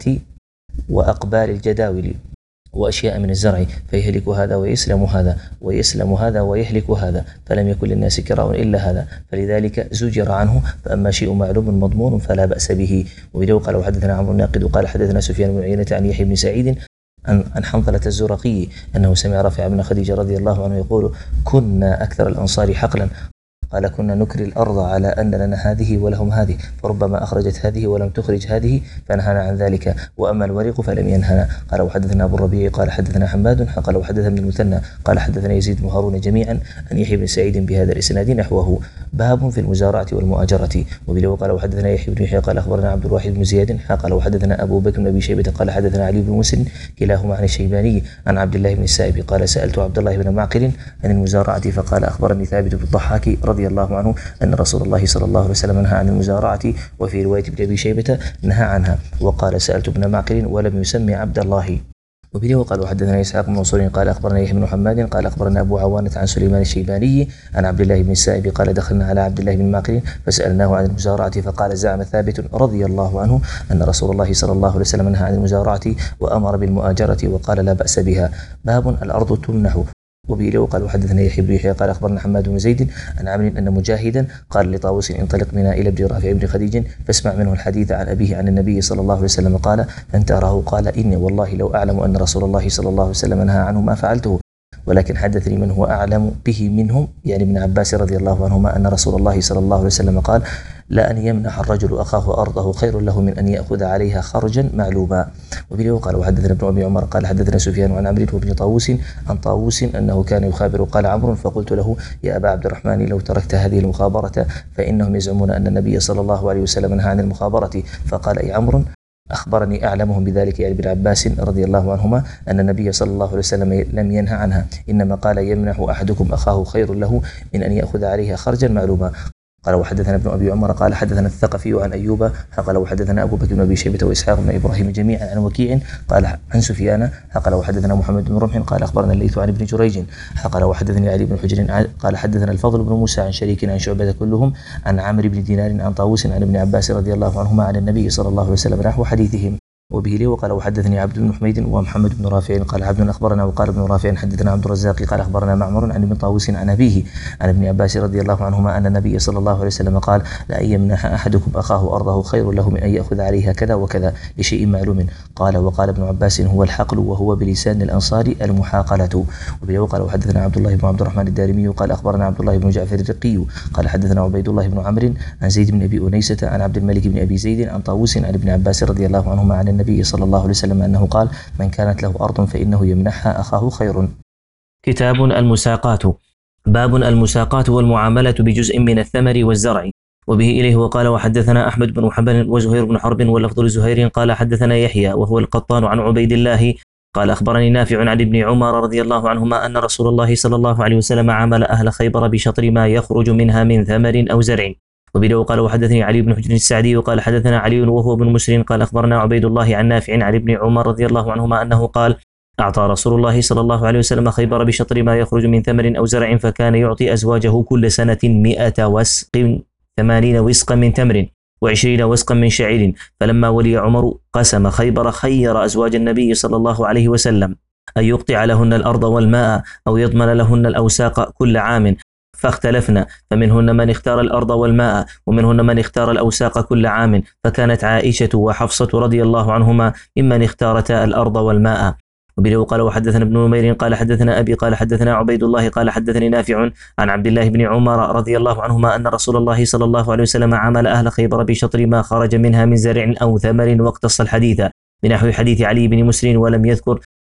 وأقبال الجداول وأشياء من الزرع فيهلك هذا ويسلم هذا ويسلم هذا ويهلك هذا، فلم يكن للناس كراء إلا هذا فلذلك زجر عنه، فأما شيء معلوم مضمون فلا بأس به. وبه قال وحدثنا عمرو الناقد قال حدثنا سفيان بن عيينة عن يحيى بن سعيد عن حنظلة الزرقي أنه سمع رافع بن خديج رضي الله عنه يقول كنا أكثر الأنصار حقلا، قال كنا نكري الأرض على أن لنا هذه ولهم هذه، فربما أخرجت هذه ولم تخرج هذه فنهانا عن ذلك، وأما الورق فلم ينهنا. قال وحدثنا أبو الربيع قال حدثنا حماد قال وحدثنا ابن المثنى قال حدثنا يزيد بن هارون جميعا عن يحيى بن سعيد بهذا الإسناد نحوه. باب في المزارعة والمؤاجرة. وبه قال وحدثنا يحيى بن يحيى قال أخبرنا عبد الواحد بن زياد قال وحدثنا أبو بكر بن أبي شيبة قال حدثنا علي بن مسلم كلاهما عن الشيباني عن عبد الله بن السائب قال سألت عبد الله بن معقل عن المزارعة فقال أخبرني ثابت بن الضحاك رضي الله عنه أن رسول الله صلى الله عليه وسلم نهى عن المزارعة، وفي رواية ابن أبي شيبة نهى عنها، وقال سألت ابن معقل ولم يسمي عبد الله. وبه قال وحدثنا إسحاق بن منصور قال أخبرنا يحيى بن حماد قال أخبرنا أبو عوانة عن سليمان الشيباني عن عبد الله بن السائب قال دخلنا على عبد الله بن معقل فسألناه عن المزارعة فقال زعم ثابت رضي الله عنه أن رسول الله صلى الله عليه وسلم نهى عن المزارعة وأمر بالمؤاجرة وقال لا بأس بها. باب الأرض تمنح. وبه قال وحدثنا يحيى بن يحيى قال أخبرنا حماد بن زيد عن عمرو أن مجاهدا قال لطاووس انطلق بنا إلى ابن رافع بن خديج فاسمع منه الحديث عن أبيه عن النبي صلى الله عليه وسلم قال فانتهره قال إني والله لو أعلم أن رسول الله صلى الله عليه وسلم نهى عنه ما فعلته، ولكن حدثني من هو أعلم به منهم يعني ابن عباس رضي الله عنهما أن رسول الله صلى الله عليه وسلم قال لا أن يمنح الرجل أخاه أرضه خير له من أن يأخذ عليها خرجا معلوما. وبه قال وحدثنا ابن أبي عمر قال حدثنا سفيان عن عمرو بن طاووس عن طاووس أنه كان يخابر قال عمرو فقلت له يا أبا عبد الرحمن لو تركت هذه المخابرة فإنهم يزعمون أن النبي صلى الله عليه وسلم نهى عن المخابرة، فقال أي عمرو أخبرني أعلمهم بذلك يعني ابن عباس رضي الله عنهما أن النبي صلى الله عليه وسلم لم ينهى عنها، إنما قال يمنح أحدكم أخاه خير له من أن يأخذ عليها خرجا معلوما. قال وحدثنا ابن أبي عمر قال حدثنا الثقفي عن أيوب قال وحدثنا أبو بكر بن أبي شيبة وإسحاق بن إبراهيم جميعا عن وكيع قال عن سفيان قال وحدثنا محمد بن رمح قال أخبرنا الليث عن ابن جريج قال وحدثني علي بن حجر قال حدثنا الفضل بن موسى عن شريك عن شعبة كلهم عن عمرو بن دينار عن طاووس عن ابن عباس رضي الله عنهما عن النبي صلى الله عليه وسلم نحو حديثهم. وبه لي وقال وحدثني عبد بن حميد ومحمد بن رافع قال عبد أخبرنا وقال ابن رافع حدثنا عبد الرزاق قال أخبرنا معمر عن ابن طاووس عن أبيه عن ابن عباس رضي الله عنهما أن النبي صلى الله عليه وسلم قال لا أن يمنح أحدكم أخاه أرضه خير له من أن يأخذ عليها كذا وكذا لشيء معلوم. قال وقال ابن عباس هو الحقل وهو بلسان الأنصار المحاقلة. وبه وقال وحدثنا عبد الله بن عبد الرحمن الدارمي قال أخبرنا عبد الله بن جعفر الرقي قال حدثنا عبيد الله بن عمرو عن زيد بن أبي أنيسة عن عبد الملك بن أبي زيد عن طاووس عن ابن عباس رضي الله عنهما عن النبي صلى الله عليه وسلم أنه قال من كانت له أرض فإنه يمنحها أخاه خير. كتاب المساقات. باب المساقات والمعاملة بجزء من الثمر والزرع. وبه إليه وقال وحدثنا أحمد بن محمد وزهير بن حرب واللفظ لزهير قال حدثنا يحيى وهو القطان عن عبيد الله قال أخبرني نافع عن ابن عمر رضي الله عنهما أن رسول الله صلى الله عليه وسلم عامل أهل خيبر بشطر ما يخرج منها من ثمر أو زرع. وبه قال وحدثني علي بن حجر السعدي وقال حدثنا علي وهو بن مسلم قال أخبرنا عبيد الله عن نافع عن ابن عمر رضي الله عنهما أنه قال أعطى رسول الله صلى الله عليه وسلم خيبر بشطر ما يخرج من ثمر أو زرع فكان يعطي أزواجه كل سنة مئة وسق ثمانين وسقا من تمر وعشرين وسقا من شعير، فلما ولي عمر قسم خيبر خير أزواج النبي صلى الله عليه وسلم أن يقطع لهن الأرض والماء أو يضمن لهن الأوساق كل عام، فاختلفنا فمنهن من اختار الأرض والماء ومنهن من اختار الأوساق كل عام، فكانت عائشة وحفصة رضي الله عنهما ممن اختارتا الأرض والماء. وبه قال وحدثنا ابن نمير قال حدثنا أبي قال حدثنا عبيد الله قال حدثني نافع عن عبد الله بن عمر رضي الله عنهما أن رسول الله صلى الله عليه وسلم عامل أهل خيبر بشطر ما خرج منها من زرع أو ثمر واقتص الحديث بنحو حديث علي بن مسلم ولم يذكر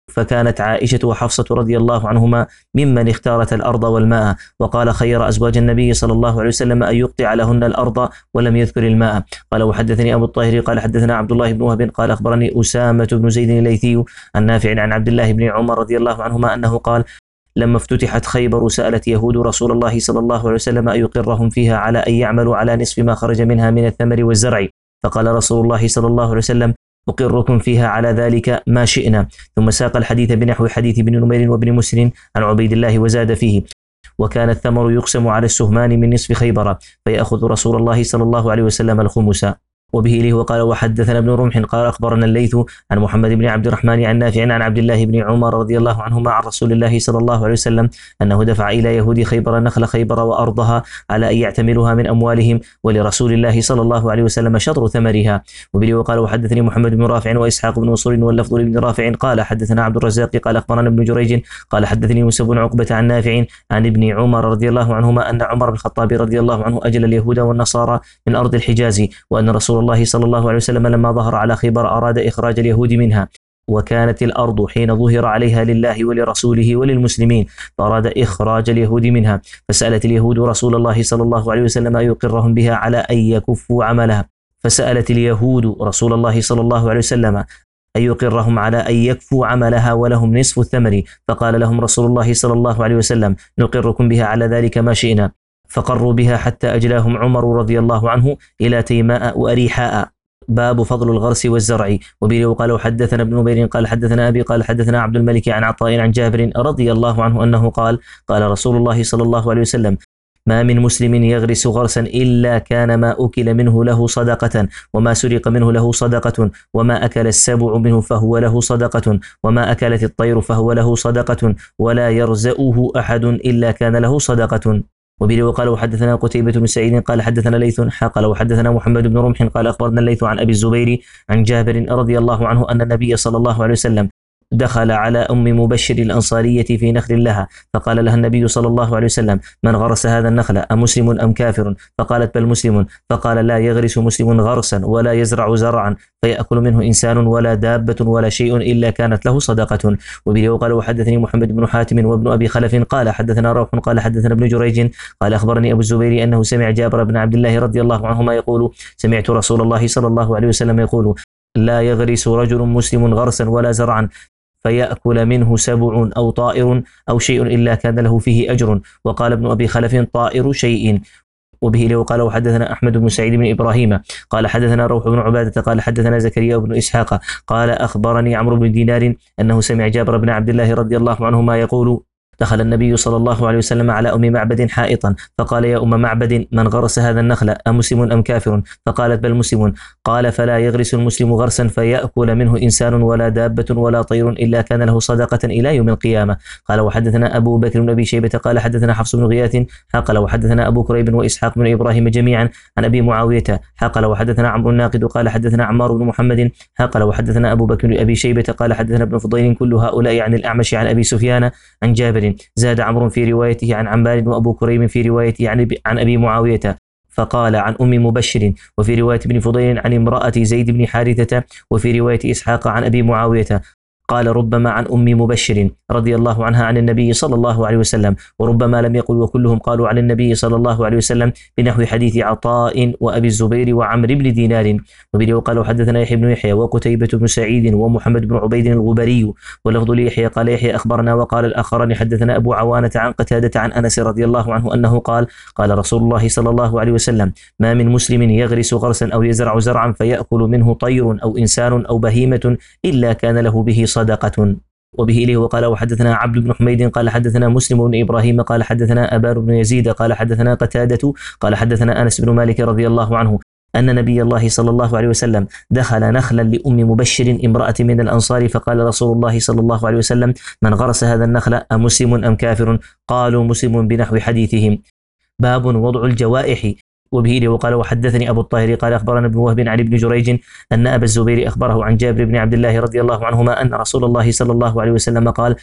فكانت عائشة وحفصة رضي الله عنهما ممن اختارت الأرض والماء، وقال خير أزواج النبي صلى الله عليه وسلم أن يقطع لهن الأرض ولم يذكر الماء. قال وحدثني أبو الطاهر قال حدثنا عبد الله بن وهب قال أخبرني أسامة بن زيد الليثي عن نافع عن عبد الله بن عمر رضي الله عنهما أنه قال لما افتتحت خيبر سألت يهود رسول الله صلى الله عليه وسلم أن يقرهم فيها على أن يعملوا على نصف ما خرج منها من الثمر والزرع، فقال رسول الله صلى الله عليه وسلم أقركم فيها على ذلك ما شئنا، ثم ساق الحديث بنحو حديث بن نمير وابن مسلم عن عبيد الله وزاد فيه وكان الثمر يقسم على السهمان من نصف خيبر فيأخذ رسول الله صلى الله عليه وسلم الخمس. وبه إليه وقال وحدثنا ابن رمح قال أخبرنا الليث عن محمد بن عبد الرحمن عن نافع عن عبد الله بن عمر رضي الله عنهما عن رسول الله صلى الله عليه وسلم أنه دفع إلى يهود خيبر نخل خيبر وأرضها على أن يعتملوها من أموالهم، ولرسول الله صلى الله عليه وسلم شطر ثمرها. وبه وقال وحدثني محمد بن رافع وإسحاق بن منصور واللفظ لابن رافع قال حدثنا عبد الرزاق قال أخبرنا ابن جريج قال حدثني موسى بن عقبة عن نافع عن ابن عمر رضي الله عنهما أن عمر بن الخطاب رضي الله عنه أجل اليهود والنصارى من أرض الحجاز، وأن رسول الله صلى الله عليه وسلم لما ظهر على خيبر أراد إخراج اليهود منها، وكانت الأرض حين ظهر عليها لله ولرسوله وللمسلمين فأراد إخراج اليهود منها، فسألت اليهود رسول الله صلى الله عليه وسلم أن يقرهم بها على أن يكفوا عملها فسألت اليهود رسول الله صلى الله عليه وسلم أن يقرهم على أن يكفوا عملها ولهم نصف الثمر، فقال لهم رسول الله صلى الله عليه وسلم نقركم بها على ذلك ما شئنا، فقروا بها حتى أجلاهم عمر رضي الله عنه إلى تيماء وأريحاء. باب فضل الغرس والزرع. وبه قال حدثنا ابن نمير قال حدثنا أبي قال حدثنا عبد الملك عن عطاء عن جابر رضي الله عنه أنه قال قال رسول الله صلى الله عليه وسلم ما من مسلم يغرس غرسا إلا كان ما أكل منه له صدقة، وما سرق منه له صدقة، وما أكل السبع منه فهو له صدقة، وما أكلت الطير فهو له صدقة، ولا يرزأه أحد إلا كان له صدقة. وبه وقال وحدثنا قتيبة بن سعيد قال حدثنا ليث قال وحدثنا محمد بن رمح قال أخبرنا الليث عن أبي الزبير عن جابر رضي الله عنه أن النبي صلى الله عليه وسلم دخل على أم مبشر الأنصارية في نخل لها، فقال لها النبي صلى الله عليه وسلم من غرس هذا النخل أمسلم أم كافر؟ فقالت بل مسلم، فقال لا يغرس مسلم غرسا ولا يزرع زرعا فيأكل منه إنسان ولا دابة ولا شيء إلا كانت له صدقة. وبه وقال وحدثني محمد بن حاتم وابن أبي خلف قال حدثنا روح قال حدثنا ابن جريج قال أخبرني أبو الزبير أنه سمع جابر بن عبد الله رضي الله عنهما يقول سمعت رسول الله صلى الله عليه وسلم يقول لا يغرس رجل مسلم غرسا ولا زرعا فيأكل منه سبع أو طائر أو شيء إلا كان له فيه أجر. وقال ابن أبي خلف طائر شيء. وبه له قال وحدثنا أحمد بن سعيد بن إبراهيم قال حدثنا روح بن عبادة قال حدثنا زكريا بن إسحاق قال أخبرني عمرو بن دينار أنه سمع جابر بن عبد الله رضي الله عنهما يقول دخل النبي صلى الله عليه وسلم على أم معبد حائطا فقال يا أم معبد من غرس هذا النخل أمسلم أم كافر؟ فقالت بل مسلم. قال فلا يغرس المسلم غرسا فيأكل منه إنسان ولا دابة ولا طير إلا كان له صدقة إلى يوم القيامة. قال وحدثنا أبو بكر بن أبي شيبة قال حدثنا حفص بن غياث قال وحدثنا أبو كريب وإسحاق بن إبراهيم جميعا عن أبي معاوية قال وحدثنا عمرو الناقد قال حدثنا عمار بن محمد قال وحدثنا أبو بكر بن أبي شيبة قال حدثنا ابن فضيل كل هؤلاء عن الأعمش عن أبي سفيان عن جابر. زاد عمرو في روايته عن عمار وأبو كريم في روايته عن عن أبي معاوية فقال عن أم مبشر، وفي رواية ابن فضيل عن امرأة زيد بن حارثة، وفي رواية إسحاق عن أبي معاوية قال ربما عن أم مبشر رضي الله عنها عن النبي صلى الله عليه وسلم، وربما لم يقل وكلهم قالوا عن النبي صلى الله عليه وسلم بنحو حديث عطاء وأبي الزبير وعمر بن دينار. وبه قالوا حدثنا يحيى بن يحيى وقتيبة بن سعيد ومحمد بن عبيد الغبري ولفظ ليحيى قال يحيى أخبرنا وقال الآخران حدثنا أبو عوانة عن قتادة عن أنس رضي الله عنه أنه قال قال رسول الله صلى الله عليه وسلم ما من مسلم يغرس غرسا أو يزرع زرعا فيأكل منه طير أو إنسان أو بهيمة إلا كان له به صدقة. وبه إليه وقال وحدثنا عبد بن حميد قال حدثنا مسلم بن إبراهيم قال حدثنا أبار بن يزيد قال حدثنا قتادة قال حدثنا أنس بن مالك رضي الله عنه أن نبي الله صلى الله عليه وسلم دخل نخلا لأم مبشر امرأة من الأنصار فقال رسول الله صلى الله عليه وسلم من غرس هذا النخل أمسلم أم كافر؟ قالوا مسلم بنحو حديثهم. باب وضع الجوائح. وبه وقال وحدثني أبو الطاهر قال أخبرنا ابن وهب عن ابن جريج أن أبا الزبير أخبره عن جابر بن عبد الله رضي الله عنهما أن رسول الله صلى الله عليه وسلم قال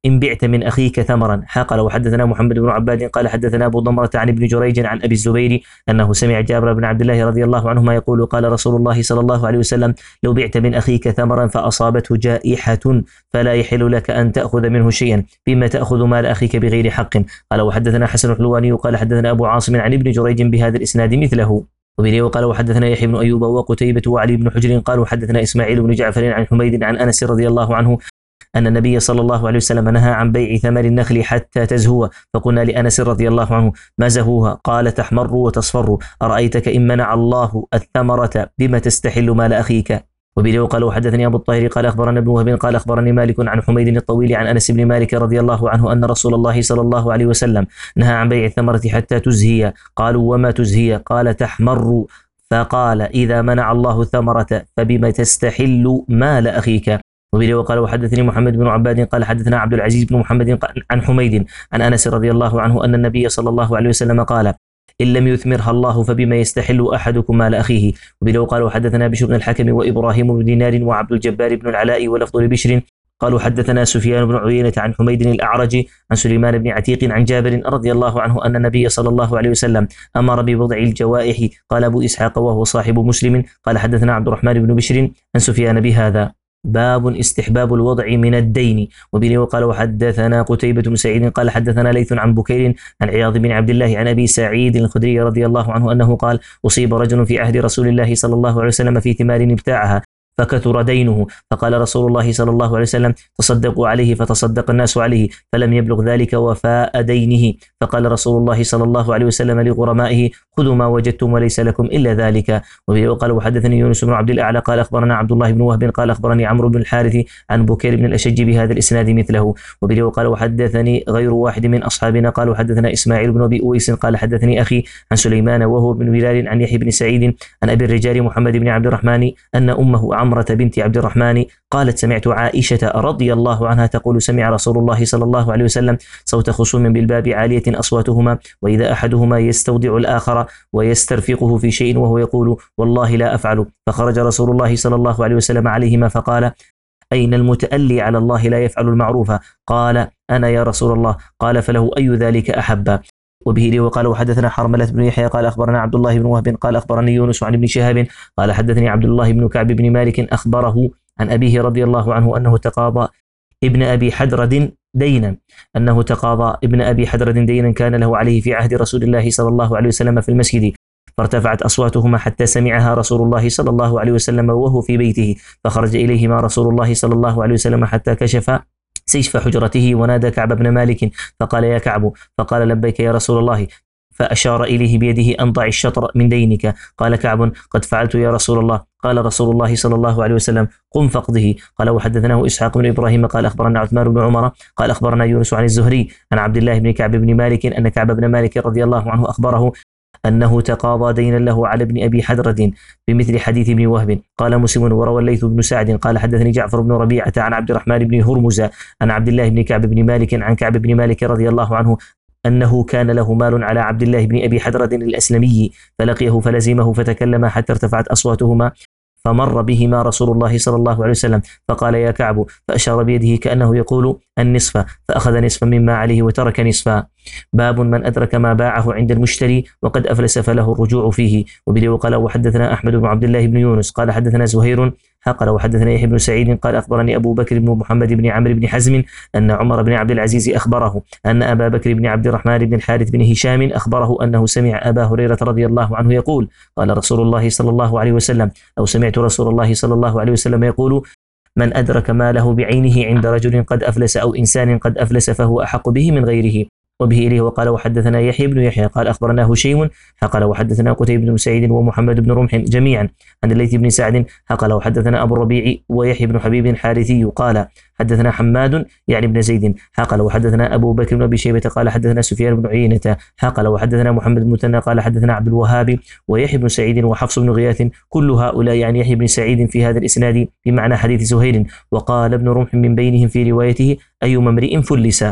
إن بعت من أخيك ثمرا. قال وحدثنا محمد بن عباد قال حدثنا أبو ضمرة عن ابن جريج عن أبي الزبير أنه سمع جابر بن عبد الله رضي الله عنهما يقول قال رسول الله صلى الله عليه وسلم لو بعت من أخيك ثمرا فأصابته جائحة فلا يحل لك أن تأخذ منه شيئا، بما تأخذ مال أخيك بغير حق. قال وحدثنا حسن الحلواني قال حدثنا أبو عاصم عن ابن جريج بهذا الإسناد مثله. وبه وقال وحدثنا يحيى بن أيوب وقتيبة وعلي بن حجر قالوا حدثنا إسماعيل بن جعفر عن حميد عن أنس رضي الله عنه أن النبي صلى الله عليه وسلم نهى عن بيع ثمر النخل حتى تزهو، فقلنا لأنس رضي الله عنه ما زهوها؟ قال تحمر وتصفر، أرأيتك إن منع الله الثمرة بما تستحل مال أخيك. وبه وقال وحدثني أبو الطاهر قال أخبرنا ابن وهب قال أخبرني مالك عن حميد الطويل عن أنس بن مالك رضي الله عنه أن رسول الله صلى الله عليه وسلم نهى عن بيع الثمرة حتى تزهي. قالوا وما تزهي؟ قال تحمر، فقال إذا منع الله الثمرة فبما تستحل مال أخيك. وبه وقال وحدثني محمد بن عباد قال حدثنا عبد العزيز بن محمد عن حميد عن أنس رضي الله عنه أن النبي صلى الله عليه وسلم قال إن لم يثمرها الله فبما يستحل أحدكم مال أخيه. وبه وقال وحدثنا بشر بن الحكم وإبراهيم بن دينار وعبد الجبار بن العلاء ولفظ لبشر قالوا حدثنا سفيان بن عيينة عن حميد الأعرج عن سليمان بن عتيق عن جابر رضي الله عنه أن النبي صلى الله عليه وسلم أمر بوضع الجوائح. قال أبو إسحاق وهو صاحب مسلم قال حدثنا عبد الرحمن بن بشر عن سفيان بهذا. باب استحباب الوضع من الدين. وبه وقال وحدثنا قتيبة بن سعيد قال حدثنا ليث عن بكير عن عياض بن عبد الله عن أبي سعيد الخدري رضي الله عنه أنه قال أصيب رجل في عهد رسول الله صلى الله عليه وسلم في ثمار ابتاعها فكثر دينه، فقال رسول الله صلى الله عليه وسلم تصدقوا عليه، فتصدق الناس عليه فلم يبلغ ذلك وفاء دينه. فقال رسول الله صلى الله عليه وسلم لغرمائه خذوا ما وجدتم وليس لكم إلا ذلك. وقال وحدثني يونس بن عبد الأعلى قال أخبرنا عبد الله بن وهب قال أخبرني عمرو بن الحارث عن بكير بن الأشج بهذا الإسناد مثله. وبه وقال وحدثني غير واحد من أصحابنا قال وحدثنا إسماعيل بن أبي أويس قال حدثني أخي عن سليمان وهو بن بلال عن يحيى بن سعيد عن أبي الرجال محمد بن عبد الرحمن أن أمه عمرة بنت عبد الرحمن قالت سمعت عائشة رضي الله عنها تقول سمع رسول الله صلى الله عليه وسلم صوت خصوم بالباب عالية أصواتهما وإذا أحدهما يستودع الآخر ويسترفقه في شيء وهو يقول والله لا أفعل، فخرج رسول الله صلى الله عليه وسلم عليهما فقال أين المتألي على الله لا يفعل المعروف؟ قال أنا يا رسول الله. قال فله أي ذلك أحب. وبه لي وقال وحدثنا حرملة بن يحيى قال أخبرنا عبد الله بن وهب قال أخبرني يونس عن ابن شهاب قال حدثني عبد الله بن كعب بن مالك أخبره عن أبيه رضي الله عنه أنه تقاضى ابن أبي حدرد دينا أنه تقاضى ابن أبي حدرد دينا كان له عليه في عهد رسول الله صلى الله عليه وسلم في المسجد، فارتفعت أصواتهما حتى سمعها رسول الله صلى الله عليه وسلم وهو في بيته، فخرج إليهما رسول الله صلى الله عليه وسلم حتى كشف سيف حجرته ونادى كعب بن مالك فقال يا كعب، فقال لبيك يا رسول الله، فأشار إليه بيده أن ضع الشطر من دينك. قال كعب قد فعلت يا رسول الله. قال رسول الله صلى الله عليه وسلم قم فاقضه. قال وحدثناه إسحاق بن إبراهيم قال أخبرنا عثمان بن عمر قال أخبرنا يونس عن الزهري عن عبد الله بن كعب بن مالك أن كعب بن مالك رضي الله عنه أخبره أنه تقاضى دينا له على ابن أبي حدرد بمثل حديث ابن وهب. قال مسلم وروى الليث بن سعد قال حدثني جعفر بن ربيعة عن عبد الرحمن بن هرمز عن عبد الله بن كعب بن مالك عن كعب بن مالك رضي الله عنه أنه كان له مال على عبد الله بن أبي حدرد الأسلمي فلقيه فلزمه فتكلم حتى ارتفعت أصواتهما، فمر بهما رسول الله صلى الله عليه وسلم فقال يا كعب، فأشار بيده كأنه يقول النصف، فأخذ نصفا مما عليه وترك نصفا. باب من أدرك ما باعه عند المشتري وقد أفلس فله الرجوع فيه. وبه وقال وحدثنا أحمد بن عبد الله بن يونس قال حدثنا زهير قال وحدثنا يحيى بن سعيد قال أخبرني أبو بكر بن محمد بن عمرو بن حزم أن عمر بن عبد العزيز أخبره أن أبا بكر بن عبد الرحمن بن الحارث بن هشام أخبره أنه سمع أبا هريرة رضي الله عنه يقول قال رسول الله صلى الله عليه وسلم أو سمعت رسول الله صلى الله عليه وسلم يقول من أدرك ماله بعينه عند رجل قد أفلس أو إنسان قد أفلس فهو أحق به من غيره. وبه إليه وقال وحدثنا يحيى بن يحيى قال أخبرنا هشيم قال وحدثنا قتيبة بن سعيد ومحمد بن رمح جميعا عن الليث بن سعد قال وحدثنا أبو الربيع ويحيى بن حبيب الحارثي قال حدثنا حماد يعني بن زيد قال وحدثنا أبو بكر بن أبي شيبة قال حدثنا سفيان بن عيينة قال وحدثنا محمد بن مثنى قال حدثنا عبد الوهاب ويحيى بن سعيد وحفص بن غياث كل هؤلاء يعني يحيى بن سعيد في هذا الإسناد بمعنى حديث سهيل. وقال ابن رمح من بينهم في روايته أيما امرئ فلس.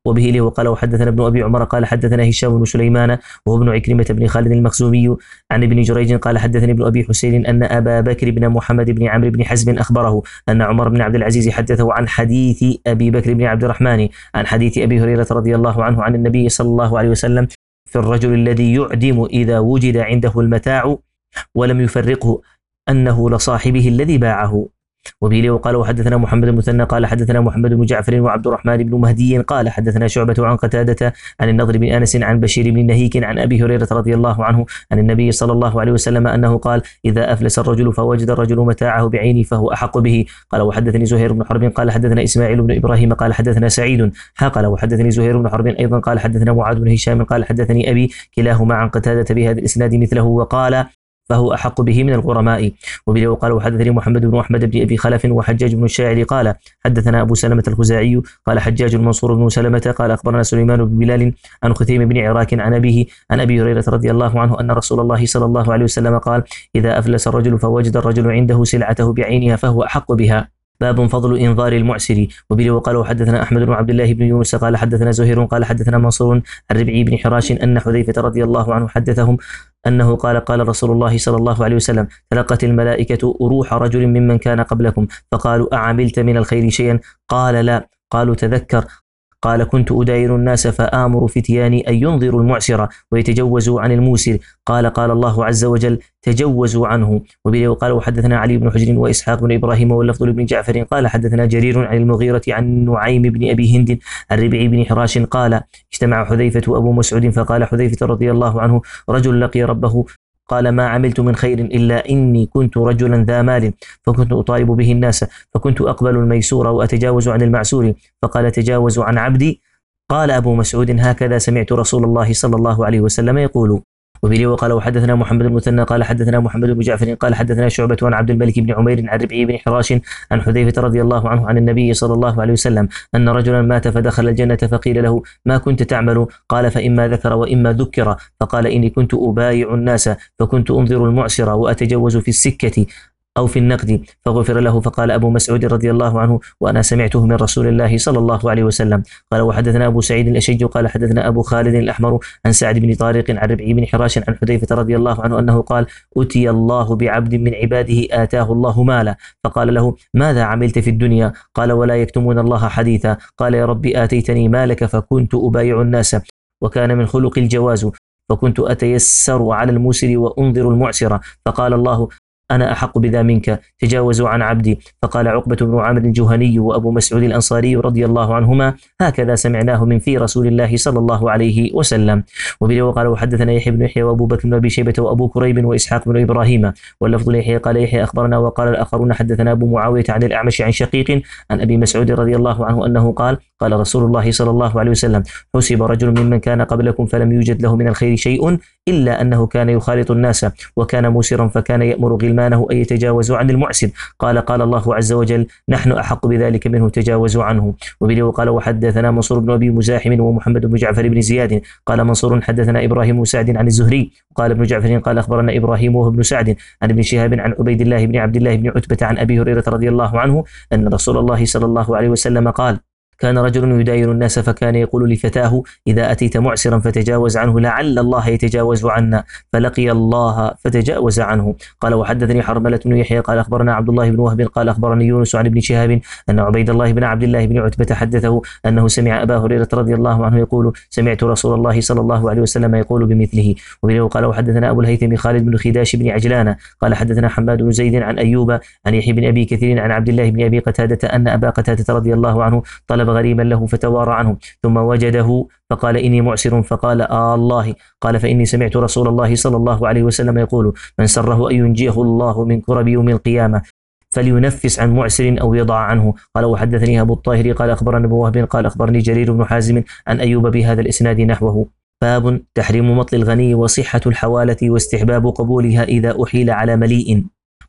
وبه له قال وحدثنا ابن أبي عمر قال حدثنا هشام بن سليمان وهو ابن عكرمة بن خالد المخزومي عن ابن جريج قال حدثني ابن أبي حسين أن أبا بكر بن محمد بن عمرو بن حزم أخبره أن عمر بن عبد العزيز حدثه عن حديث أبي بكر بن عبد الرحمن عن حديث أبي هريرة رضي الله عنه عن النبي صلى الله عليه وسلم في الرجل الذي يعدم إذا وجد عنده المتاع ولم يفرقه أنه لصاحبه الذي باعه. وبه له قال وحدثنا محمد المثنى قال حدثنا محمد بن جعفر وعبد الرحمن بن مهدي قال حدثنا شعبة عن قتادة عن النضر بن أنس عن بشير بن نهيك عن أبي هريرة رضي الله عنه عن النبي صلى الله عليه وسلم أنه قال إذا أفلس الرجل فوجد الرجل متاعه بعينه فهو أحق به. قال وحدثني زهير بن حرب قال حدثنا إسماعيل بن إبراهيم قال حدثنا سعيد قال وحدثني زهير بن حرب أيضا قال حدثنا معاذ بن هشام قال حدثني أبي كلاهما عن قتادة بهذا الإسناد مثله وقال فهو أحق به من الغرماء. وبه قال وحدثني محمد بن أحمد بن أبي خلف وحجاج بن الشاعر قال حدثنا أبو سلمة الخزاعي قال حجاج المنصور بن سلمة قال أخبرنا سليمان بن بلال عن خثيم بن عراك عن أبيه عن أبي هريرة رضي الله عنه أن رسول الله صلى الله عليه وسلم قال إذا أفلس الرجل فوجد الرجل عنده سلعته بعينها فهو أحق بها. باب فضل إنظار المعسر. وبه وقال وحدثنا أحمد بن عبد الله بن يونس قال حدثنا زهير قال حدثنا منصور عن ربعي بن حراش أن حذيفة رضي الله عنه حدثهم أنه قال قال رسول الله صلى الله عليه وسلم تلقت الملائكة روح رجل ممن كان قبلكم فقالوا أعملت من الخير شيئا؟ قال لا. قالوا تذكر. قال كنت أداير الناس فآمر فتياني أن ينظروا المعسر ويتجوزوا عن الموسر. قال قال الله عز وجل تجوزوا عنه. وبه قال وحدثنا علي بن حجر وإسحاق بن إبراهيم واللفظ لابن جعفر قال حدثنا جرير عن المغيرة عن نعيم بن أبي هند عن ربعي بن حراش قال اجتمع حذيفة وأبو مسعود فقال حذيفة رضي الله عنه رجل لقي ربه قال ما عملت من خير إلا إني كنت رجلا ذا مال فكنت أطالب به الناس فكنت أقبل الميسور وأتجاوز عن المعسور فقال تجاوزوا عن عبدي. قال أبو مسعود هكذا سمعت رسول الله صلى الله عليه وسلم يقول. وبه وقال وحدثنا محمد المثنى قال حدثنا محمد بن جعفر قال حدثنا شعبة عن عبد الملك بن عمير عن ربعي بن حراش عن حذيفة رضي الله عنه عن النبي صلى الله عليه وسلم أن رجلا مات فدخل الجنة فقيل له ما كنت تعمل؟ قال فإما ذكر وإما ذكر. فقال إني كنت أبايع الناس فكنت أنظر المعسر وأتجوز في السكة أو في النقد فغفر له. فقال أبو مسعود رضي الله عنه وأنا سمعته من رسول الله صلى الله عليه وسلم. قال وحدثنا أبو سعيد الأشج قال حدثنا أبو خالد الأحمر عن سعد بن طارق عن ربعي بن حراش عن حذيفة رضي الله عنه أنه قال أتي الله بعبد من عباده آتاه الله مالا فقال له ماذا عملت في الدنيا؟ قال ولا يكتمون الله حديثا. قال يا رب آتيتني مالك فكنت أبايع الناس وكان من خلق الجواز فكنت أتيسر على الموسر وأنظر المعسر. فقال الله أنا أحق بذا منك تجاوزوا عن عبدي. فقال عقبة بن عامر الجهني وأبو مسعود الأنصاري رضي الله عنهما هكذا سمعناه من في رسول الله صلى الله عليه وسلم. وبه وقال وحدثنا يحيى بن يحيى وأبو بكر بن أبي شيبة وأبو كريب وإسحاق بن إبراهيم واللفظ ليحيى قال يحيى أخبرنا وقال الآخرون حدثنا أبو معاوية عن الأعمش عن شقيق عن أبي مسعود رضي الله عنه أنه قال قال رسول الله صلى الله عليه وسلم حسب رجل ممن كان قبلكم فلم يوجد له من الخير شيء إلا أنه كان يخالط الناس وكان موسرا فكان يأمر غلمانه أن يتجاوزوا عن المعسر. قال قال الله عز وجل نحن أحق بذلك منه تجاوزوا عنه. وبه قال وحدثنا منصور بن أبي مزاحم ومحمد بن جعفر بن زياد قال منصور حدثنا إبراهيم بن سعد عن الزهري قال ابن جعفر قال أخبرنا إبراهيم وهو ابن سعد عن ابن شهاب عن عبيد الله بن عبد الله بن عتبة عن أبي هريرة رضي الله عنه أن رسول الله صلى الله عليه وسلم قال كان رجل يداير الناس فكان يقول لفتاه إذا أتيت معسرا فتجاوز عنه لعل الله يتجاوز عنا فلقي الله فتجاوز عنه. قال وحدثني حرملة بن يحيى قال أخبرنا عبد الله بن وهب قال أخبرني يونس عن ابن شهاب أن عبيد الله بن عبد الله بن عتبة حدثه أنه سمع أبا هريرة رضي الله عنه يقول سمعت رسول الله صلى الله عليه وسلم يقول بمثله. وبه قال وحدثنا أبو الهيثم خالد بن خداش بن عجلان قال حدثنا حماد بن زيد عن أيوب عن يحيى بن أبي كثير عن عبد الله بن أبي قتادة أن أبا قتادة رضي الله عنه طلب غريما له فتوارى عنه ثم وجده فقال إني معسر فقال آه الله. قال فإني سمعت رسول الله صلى الله عليه وسلم يقول من سره أن ينجيه الله من كرب يوم القيامة فلينفس عن معسر أو يضع عنه. قال وحدثني أبو الطاهر قال أخبرنا أبو وهب قال أخبرني جرير بن حازم عن أيوب بهذا الإسناد نحوه. باب تحريم مطل الغني وصحة الحوالة واستحباب قبولها إذا أحيل على مليء.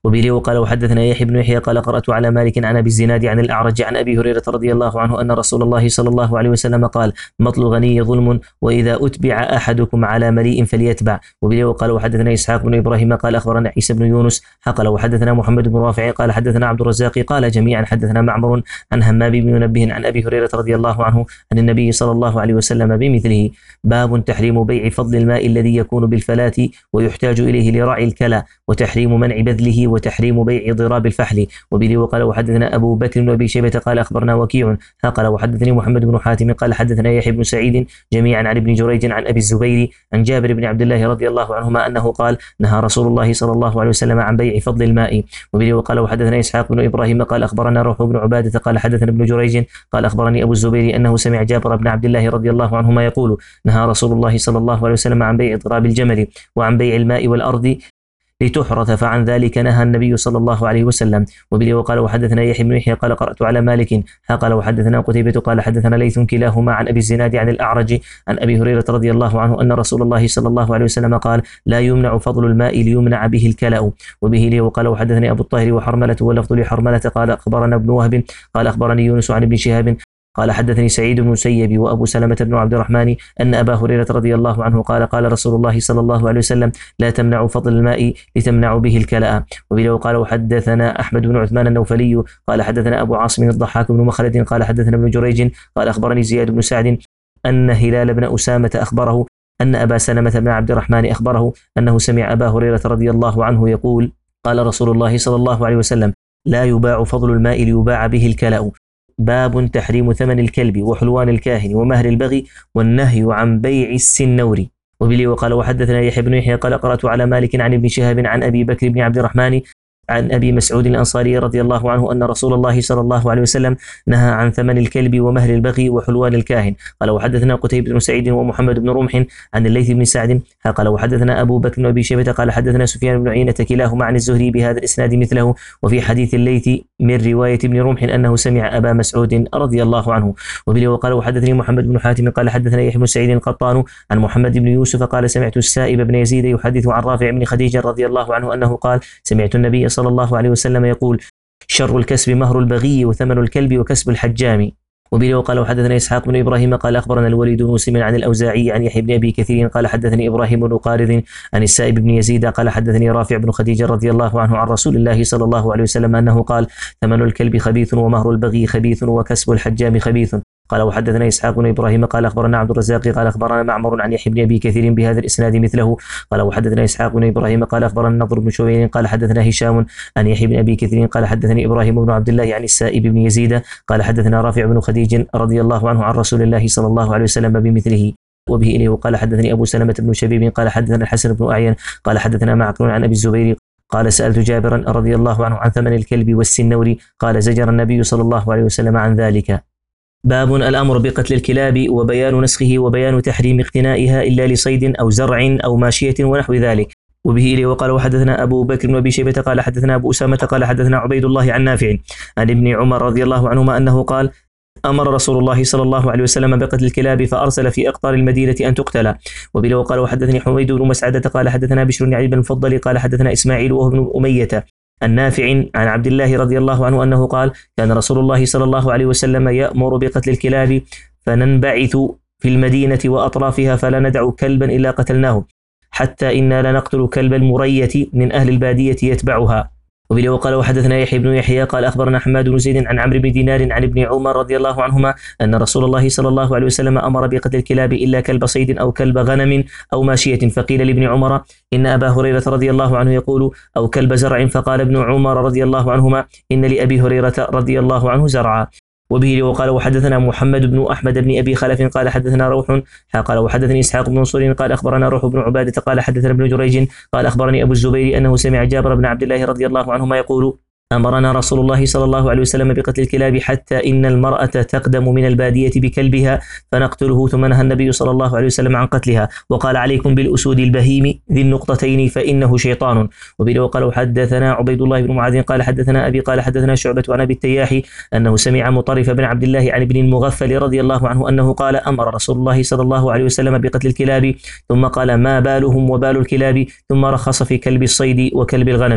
وبه وقال وحدثنا يحيى بن يحيى قال قرأت على مالك عن أبي الزناد عن الأعرج عن أبي هريرة رضي الله عنه أن رسول الله صلى الله عليه وسلم قال مطل الغني ظلم وإذا أتبع أحدكم على مليء فليتبع. وبه وقال وحدثنا إسحاق بن إبراهيم قال أخبرنا عيسى بن يونس قال وحدثنا محمد بن رافع قال حدثنا عبد الرزاق قال جميعا حدثنا معمر عن همام بن منبه عن أبي هريرة رضي الله عنه عن النبي صلى الله عليه وسلم بمثله. باب تحريم بيع فضل الماء الذي يكون بالفلاة ويحتاج إليه لرعي الكلى وتحريم منع بذله وتحريم بيع ضراب الفحل. وبه وقال وحدثنا أبو بكر بن أبي شيبة قال أخبرنا وكيع قال وحدثني محمد بن حاتم قال حدثنا يحيى بن سعيد جميعا عن ابن جريج عن أبي الزبير عن جابر بن عبد الله رضي الله عنهما أنه قال نهى رسول الله صلى الله عليه وسلم عن بيع فضل الماء. وبه وقال وحدثنا إسحاق بن إبراهيم قال أخبرنا روح بن عبادة قال حدثنا ابن جريج قال أخبرني أبو الزبير أنه سمع جابر بن عبد الله رضي الله عنهما يقول نهى رسول الله صلى الله عليه وسلم عن بيع ضراب الجمل وعن بيع الماء والأرض لتحرث فعن ذلك نهى النبي صلى الله عليه وسلم. وبه وقال وحدثنا يحيى بن يحيى قال قرأت على مالك قال وحدثنا قتيبة قال حدثنا ليث كلاهما عن أبي الزناد عن الأعرج عن أبي هريرة رضي الله عنه أن رسول الله صلى الله عليه وسلم قال لا يمنع فضل الماء ليمنع به الكلأ. وبه لي وقال وحدثني أبو الطاهر وحرملة واللفظ لحرملة قال أخبرنا ابن وهب قال أخبرني يونس عن ابن شهاب قال حدثني سعيد بن المسيب وأبو سلمة بن عبد الرحمن أن أبا هريرة رضي الله عنه قال قال رسول الله صلى الله عليه وسلم لا تمنعوا فضل الماء لتمنعوا به الكلأ. وبه قال وحدثنا أحمد بن عثمان النوفلي قال حدثنا أبو عاصم الضحاك بن مخلد قال حدثنا ابن جريج قال أخبرني زياد بن سعد أن هلال بن أسامة أخبره أن أبا سلمة بن عبد الرحمن أخبره أنه سمع أبا هريرة رضي الله عنه يقول قال رسول الله صلى الله عليه وسلم لا يباع فضل الماء ليباع به الكلأ. باب تحريم ثمن الكلب وحلوان الكاهن ومهر البغي والنهي عن بيع السنور. وبه وقال وحدثنا يحيى بن يحيى قال قرأت على مالك عن ابن شهاب عن أبي بكر بن عبد الرحمن عن أبي مسعود الأنصاري رضي الله عنه أن رسول الله صلى الله عليه وسلم نهى عن ثمن الكلب ومهر البغي وحلوان الكاهن. قال وحدثنا قتيبة بن سعيد ومحمد بن رمح عن الليث بن سعد قال وحدثنا أبو بكر بن أبي شيبة قال حدثنا سفيان بن عيينة كلاهما عن الزهري بهذا الإسناد مثله. وفي حديث الليث من رواية ابن رمح أنه سمع أبا مسعود رضي الله عنه. وبه وقال وحدثني محمد بن حاتم قال حدثنا يحيى بن سعيد القطان عن محمد بن يوسف قال سمعت السائب بن يزيد يحدث عن رافع بن خديج رضي الله عنه أنه قال سمعت النبي صلى الله عليه وسلم يقول شر الكسب مهر البغي وثمن الكلب وكسب الحجام. وبه وقال وحدثنا إسحاق بن إبراهيم قال أخبرنا الوليد بن مسلم عن الأوزاعي عن يحيى بن أبي كثير قال حدثني إبراهيم بن قارذ عن السائب بن يزيد قال حدثني رافع بن خديج رضي الله عنه عن رسول الله صلى الله عليه وسلم أنه قال ثمن الكلب خبيث ومهر البغي خبيث وكسب الحجام خبيث. قال وحدثنا إسحاق بن إبراهيم قال أخبرنا عبد الرزاق قال أخبرنا معمر عن يحيى بن أبي كثير بهذا الإسناد مثله. قال وحدثنا إسحاق بن إبراهيم قال أخبرنا النضر بن شوير قال حدثنا هشام عن يحيى بن أبي كثير قال حدثني إبراهيم بن عبد الله عن السائب بن يزيد قال حدثنا رافع بن خديج رضي الله عنه عن رسول الله صلى الله عليه وسلم بمثله. وبه إليه قال حدثني أبو سلمة بن شبيب قال حدثنا الحسن بن أعين قال حدثنا معقل عن أبي الزبير قال سألت جابرا رضي الله عنه عن ثمن الكلب والسنور قال زجر النبي صلى الله عليه وسلم عن ذلك. باب الأمر بقتل الكلاب وبيان نسخه وبيان تحريم اقتنائها إلا لصيد أو زرع أو ماشية ونحو ذلك. وبه إليه وقال وحدثنا أبو بكر بن أبي شيبة قال حدثنا أبو أسامة قال حدثنا عبيد الله عن نافع عن ابن عمر رضي الله عنهما أنه قال أمر رسول الله صلى الله عليه وسلم بقتل الكلاب فأرسل في أقطار المدينة أن تقتل. وبه وقال وحدثني حميد بن مسعدة قال حدثنا بشر بن علي بن المفضل قال حدثنا إسماعيل وهو ابن أمية النافع عن عبد الله رضي الله عنه أنه قال كان رسول الله صلى الله عليه وسلم يأمر بقتل الكلاب فننبعث في المدينة وأطرافها فلا ندع كلبا إلا قتلناه حتى إنا لنقتل كلب المرية من أهل البادية يتبعها. وبه وقال وحدثنا يحيى بن يحيى قال أخبرنا حماد بن زيد عن عمرو بن دينار عن ابن عمر رضي الله عنهما أن رسول الله صلى الله عليه وسلم أمر بقتل الكلاب إلا كلب صيد أو كلب غنم أو ماشية. فقيل لابن عمر إن أبا هريرة رضي الله عنه يقول أو كلب زرع فقال ابن عمر رضي الله عنهما إن لأبي هريرة رضي الله عنه زرعا. وبه وقال وحدثنا محمد بن أحمد بن أبي خلف قال حدثنا روح قال وحدثني إسحاق بن منصور قال أخبرنا روح بن عبادة قال حدثنا ابن جريج قال أخبرني أبو الزبير أنه سمع جابر بن عبد الله رضي الله عنهما يقول أمرنا رسول الله صلى الله عليه وسلم بقتل الكلاب حتى إن المرأة تقدم من البادية بكلبها فنقتله ثم نهى النبي صلى الله عليه وسلم عن قتلها وقال عليكم بالأسود البهيم ذي النقطتين فإنه شيطان. وبه وقال حدثنا عبيد الله بن معاذ قال حدثنا أبي قال حدثنا شعبة عن أبي التياح أنه سمع مطرف بن عبد الله عن ابن المغفل رضي الله عنه أنه قال أمر رسول الله صلى الله عليه وسلم بقتل الكلاب ثم قال ما بالهم وبال الكلاب ثم رخص في كلب الصيد وكلب الغنم.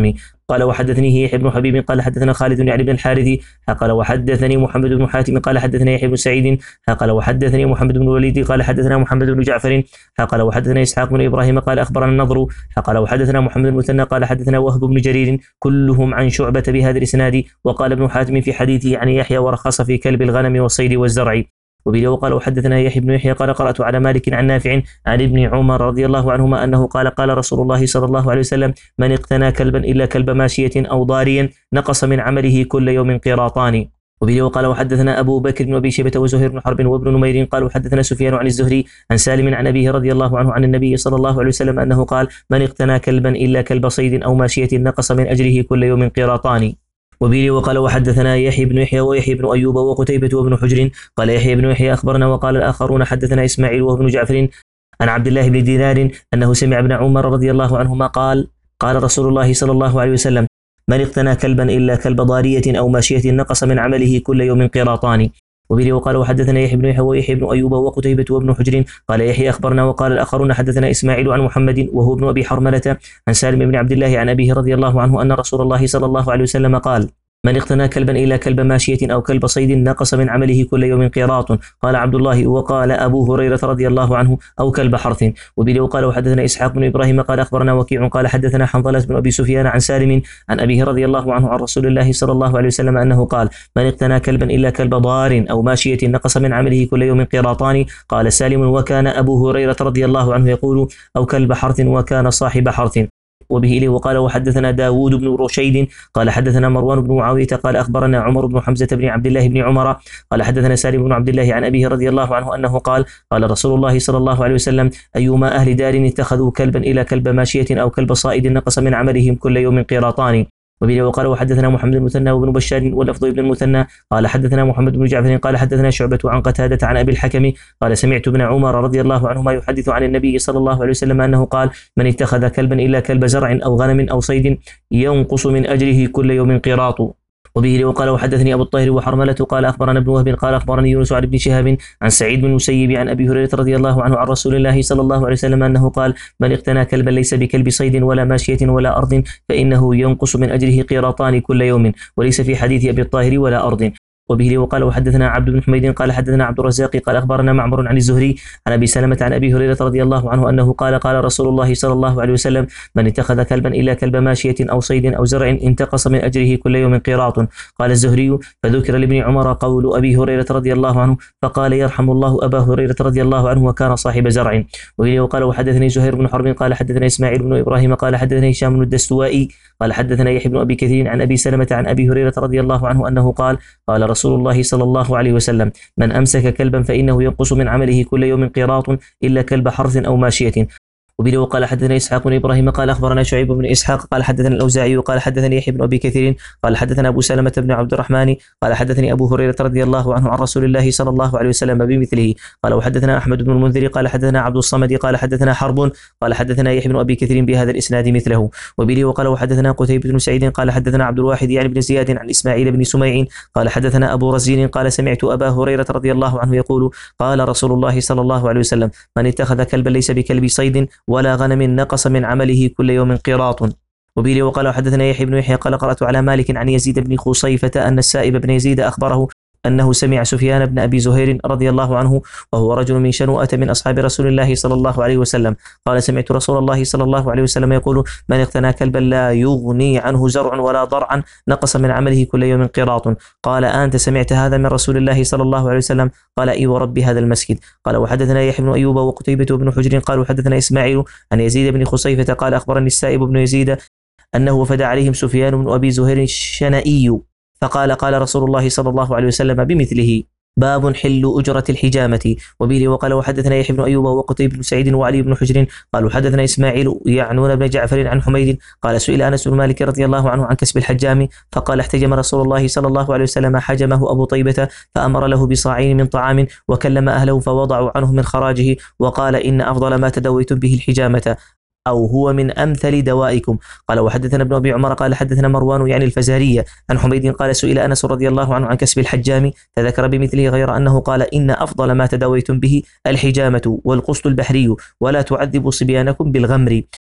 قال وحدثني يحيى بن حبيب قال حدثنا خالد يعني بن الحارث قال وحدثني محمد بن حاتم قال حدثنا يحيى بن سعيد قال وحدثني محمد بن الوليد قال حدثنا محمد بن جعفر قال وحدثنا اسحاق بن ابراهيم قال اخبرنا النضر قال وحدثنا محمد بن المثنى قال حدثنا وهب بن جرير كلهم عن شعبة بهذا الاسناد. وقال ابن حاتم في حديثه عن يحيى ورخص في كلب الغنم والصيد والزرع. وبه وقال وحدثنا يحيى بن يحيى قال قرأت على مالك عن نافع عن ابن عمر رضي الله عنهما أنه قال قال رسول الله صلى الله عليه وسلم من اقتنى كلبا إلا كلب ماشية أو ضاريا نقص من عمله كل يوم قيراطان. وبه وقال وحدثنا أبو بكر بن أبي شيبة وزهير بن حرب وابن نمير قال وحدثنا سفيان عن الزهري عن سالم عن أبيه رضي الله عنه عن النبي صلى الله عليه وسلم أنه قال من اقتنى كلبا إلا كلب صيد أو ماشية نقص من أجره كل يوم قيراطان. وبه وقال وحدثنا يحيى بن يحيى ويحيى بن أيوب وقتيبة وابن حجر قال يحيى بن يحيى أخبرنا وقال الآخرون حدثنا إسماعيل وابن جعفر عن عبد الله بن دينار أنه سمع ابن عمر رضي الله عنهما قال قال رسول الله صلى الله عليه وسلم من اقتنى كلبا إلا كلب ضارية أو ماشية نقص من عمله كل يوم قيراطان. وبه وقال وحدثنا يحيى بن يحيى ويحيى بن أيوب وقتيبة وابن حجر قال يحيى أخبرنا وقال الآخرون حدثنا إسماعيل عن محمد وهو ابن أبي حرملة عن سالم بن عبد الله عن أبيه رضي الله عنه أن رسول الله صلى الله عليه وسلم قال من اقتنى كلبا إلا كلب ماشية أو كلب صيد نقص من عمله كل يوم قيراط. قال عبد الله وقال أبو هريرة رضي الله عنه أو كلب حرث. وبه وقال وحدثنا إسحاق بن إبراهيم قال أخبرنا وكيع قال حدثنا حنظلة بن أبي سفيان عن سالم عن أبيه رضي الله عنه عن رسول الله صلى الله عليه وسلم أنه قال من اقتنى كلبا إلا كلب ضار أو ماشية نقص من عمله كل يوم قيراطان. قال سالم وكان أبو هريرة رضي الله عنه يقول أو كلب حرث وكان صاحب حرث. وبه إليه وقال وحدثنا داود بن رشيد قال حدثنا مروان بن معاوية قال أخبرنا عمر بن حمزة بن عبد الله بن عمر قال حدثنا سالم بن عبد الله عن أبيه رضي الله عنه أنه قال قال رسول الله صلى الله عليه وسلم أيما أهل دار اتخذوا كلبا إلى كلب ماشية أو كلب صائد نقص من عملهم كل يوم قيراطان. وبه وقال وحدثنا محمد بن المثنى وابن بشار واللفظ ابن المثنى قال حدثنا محمد بن جعفر قال حدثنا شعبة عن قتادة عن أبي الحكم قال سمعت ابن عمر رضي الله عنهما يحدث عن النبي صلى الله عليه وسلم أنه قال من اتخذ كلبا إلا كلب زرع أو غنم أو صيد ينقص من أجره كل يوم قيراط. وبه وقال وحدثني أبو الطاهر وحرملة قال أخبرنا ابن وهب قال أخبرني يونس عن ابن شهاب عن سعيد بن المسيب عن أبي هريرة رضي الله عنه عن رسول الله صلى الله عليه وسلم أنه قال من اقتنى كلبا ليس بكلب صيد ولا ماشية ولا أرض فإنه ينقص من أجره قيراطان كل يوم وليس في حديث أبي الطاهر ولا أرض. وبه وقال وحدثنا عبد بن حميد قال حدثنا عبد الرزاق قال أخبرنا معمر عن الزهري عن أبي سلمة عن أبي هريرة رضي الله عنه أنه قال قال رسول الله صلى الله عليه وسلم من اتخذ كلبا إلا كلب ماشية أو صيد أو زرع انتقص من أجره كل يوم قيراط. قال الزهري فذكر لابن عمر قول أبي هريرة رضي الله عنه فقال يرحم الله أبا هريرة رضي الله عنه وكان صاحب زرع. وبه وقال وحدثني زهير بن حرب قال حدثنا إسماعيل بن إبراهيم قال حدثنا هشام بن الدستوائي قال حدثنا يحيى بن أبي كثير عن أبي سلمة عن أبي هريرة رضي الله عنه أنه قال قال رسول الله صلى الله عليه وسلم من أمسك كلبا فإنه ينقص من عمله كل يوم قيراط إلا كلب حرث أو ماشية. وبه وقال حدثنا إسحاق بن إبراهيم قال أخبرنا شعيب بن إسحاق قال حدثنا الأوزاعي قال حدثني يحيى بن أبي كثير قال حدثنا أبو سلمة بن عبد الرحمن قال حدثني أبو هريرة رضي الله عنه عن رسول الله صلى الله عليه وسلم بمثله. قال وحدثنا أحمد بن المنذر قال حدثنا عبد الصمد قال حدثنا حرب قال حدثنا يحيى بن أبي كثير بهذا الإسناد مثله. وبه وقال وحدثنا قتيبة بن سعيد قال حدثنا عبد الواحد يعني بن زياد عن إسماعيل بن سميع قال حدثنا أبو رزين قال سمعت أبا هريرة رضي الله عنه يقول قال رسول الله صلى الله عليه وسلم من اتخذ كلبا ليس بكلب صيد ولا غنم نقص من عمله كل يوم قيراط. وبه وقال وحدثنا يحيى بن يحيى قال قرأت على مالك عن يزيد بن خصيفة أن السائب بن يزيد أخبره أنه سمع سفيان بن أبي زهير رضي الله عنه وهو رجل من شنوءة من أصحاب رسول الله صلى الله عليه وسلم قال سمعت رسول الله صلى الله عليه وسلم يقول من اقتنى كلبا لا يغني عنه زرع ولا ضرعا نقص من عمله كل يوم قيراط. قال أنت سمعت هذا من رسول الله صلى الله عليه وسلم؟ قال إي ورب هذا المسجد. قال وحدثنا يحيى بن أيوب وقتيبة بن حجر قالوا حدثنا إسماعيل عن يزيد بن خصيفة قال أخبرني السائب بن يزيد أنه وفد عليهم سفيان بن أبي زهير الشنائي فقال قال رسول الله صلى الله عليه وسلم بمثله. باب حل أجرة الحجامة. وبه وقال وحدثنا يحيى بن أيوب وقتيبة بن سعيد وعلي بن حجر قالوا حدثنا إسماعيل يعنون بن جعفر عن حميد قال سئل أنس بن مالك رضي الله عنه عن كسب الحجام فقال احتجم رسول الله صلى الله عليه وسلم حجمه أبو طيبة فأمر له بصاعين من طعام وكلم أهله فوضعوا عنه من خراجه وقال إن أفضل ما تدويتم به الحجامة أو هو من أمثل دوائكم. قال وحدثنا ابن أبي عمر قال حدثنا مروان يعني الفزارية عن حميد قال سئل أنس رضي الله عنه عن كسب الحجام فذكر بمثله غير أنه قال إن أفضل ما تداويتم به الحجامة والقسط البحري ولا تعذبوا صبيانكم بالغمر.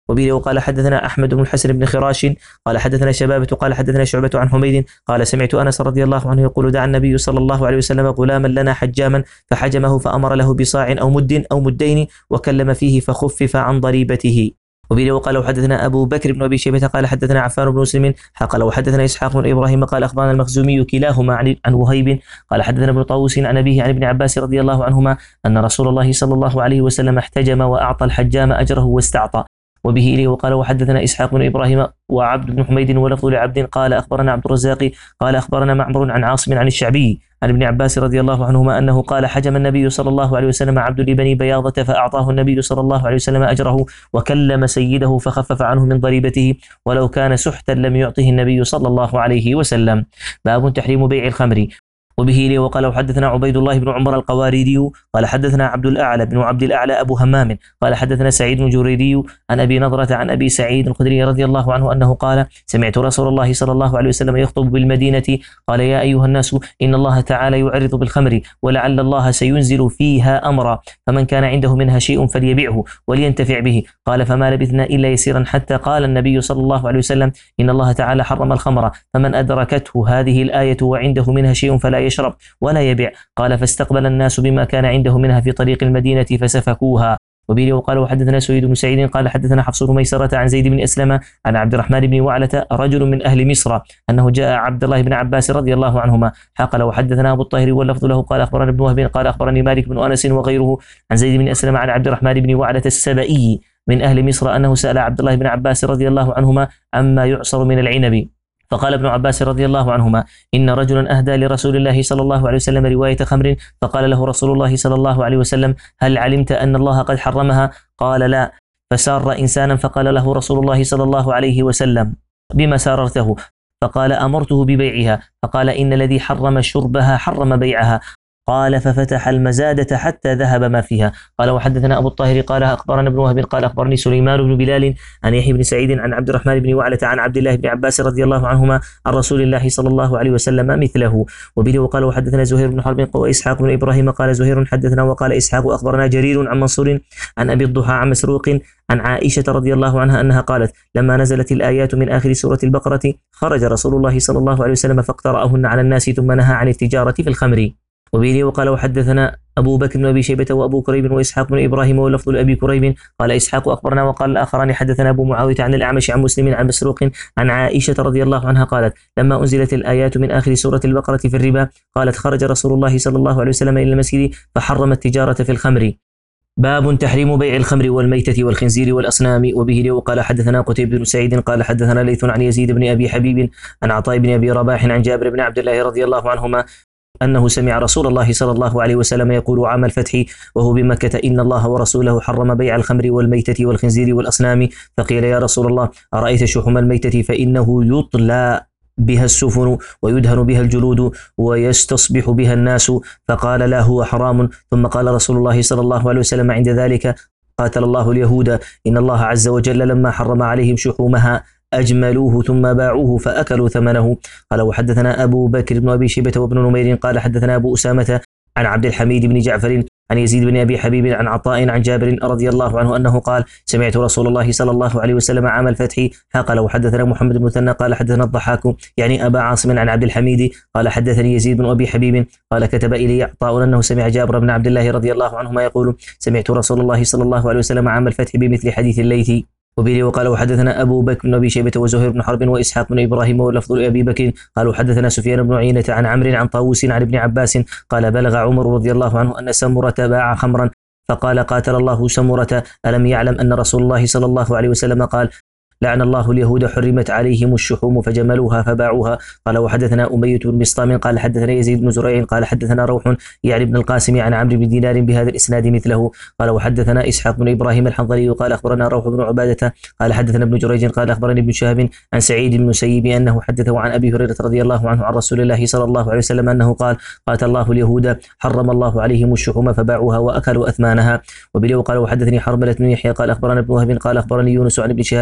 وبه وقال حدثنا أحمد بن الحسن بن خراش قال حدثنا شبابة قال حدثنا شعبة عن حميد قال سمعت أنس رضي الله عنه يقول دعا النبي صلى الله عليه وسلم غلاما لنا حجاما فحجمه فأمر له بصاع أو مد أو مدين وكلم فيه فخفف عن ضريبته. وبه وقال حدثنا أبو بكر بن أبي شيبة قال حدثنا عفان بن مسلم قال وحدثنا إسحاق بن إبراهيم قال أخبرنا المخزومي كلاهما عن عن وهيب قال حدثنا ابن طاووس عن أبيه عن ابن عباس رضي الله عنهما أن رسول الله صلى الله عليه وسلم احتجم وأعطى الحجام أجره واستعطى. وبه إليه وقال وحدثنا إسحاق بن إبراهيم وعبد بن حميد ولفظ لعبد قال أخبرنا عبد الرزاق قال أخبرنا معمر عن عاصم عن الشعبي عن ابن عباس رضي الله عنهما أنه قال حجم النبي صلى الله عليه وسلم عبد لبني بياضة فأعطاه النبي صلى الله عليه وسلم أجره وكلم سيده فخفف عنه من ضريبته ولو كان سحتا لم يعطه النبي صلى الله عليه وسلم. باب تحريم بيع الخمر. وبه لي وقال وحدثنا عبيد الله بن عمر القواريري قال حدثنا عبد الأعلى بن عبد الأعلى أبو همام قال حدثنا سعيد بن جريري عن أبي نضرة عن أبي سعيد الخدري رضي الله عنه أنه قال سمعت رسول الله صلى الله عليه وسلم يخطب بالمدينة قال يا أيها الناس إن الله تعالى يعرض بالخمر ولعل الله سينزل فيها أمرا فمن كان عنده منها شيء فليبيعه ولينتفع به. قال فما لبثنا إلا يسيرا حتى قال النبي صلى الله عليه وسلم إن الله تعالى حرم الخمر فمن أدركته هذه الآية وعنده منها شيء فلا يشرب ولا يبيع. قال فاستقبل الناس بما كان عنده منها في طريق المدينة فسفكوها. وبه وقال وحدثنا سويد بن سعيد قال حدثنا حفص بن ميسرة عن زيد بن أسلم عن عبد الرحمن بن وعلة رجل من أهل مصر أنه جاء عبد الله بن عباس رضي الله عنهما قال وحدثنا أبو الطاهر واللفظ له قال أخبرنا ابن وهب قال أخبرني مالك بن أنس وغيره عن زيد بن أسلم عن عبد الرحمن بن وعلة السبئي من أهل مصر أنه سأل عبد الله بن عباس رضي الله عنهما عما يعصر من العنب فقال ابن عباس رضي الله عنهما إن رجلا أهدى لرسول الله صلى الله عليه وسلم رواية خمر فقال له رسول الله صلى الله عليه وسلم هل علمت أن الله قد حرمها؟ قال لا. فسار إنسانا فقال له رسول الله صلى الله عليه وسلم بما ساررته؟ فقال أمرته ببيعها. فقال إن الذي حرم شربها حرم بيعها. قال ففتح المزادة حتى ذهب ما فيها. قال وحدثنا أبو الطاهر قال أخبرنا ابن وهب قال أخبرني سليمان بن بلال عن يحيى بن سعيد عن عبد الرحمن بن وعلة عن عبد الله بن عباس رضي الله عنهما عن رسول الله صلى الله عليه وسلم مثله. وبه وقال وحدثنا زهير بن حرب وإسحاق بن إبراهيم قال زهير حدثنا وقال إسحاق أخبرنا جرير عن منصور عن أبي الضحى عن مسروق عن عائشة رضي الله عنها أنها قالت لما نزلت الآيات من آخر سورة البقرة خرج رسول الله صلى الله عليه وسلم فاقترأهن على الناس ثم نهى عن التجارة في الخمر. وبه وقال وحدثنا أبو بكر بن أبي شيبة وأبو كريب وإسحاق بن إبراهيم ولفظ لأبي كريب قال إسحاق أخبرنا وقال الآخران حدثنا أبو معاوية عن الأعمش عن مسلم عن مسروق عن عائشة رضي الله عنها قالت لما أنزلت الآيات من آخر سورة البقرة في الربا قالت خرج رسول الله صلى الله عليه وسلم إلى المسجد فحرم التجارة في الخمر. باب تحريم بيع الخمر والميتة والخنزير والأصنام. وبه وقال حدثنا قتيبة بن سعيد قال حدثنا ليث عن يزيد بن أبي حبيب عن عطاء بن أبي رباح عن جابر بن عبد الله رضي الله عنهما أنه سمع رسول الله صلى الله عليه وسلم يقول عام الفتح وهو بمكة إن الله ورسوله حرم بيع الخمر والميتة والخنزير والأصنام. فقيل يا رسول الله أرأيت شحوم الميتة فإنه يطلى بها السفن ويدهن بها الجلود ويستصبح بها الناس. فقال لا هو حرام. ثم قال رسول الله صلى الله عليه وسلم عند ذلك قاتل الله اليهود إن الله عز وجل لما حرم عليهم شحومها أجملوه ثم باعوه فأكلوا ثمنه. قال وحدثنا أبو بكر بن أبي شيبة وابن نمير قال حدثنا أبو أسامة عن عبد الحميد بن جعفر عن يزيد بن أبي حبيب عن عطاء عن جابر رضي الله عنه أنه قال سمعت رسول الله صلى الله عليه وسلم عام الفتح. قال وحدثنا محمد بن مثنى قال حدثنا الضحاك يعني أبا عاصم عن عبد الحميد قال حدثني يزيد بن أبي حبيب قال كتب إلي عطاء أنه سمع جابر بن عبد الله رضي الله عنهما يقول سمعت رسول الله صلى الله عليه وسلم عام الفتح بمثل حديث الليث. وبه وقال وحدثنا أبو بكر بن أبي شيبة وزهير بن حرب وإسحاق بن إبراهيم ولفظ لأبي بكر قالوا حدثنا سفيان بن عيينة عن عمرو عن طاووس عن ابن عباس قال بلغ عمر رضي الله عنه أن سمرة باع خمرا فقال قاتل الله سمرة ألم يعلم أن رسول الله صلى الله عليه وسلم قال لعن الله اليهود حرمت عليهم الشحوم فجملوها فباعوها. قال وحدثنا أمية بن بسطام قال حدثنا يزيد بن زريع قال حدثنا روح يعني بن القاسم عن عمرو بن دينار بهذا الإسناد مثله. قال وحدثنا إسحاق بن إبراهيم الحنظلي قال أخبرنا روح بن عبادة قال حدثنا ابن جريج قال أخبرني ابن شهاب عن سعيد بن المسيب أنه حدثه عن أبي هريرة رضي الله عنه عن رسول الله صلى الله عليه وسلم أنه قال قاتل الله اليهود حرم الله عليهم الشحوم فباعوها وأكلوا أثمانها. وبه قال وحدثني حرملة بن يحيى قال أخبرنا ابن وهب قال أخبرني يونس عن ابن شهاب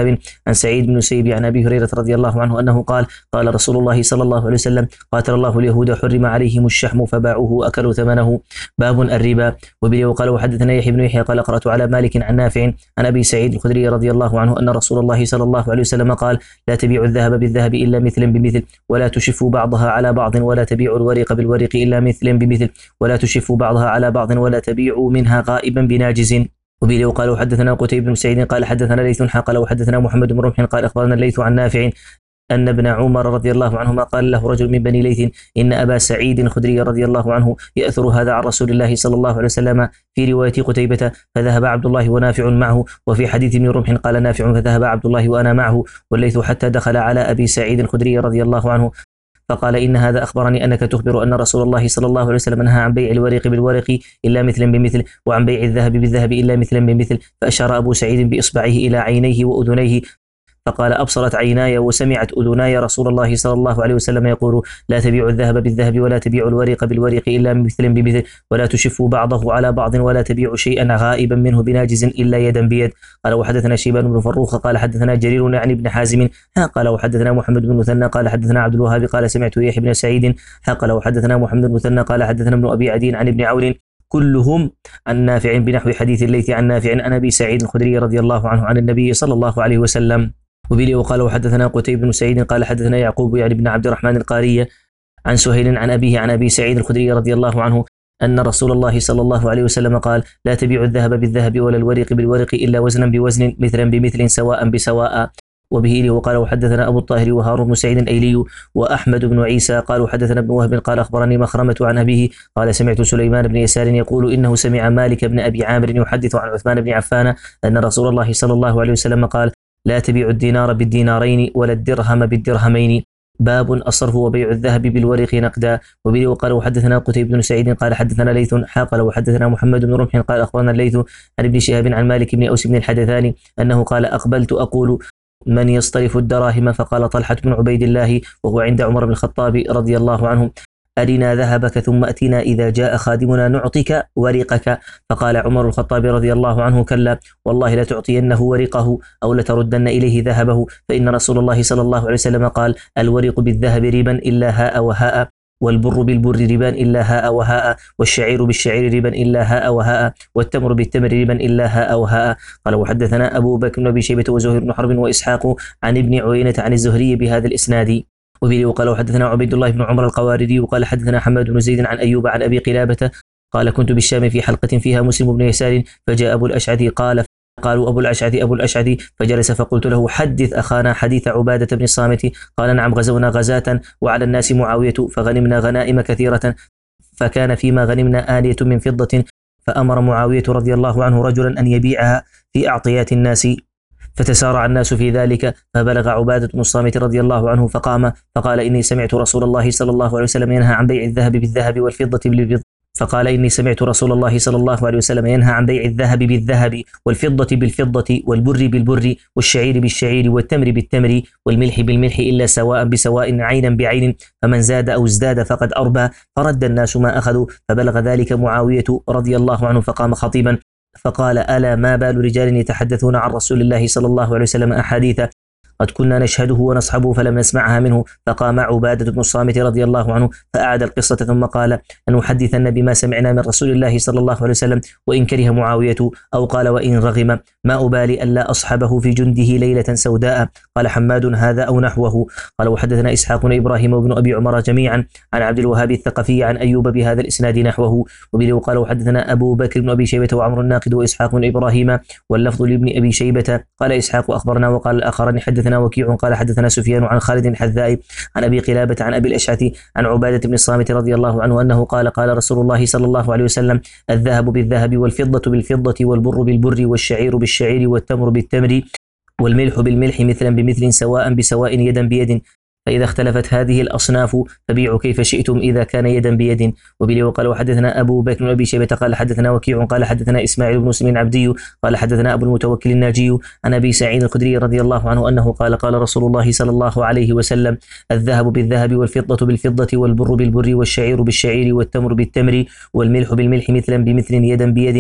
عن سعيد بن المسيب عن أبي هريرة رضي الله عنه أنه قال قال رسول الله صلى الله عليه وسلم قاتل الله اليهود حرم عليهم الشحم فباعوه وأكلوا ثمنه. باب الربا. وبه وقال وحدثنا يحيى بن يحيى قال قرأت على مالك عن نافع عن أبي سعيد الخدري رضي الله عنه أن رسول الله صلى الله عليه وسلم قال لا تبيعوا الذهب بالذهب إلا مثلا بمثل ولا تشفوا بعضها على بعض ولا تبيعوا الورق بالورق إلا مثلا بمثل ولا تشفوا بعضها على بعض ولا تبيعوا منها غائبا بناجز. وبه وقال وحدثنا قتيبة بن سعيد قال حدثنا ليث قال وحدثنا محمد بن رمح قال أخبرنا الليث عن نافع أن ابن عمر رضي الله عنهما قال له رجل من بني ليث إن أبا سعيد الخدري رضي الله عنه يأثر هذا عن رسول الله صلى الله عليه وسلم في رواية قتيبة فذهب عبد الله ونافع معه. وفي حديث ابن رمح قال نافع فذهب عبد الله وأنا معه والليث حتى دخل على أبي سعيد الخدري رضي الله عنه فقال إن هذا أخبرني أنك تخبر أن رسول الله صلى الله عليه وسلم نهى عن بيع الورق بالورق إلا مثلا بمثل وعن بيع الذهب بالذهب إلا مثلا بمثل. فأشار أبو سعيد بإصبعه إلى عينيه وأذنيه فقال أبصرت عيناي وسمعت أذناي رسول الله صلى الله عليه وسلم يقول لا تبيعوا الذهب بالذهب ولا تبيعوا الورق بالورق إلا مثلا بمثل ولا تشفوا بعضه على بعض ولا تبيعوا شيئا غائبا منه بناجز إلا يدا بيد. قال وحدثنا شيبان بن فروخ قال حدثنا جرير عن ابن حازم قال وحدثنا محمد بن مثنى قال حدثنا عبد الوهاب قال سمعت يحيى بن سعيد قال وحدثنا محمد بن مثنى قال حدثنا ابن أبي عدي عن ابن عون كلهم عن نافع بنحو حديث الليث عن نافع عن أبي سعيد الخدري رضي الله عنه عن النبي صلى الله عليه وسلم. وبه وقال وحدثنا قتيبة بن سعيد قال حدثنا يعقوب يعني بن عبد الرحمن القارية عن سهيل عن أبيه عن أبي سعيد الخدري رضي الله عنه أن رسول الله صلى الله عليه وسلم قال لا تبيعوا الذهب بالذهب ولا الورق بالورق إلا وزنا بوزن مثلا بمثل سواء بسواء. وبه وقال وحدثنا أبو الطاهر وهارون بن سعيد الأيلي وأحمد بن عيسى قالوا حدثنا ابن وهب قال أخبرني مخرمة عن أبيه قال سمعت سليمان بن يسار يقول إنه سمع مالك بن أبي عامر يحدث عن عثمان بن عفان أن رسول الله صلى الله عليه وسلم قال لا تبيعوا الدينار بالدينارين ولا الدرهم بالدرهمين. باب الصرف وبيع الذهب بالورق نقدا. وبه وقال وحدثنا قتيبة بن سعيد قال حدثنا ليث قال وحدثنا محمد بن رمح قال أخبرنا الليث عن ابن شهاب عن مالك بن أوس بن الحدثاني أنه قال أقبلت أقول من يصطرف الدراهم فقال طلحة بن عبيد الله وهو عند عمر بن الخطاب رضي الله عنه أرنا ذهبك ثم أتنا إذا جاء خادمنا نعطيك ورقك. فقال عمر الخطاب رضي الله عنه كلا والله لتعطينه ورقه أو لتردن إليه ذهبه فإن رسول الله صلى الله عليه وسلم قال الورق بالذهب ربا إلا هاء وهاء والبر بالبر ربا إلا هاء وهاء والشعير بالشعير ربا إلا هاء وهاء والتمر بالتمر ربا إلا هاء وهاء. قال وحدثنا أبو بكر بن أبي شيبة وزهير بن حرب وإسحاق عن ابن عيينة عن الزهري بهذا الإسناد. وبه وقال وحدثنا عبيد الله بن عمر القواردي وقال حدثنا حماد بن زيد عن أيوب عن أبي قلابة قال كنت بالشام في حلقة فيها مسلم بن يسار فجاء أبو الأشعث قال قالوا أبو الأشعث أبو الأشعث فجلس فقلت له حدث أخانا حديث عبادة بن الصامت قال نعم غزونا غزاة وعلى الناس معاوية فغنمنا غنائم كثيرة فكان فيما غنمنا آنية من فضة فأمر معاوية رضي الله عنه رجلا أن يبيعها في أعطيات الناس فتسارع الناس في ذلك فبلغ عبادة بن الصامت رضي الله عنه فقام فقال إني سمعت رسول الله صلى الله عليه وسلم ينهى عن بيع الذهب بالذهب والفضة بالفضة فقال إني سمعت رسول الله صلى الله عليه وسلم ينهى عن بيع الذهب بالذهب والفضة بالفضة والبر بالبر والشعير بالشعير والتمر بالتمر والملح بالملح إلا سواء بسواء عينا بعين فمن زاد أو ازداد فقد أربى فرد الناس ما أخذوا فبلغ ذلك معاوية رضي الله عنه فقام خطيبا فقال ألا ما بال رجال يتحدثون عن رسول الله صلى الله عليه وسلم أحاديث قد كنا نشهده ونصحبه فلم نسمعها منه. فقام عبادة بن الصامت رضي الله عنه فأعاد القصة ثم قال أن نحدثن بما سمعنا من رسول الله صلى الله عليه وسلم وإن كره معاوية أو قال وإن رغم ما أبالي ألا أصحبه في جنده ليلة سوداء. قال حماد هذا أو نحوه. قال وحدثنا إسحاق بن إبراهيم وابن أبي عمر جميعا عن عبد الوهاب الثقفي عن أيوب بهذا الإسناد نحوه. وبه قال وحدثنا أبو بكر بن أبي شيبة وعمر الناقد وإسحاق بن إبراهيم واللفظ لابن أبي شيبة. قال إسحاق أخبرنا وقال الآخران حدثنا وكيع قال حدثنا سفيان عن خالد الحذاء عن أبي قلابة عن أبي الأشعث عن عبادة بن الصامت رضي الله عنه أنه قال قال رسول الله صلى الله عليه وسلم الذهب بالذهب والفضة بالفضة والبر بالبر والشعير بالشعير والتمر بالتمر والملح بالملح مثلا بمثل سواء بسواء يدا بيد فإذا اختلفت هذه الأصناف فبيعوا كيف شئتم إذا كان يدا بيد. وبه وقال وحدثنا أبو بكر بن أبي شيبة قال حدثنا وكيع قال حدثنا إسماعيل بن مسلم العبدي قال حدثنا أبو المتوكل الناجي عن أبي سعيد الخدري رضي الله عنه أنه قال قال رسول الله صلى الله عليه وسلم الذهب بالذهب والفضة بالفضة والبر بالبر والشعير بالشعير والتمر بالتمر والملح بالملح مثلا بمثل يدا بيد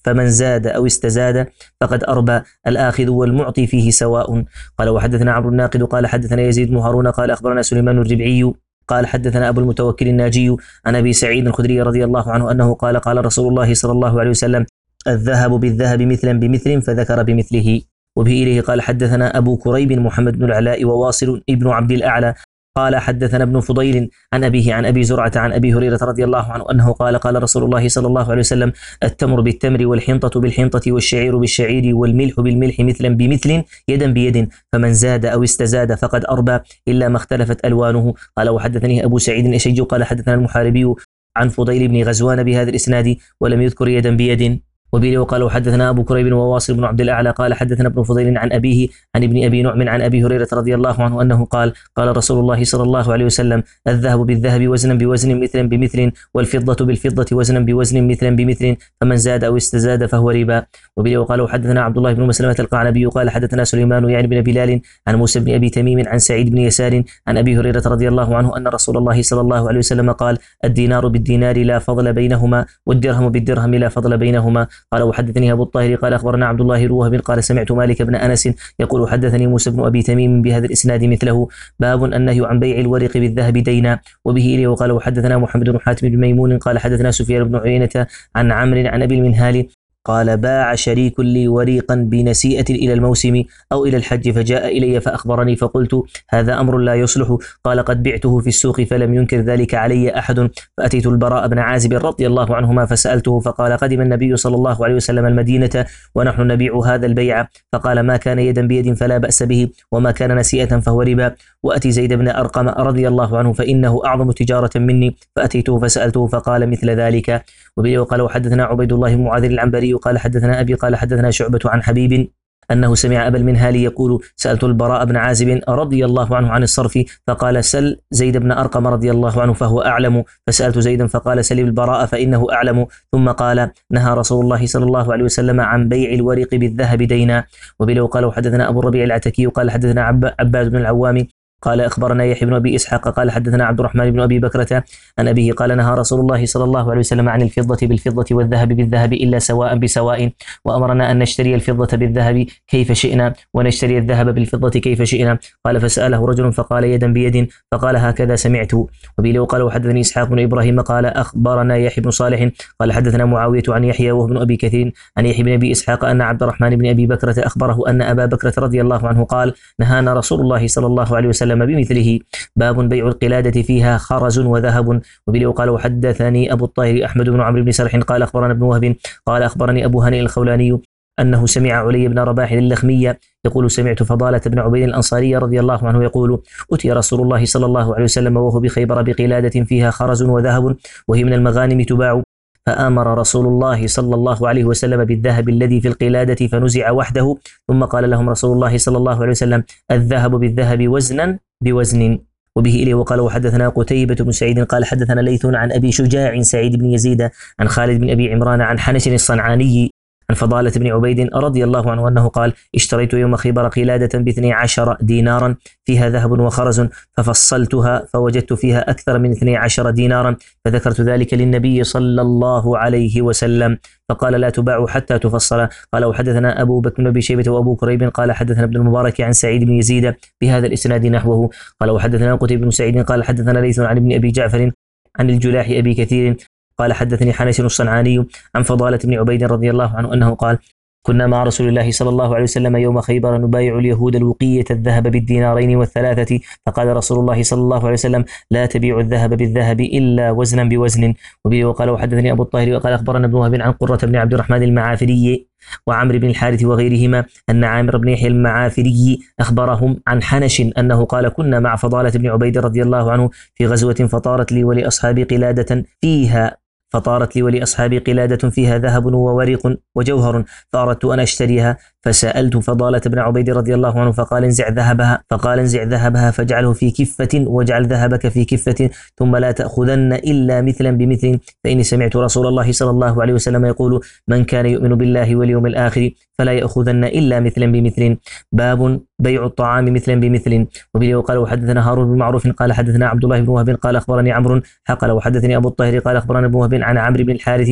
فمن زاد أو استزاد فقد أربى، الآخذ والمعطي فيه سواء. قال وحدثنا عمرو الناقد قال حدثنا يزيد بن هارون قال أخبرنا سليمان الربعي قال حدثنا أبو المتوكل الناجي عن أبي سعيد الخدري رضي الله عنه أنه قال قال رسول الله صلى الله عليه وسلم: الذهب بالذهب مثلا بمثل، فذكر بمثله. وبه إليه قال حدثنا أبو كريب محمد بن العلاء وواصل ابن عبد الأعلى قال حدثنا ابن فضيل عن أبيه عن أبي زرعة عن أبي هريرة رضي الله عنه أنه قال قال رسول الله صلى الله عليه وسلم: التمر بالتمر والحنطة بالحنطة والشعير بالشعير والملح بالملح مثلا بمثل يدا بيد، فمن زاد أو استزاد فقد أربى إلا ما اختلفت ألوانه. قال وحدثني أبو سعيد الأشج قال حدثنا المحاربي عن فضيل بن غزوان بهذا الإسناد ولم يذكر يدا بيد. وبه وقال حدثنا أبو كريب وواصل بن عبد الأعلى قال حدثنا ابن فضيل عن أبيه عن ابن أبي نعم عن أبي هريرة رضي الله عنه أنه قال قال رسول الله صلى الله عليه وسلم: الذهب بالذهب وزنا بوزن مثلا بمثل، والفضة بالفضة وزنا بوزن مثلا بمثل، فمن زاد أو استزاد فهو ربا. وبه وقال حدثنا عبد الله بن مسلمة القعنبي قال حدثنا سليمان يعني بن بلال عن موسى بن أبي تميم عن سعيد بن يسار عن أبي هريرة رضي الله عنه أن رسول الله صلى الله عليه وسلم قال: الدينار بالدينار لا فضل بينهما، والدرهم بالدرهم لا فضل بينهما. قال وحدثني أبو الطاهر قال أخبرنا عبد الله روهب قال سمعت مالك بن أنس يقول حدثني موسى بن أبي تميم بهذا الإسناد مثله. باب النهي عن بيع الورق بالذهب دينا. وبه إليه وقال وحدثنا محمد بن حاتم بن ميمون قال حدثنا سفيان بن عيينة عن عمرو عن أبي المنهال قال: باع شريك لي وريقا بنسيئة إلى الموسم أو إلى الحج، فجاء إلي فأخبرني فقلت: هذا أمر لا يصلح. قال: قد بعته في السوق فلم ينكر ذلك علي أحد. فأتيت البراء بن عازب رضي الله عنهما فسألته فقال: قدم النبي صلى الله عليه وسلم المدينة ونحن نبيع هذا البيع، فقال: ما كان يدا بيد فلا بأس به، وما كان نسيئة فهو ربا. وأتي زيد بن أرقم رضي الله عنه فإنه أعظم تجارة مني، فأتيته فسألته فقال مثل ذلك. وبه وقال وحدثنا عبيد الله بن معاذ العنبري قال حدثنا أبي قال حدثنا شعبة عن حبيب أنه سمع أبا المنهال يقول: سألت البراء بن عازب رضي الله عنه عن الصرف، فقال: سل زيد بن أرقم رضي الله عنه فهو أعلم. فسألت زيدا فقال: سل البراء فإنه أعلم. ثم قال: نهى رسول الله صلى الله عليه وسلم عن بيع الورق بالذهب دينا. وبه قال وحدثنا أبو الربيع العتكي قال حدثنا عباد بن العوام قال أخبرنا يحيى بن أبي إسحاق قال حدثنا عبد الرحمن بن أبي بكرة عن أبيه قال: نهى رسول الله صلى الله عليه وسلم عن الفضة بالفضة والذهب بالذهب إلا سواء بسواء، وأمرنا أن نشتري الفضة بالذهب كيف شئنا ونشتري الذهب بالفضة كيف شئنا. قال: فسأله رجل فقال: يدا بيد، فقال: هكذا سمعت. وبه قال وحدثني إسحاق بن إبراهيم قال أخبرنا يحيى بن صالح قال حدثنا معاوية عن يحيى وهو بن أبي كثير عن يحيى بن أبي إسحاق أن عبد الرحمن بن أبي بكرة أخبره أن أبا بكرة رضي الله عنه قال: نهانا رسول الله صلى الله عليه وسلم بمثله. باب بيع القلادة فيها خرز وذهب. وبه قال وحدثني أبو الطاهر أحمد بن عمرو بن سرح قال أخبرنا ابن وهب قال أخبرني أبو هانئ الخولاني أنه سمع علي بن رباح اللخمية يقول: سمعت فضالة بن عبيد الأنصاري رضي الله عنه يقول: أتي رسول الله صلى الله عليه وسلم وهو بخيبر بقلادة فيها خرز وذهب وهي من المغانم تباع، فآمر رسول الله صلى الله عليه وسلم بالذهب الذي في القلادة فنزع وحده، ثم قال لهم رسول الله صلى الله عليه وسلم: الذهب بالذهب وزنا بوزن. وبه إليه وقال وحدثنا قتيبة بن سعيد قال حدثنا ليث عن أبي شجاع سعيد بن يزيد عن خالد بن أبي عمران عن حنش الصنعاني عن فضالة بن عبيد رضي الله عنه أنه قال: اشتريت يوم خيبر قلادة باثني عشر دينارا فيها ذهب وخرز، ففصلتها فوجدت فيها أكثر من اثني عشر دينارا، فذكرت ذلك للنبي صلى الله عليه وسلم فقال: لا تباع حتى تفصل. قال وحدثنا أبو بكر بن أبي شيبة وأبو كريب قال حدثنا ابن المبارك عن سعيد بن يزيد بهذا الإسناد نحوه. قال وحدثنا قتيبة بن سعيد قال حدثنا ليث عن ابن أبي جعفر عن الجلاح أبي كثير قال حدثني حنش الصنعاني عن فضالة بن عبيد رضي الله عنه أنه قال: كنا مع رسول الله صلى الله عليه وسلم يوم خيبر نبايع اليهود الوقية الذهب بالدينارين والثلاثة، فقال رسول الله صلى الله عليه وسلم: لا تبيع الذهب بالذهب إلا وزنا بوزن. وبه وقال وحدثني أبو الطاهر وقال أخبرنا ابن وهب عن قرة بن عبد الرحمن المعافري وعمرو بن الحارث وغيرهما أن عامر بن يحيى المعافري أخبرهم عن حنش أنه قال: كنا مع فضالة بن عبيد رضي الله عنه في غزوة فطارت لي ولأصحابي قلادة فيها فطارت لي ولأصحابي قلادة فيها ذهب وورق وجوهر، فأردت أن أشتريها، فسألت فضالة بن عبيد رضي الله عنه فقال: انزع ذهبها فقال انزع ذهبها فاجعله في كفة واجعل ذهبك في كفة، ثم لا تأخذن إلا مثلا بمثل، فإني سمعت رسول الله صلى الله عليه وسلم يقول: من كان يؤمن بالله واليوم الآخر فلا يأخذن إلا مثلا بمثل. باب بيع الطعام مثلا بمثل. وبه قال وحدثنا هارون بن معروف قال حدثنا عبد الله بن وهب قال أخبرني عمرو حقل وحدثني أبو الطاهر قال أخبرنا ابن وهب عن عمرو بن الحارث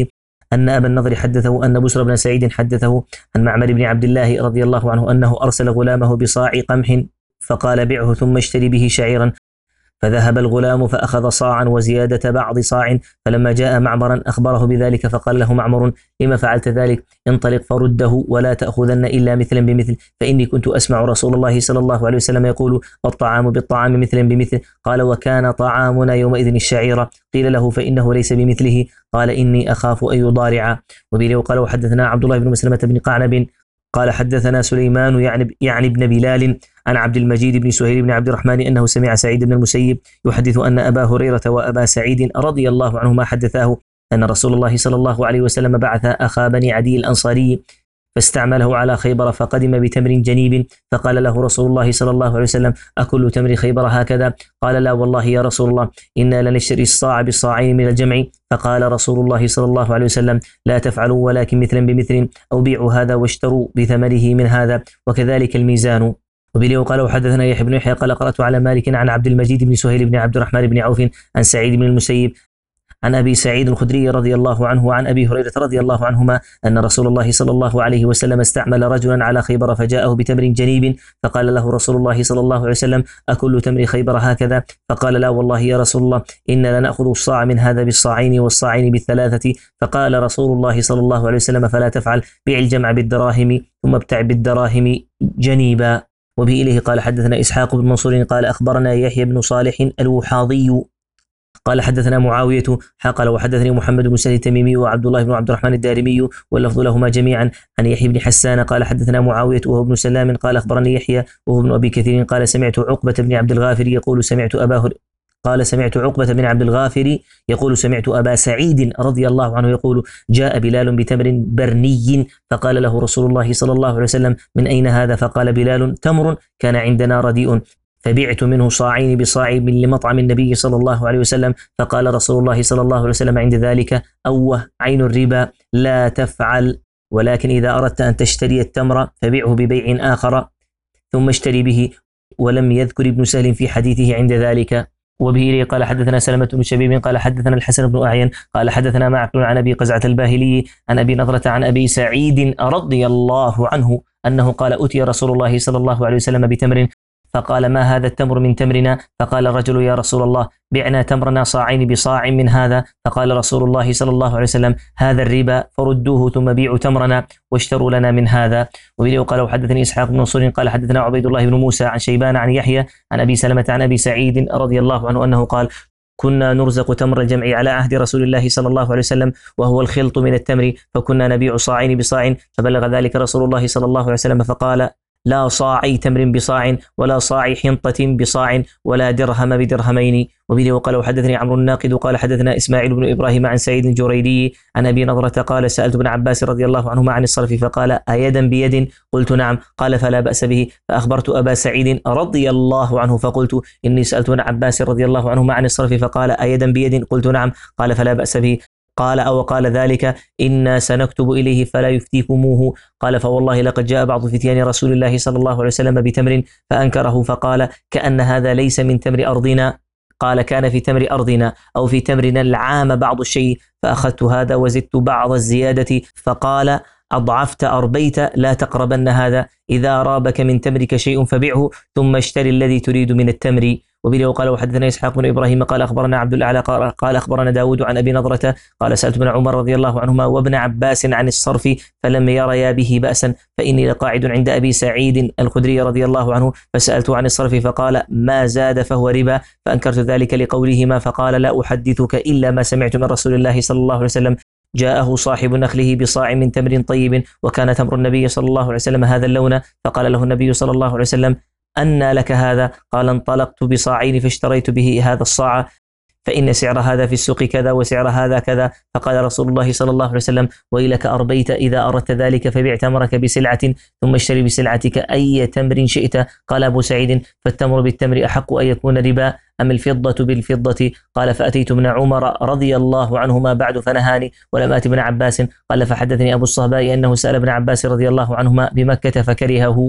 أن أبا النضر حدثه أن بسر بن سعيد حدثه عن معمر بن عبد الله رضي الله عنه أنه أرسل غلامه بصاع قمح فقال بعه ثم اشتري به شعيرا، فذهب الغلام فأخذ صاعا وزيادة بعض صاع، فلما جاء معمرا أخبره بذلك فقال له معمر: لما فعلت ذلك؟ انطلق فرده ولا تأخذن إلا مثلا بمثل، فإني كنت أسمع رسول الله صلى الله عليه وسلم يقول: الطعام بالطعام مثلا بمثل. قال: وكان طعامنا يومئذ الشعيرة. قيل له: فإنه ليس بمثله. قال: إني أخاف أن يضارع. وبه قال: وحدثنا عبد الله بن مسلمة بن قعنب قال حدثنا سليمان يعني يعني ابن بلال عن عبد المجيد بن سهيل بن عبد الرحمن أنه سمع سعيد بن المسيب يحدث أن أبا هريرة وأبا سعيد رضي الله عنهما حدثاه أن رسول الله صلى الله عليه وسلم بعث أخا بني عدي الأنصاري فاستعمله على خيبر، فقدم بتمر جنيب، فقال له رسول الله صلى الله عليه وسلم: أكل تمر خيبر هكذا؟ قال: لا والله يا رسول الله، إنا لنشتري الصاع بالصاعين من الجمع. فقال رسول الله صلى الله عليه وسلم: لا تفعلوا ولكن مثلا بمثل، أو بيعوا هذا واشتروا بثمره من هذا، وكذلك الميزان. وبه قال: وحدثنا يحيى بن يحيى قال: قرأت على مالك عن عبد المجيد بن سهيل بن عبد الرحمن بن عوف عن سعيد بن المسيب عن أبي سعيد الخدري رضي الله عنه وعن أبي هريرة رضي الله عنهما أن رسول الله صلى الله عليه وسلم استعمل رجلا على خيبر فجاءه بتمر جنيب، فقال له رسول الله صلى الله عليه وسلم: أكل تمر خيبر هكذا؟ فقال: لا والله يا رسول الله، إنا لنأخذ الصاع من هذا بالصاعين والصاعين بالثلاثة. فقال رسول الله صلى الله عليه وسلم: فلا تفعل، بيع الجمع بالدراهم ثم ابتع بالدراهم جنيبا. وبه إليه قال: حدثنا إسحاق بن منصور قال: أخبرنا يحيى بن صالح الوحاضي قال: حدثنا معاوية قال: وحدثني محمد بن سهل التميمي وعبد الله بن عبد الرحمن الدارمي واللفظ لهما جميعا عن يحيى بن حسان قال: حدثنا معاوية وهو ابن سلام قال: أخبرني يحيى وهو ابن أبي كثير قال: سمعت عقبة بن عبد الغافر يقول: سمعت أبا قال سمعت عقبة بن عبد الغافر يقول: سمعت أبا سعيد رضي الله عنه يقول: جاء بلال بتمر برني، فقال له رسول الله صلى الله عليه وسلم: من أين هذا؟ فقال بلال: تمر كان عندنا رديء، فبعت منه صاعين بصاع لمطعم النبي صلى الله عليه وسلم. فقال رسول الله صلى الله عليه وسلم عند ذلك: أوه عين الربا، لا تفعل، ولكن إذا أردت أن تشتري التمر فبيعه ببيع آخر ثم اشتري به. ولم يذكر ابن سهل في حديثه عند ذلك. وبه قال: حدثنا سلمة بن شبيب قال: حدثنا الحسن بن أعين قال: حدثنا معقل عن أبي قزعة الباهلي عن أبي نضرة عن أبي سعيد رضي الله عنه أنه قال: أتي رسول الله صلى الله عليه وسلم بتمر، فقال: ما هذا التمر من تمرنا؟ فقال الرجل: يا رسول الله، بعنا تمرنا صاعين بصاع من هذا. فقال رسول الله صلى الله عليه وسلم: هذا الربا، فردوه ثم بيعوا تمرنا واشتروا لنا من هذا. وبه قال: وحدثني إسحاق بن منصور قال: حدثنا عبيد الله بن موسى عن شيبان عن يحيى عن أبي سلمة عن أبي سعيد رضي الله عنه أنه قال: كنا نرزق تمر الجمع على عهد رسول الله صلى الله عليه وسلم، وهو الخلط من التمر، فكنا نبيع صاعين بصاع، فبلغ ذلك رسول الله صلى الله عليه وسلم فقال: لا صاعي تمر بصاع، ولا صاع حنطة بصاع، ولا درهم بدرهمين. وبه قال: وحدثني عمرو الناقد قال: حدثنا إسماعيل بن إبراهيم عن سعيد الجريري عن أبي نضرة قال: سألت ابن عباس رضي الله عنهما عن الصرف فقال: أيدا بيد؟ قلت: نعم. قال: فلا بأس به. فأخبرت أبا سعيد رضي الله عنه فقلت: إني سألت ابن عباس رضي الله عنهما عن الصرف فقال: أيدا بيد؟ قلت: نعم. قال: فلا بأس به. قال: أو قال ذلك: إنا سنكتب إليه فلا يفتيكموه. قال: فوالله لقد جاء بعض فتيان رسول الله صلى الله عليه وسلم بتمر فأنكره، فقال: كأن هذا ليس من تمر أرضنا. قال: كان في تمر أرضنا أو في تمرنا العام بعض الشيء، فأخذت هذا وزدت بعض الزيادة. فقال: أضعفت أربيت، لا تقربن هذا، إذا رابك من تمرك شيء فبعه ثم اشتري الذي تريد من التمر. وبه قال: وحدثنا إسحاق بن إبراهيم قال: أخبرنا عبد الأعلى قال: أخبرنا داود عن أبي نضرة قال: سألت ابن عمر رضي الله عنهما وابن عباس عن الصرف فلم يريا به بأسا، فإني لقاعد عند أبي سعيد الخدري رضي الله عنه فسألت عن الصرف فقال: ما زاد فهو ربا، فأنكرت ذلك لقولهما، فقال: لا أحدثك إلا ما سمعت من رسول الله صلى الله عليه وسلم: جاءه صاحب نخله بصاع من تمر طيب، وكان تمر النبي صلى الله عليه وسلم هذا اللون، فقال له النبي صلى الله عليه وسلم: أنى لك هذا؟ قال: انطلقت بصاعين فاشتريت به هذا الصاع، فإن سعر هذا في السوق كذا وسعر هذا كذا. فقال رسول الله صلى الله عليه وسلم: ويلك أربيت، إذا أردت ذلك فبيع تمرك بسلعة ثم اشتري بسلعتك أي تمر شئت. قال أبو سعيد: فالتمر بالتمر أحق أن يكون ربا أم الفضة بالفضة؟ قال: فأتيت ابن عمر رضي الله عنهما بعد فنهاني، ولم آت ابن عباس. قال: فحدثني أبو الصهباء أنه سأل ابن عباس رضي الله عنهما بمكة فكرهه.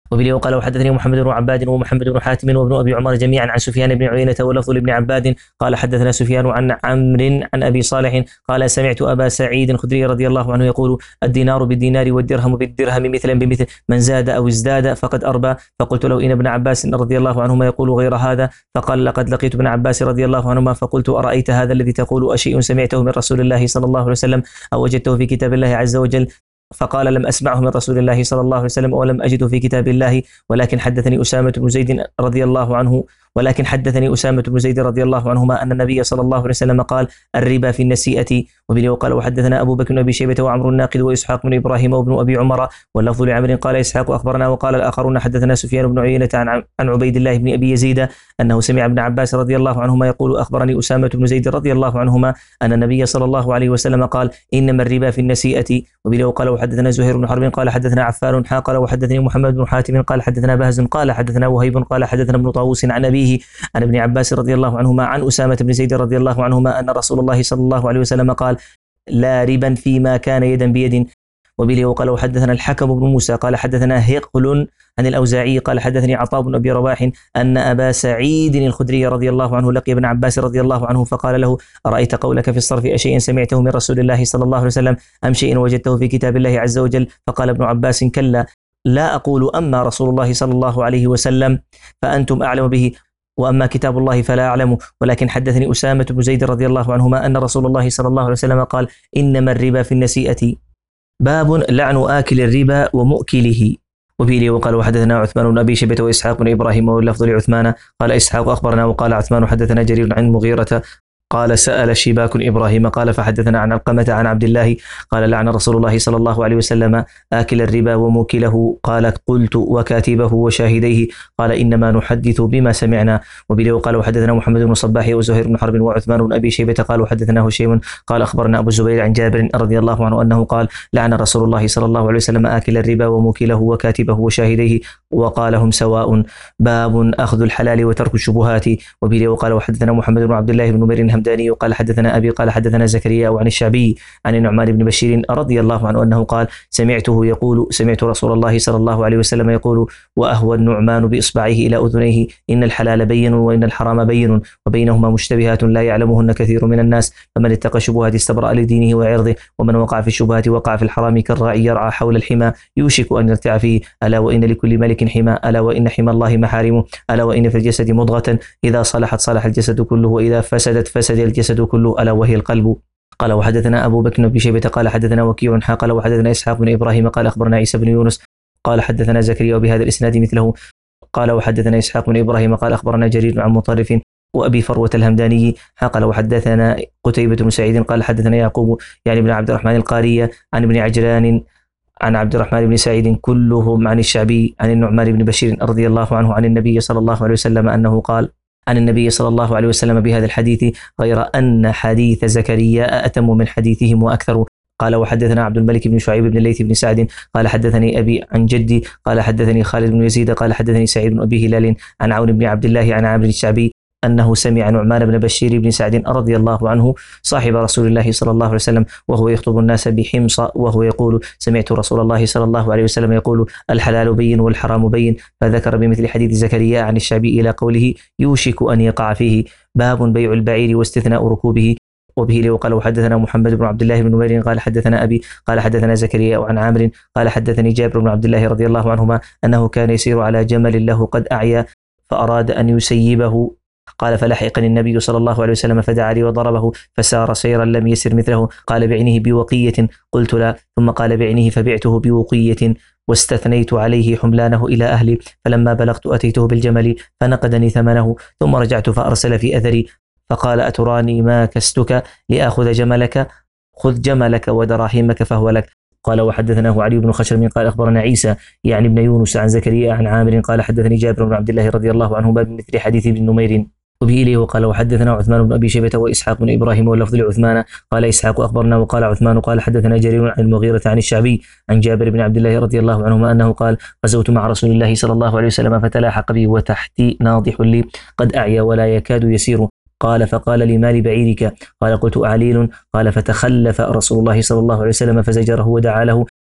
وبه وقال وحدثني محمد بن عباد ومحمد بن حاتم وابن ابي عمر جميعا عن سفيان بن عيينة واللفظ لابن عباد قال حدثنا سفيان عن عمرو عن ابي صالح قال سمعت ابا سعيد الخدري رضي الله عنه يقول الدينار بالدينار والدرهم بالدرهم مثلا بمثل من زاد او ازداد فقد اربى. فقلت له ان ابن عباس رضي الله عنهما يقول غير هذا. فقال لقد لقيت ابن عباس رضي الله عنهما فقلت ارايت هذا الذي تقول اشيء سمعته من رسول الله صلى الله عليه وسلم او وجدته في كتاب الله عز وجل؟ فقال لم أسمعه من رسول الله صلى الله عليه وسلم ولم أجده في كتاب الله ولكن حدثني أسامة بن زيد رضي الله عنه ولكن حدثني أسامة بن زيد رضي الله عنهما أن النبي صلى الله عليه وسلم قال الربا في النسيئة. وبه وقال وحدثنا أبو بكر بن أبي شيبة وعمر الناقد وإسحاق بن إبراهيم وابن أبي عمر واللفظ لعمر قال إسحاق أخبرنا وقال الآخرون حدثنا سفيان بن عيينة عن عن عبيد الله بن أبي يزيد أنه سمع ابن عباس رضي الله عنهما يقول أخبرني أسامة بن زيد رضي الله عنهما أن النبي صلى الله عليه وسلم قال إنما الربا في النسيئة. وبه وقال وحدثنا زهير بن حرب قال حدثنا عفان قال وحدثني محمد بن حاتم قال حدثنا بهز قال حدثنا وهيب قال حدثنا ابن طاووس عن أبيه عن ابن عباس رضي الله عنهما عن أسامة بن زيد رضي الله عنهما أن رسول الله صلى الله عليه وسلم قال لا ربا فيما كان يدا بيد. وبه وقال وحدثنا الحكم بن موسى قال حدثنا هقل عن الأوزاعي قال حدثني عطاء بن أبي رواح أن أبا سعيد الخدري رضي الله عنه لقي ابن عباس رضي الله عنه فقال له أرأيت قولك في الصرف أشيء سمعته من رسول الله صلى الله عليه وسلم أم شيء وجدته في كتاب الله عز وجل؟ فقال ابن عباس كلا لا أقول أما رسول الله صلى الله عليه وسلم فأنتم أعلم به وأما كتاب الله فلا أعلمه ولكن حدثني أسامة بن زيد رضي الله عنهما أن رسول الله صلى الله عليه وسلم قال إنما الربا في النسيئة. باب لعن آكل الربا ومؤكله. وبه وقال وحدثنا عثمان بن أبي شيبة وإسحاق بن إبراهيم واللفظ لعثمان قال إسحاق أخبرنا وقال عثمان حدثنا جرير عن المغيرة قال سأل شباك إبراهيم قال فحدثنا عن علقمة عن عبد الله قال لعن رسول الله صلى الله عليه وسلم آكل الربا وموكله قال قلت وكاتبه وشاهديه قال إنما نحدث بما سمعنا. وبه وقال وحدثنا محمد بن صباح وزهير بن حرب وعثمان بن أبي شيبة قال وحدثنا هشيم قال أخبرنا أبو الزبير عن جابر رضي الله عنه أنه قال لعن رسول الله صلى الله عليه وسلم آكل الربا وموكله وكاتبه وشاهديه وقال هم سواء. باب أخذ الحلال وترك الشبهات. وبه وقال وحدثنا محمد بن عبد الله بن نمير الهمداني قال حدثنا أبي قال حدثنا زكريا عن الشعبي عن النعمان بن بشير رضي الله عنه أنه قال سمعته يقول سمعت رسول الله صلى الله عليه وسلم يقول وأهوى النعمان بإصبعه إلى أذنيه إن الحلال بين وإن الحرام بين وبينهما مشتبهات لا يعلمهن كثير من الناس فمن اتقى الشبهات استبرأ لدينه وعرضه ومن وقع في الشبهات وقع في الحرام كالراعي يرعى حول الحمى يوشك أن يرتع فيه ألا وإن لكل ملك حمى ألا وإن حمى الله محارمه ألا وإن في الجسد مضغة إذا صلحت صلح الجسد كله وإذا فسدت فسد الجسد كله ألا وهي القلب. قال وحدثنا أبو بكر بن شيبة قال حدثنا وكيع قال وحدثنا إسحاق بن إبراهيم قال أخبرنا عيسى بن يونس قال حدثنا زكريا وبهذا الإسناد مثله قال وحدثنا إسحاق بن إبراهيم قال أخبرنا جرير عن مطرف وأبي فروة الهمداني قال وحدثنا قتيبة بن سعيد قال حدثنا يعقوب يعني ابن عبد الرحمن القارية عن ابن عجلان عن عبد الرحمن بن سعيد كلهم عن الشعبي عن النعمان بن بشير رضي الله عنه عن النبي صلى الله عليه وسلم أنه قال عن النبي صلى الله عليه وسلم بهذا الحديث غير أن حديث زكريا أتم من حديثهم وأكثر. قال وحدثنا عبد الملك بن شعيب بن الليث بن سعد قال حدثني أبي عن جدي قال حدثني خالد بن يزيد قال حدثني سعيد بن أبي هلال عن عون بن عبد الله عن عامر الشعبي أنه سمع نعمان بن بشير بن سعد رضي الله عنه صاحب رسول الله صلى الله عليه وسلم وهو يخطب الناس بحمص وهو يقول سمعت رسول الله صلى الله عليه وسلم يقول الحلال بين والحرام بين فذكر بمثل حديث زكريا عن الشعبي إلى قوله يوشك أن يقع فيه. باب بيع البعير واستثناء ركوبه. وبه لو قال وحدثنا محمد بن عبد الله بن نمير قال حدثنا أبي قال حدثنا زكريا عن عامر قال حدثني جابر بن عبد الله رضي الله عنهما أنه كان يسير على جمل له قد أعيا فأراد أن يسيبه قال فلحقني النبي صلى الله عليه وسلم فدعا لي وضربه فسار سيرا لم يسر مثله قال بعنه بوقية قلت لا ثم قال بعنه فبعته بوقية واستثنيت عليه حملانه إلى أهلي فلما بلغت أتيته بالجمل فنقدني ثمنه ثم رجعت فأرسل في أثري فقال أتراني ما كستك لآخذ جملك خذ جملك ودراهمك فهو لك. قال وحدثناه علي بن خشرم قال أخبرنا عيسى يعني ابن يونس عن زكريا عن عامر قال حدثني جابر بن عبد الله رضي الله عنه بمثل حديث ابن نمير. وبه إليه وقال وحدثنا عثمان بن أبي شيبة وإسحاق بن إبراهيم واللفظ لعثمان قال إسحاق أخبرنا وقال عثمان قال حدثنا جرير عن المغيرة عن الشعبي عن جابر بن عبد الله رضي الله عنهما أنه قال غزوت مع رسول الله صلى الله عليه وسلم فتلاحق بي وتحتي ناضح لي قد أعيا ولا يكاد يسير قال فقال لي ما لبعيرك قال قلت أعليل قال فتخلف رسول الله صلى الله عليه وسلم فزجره ودعا له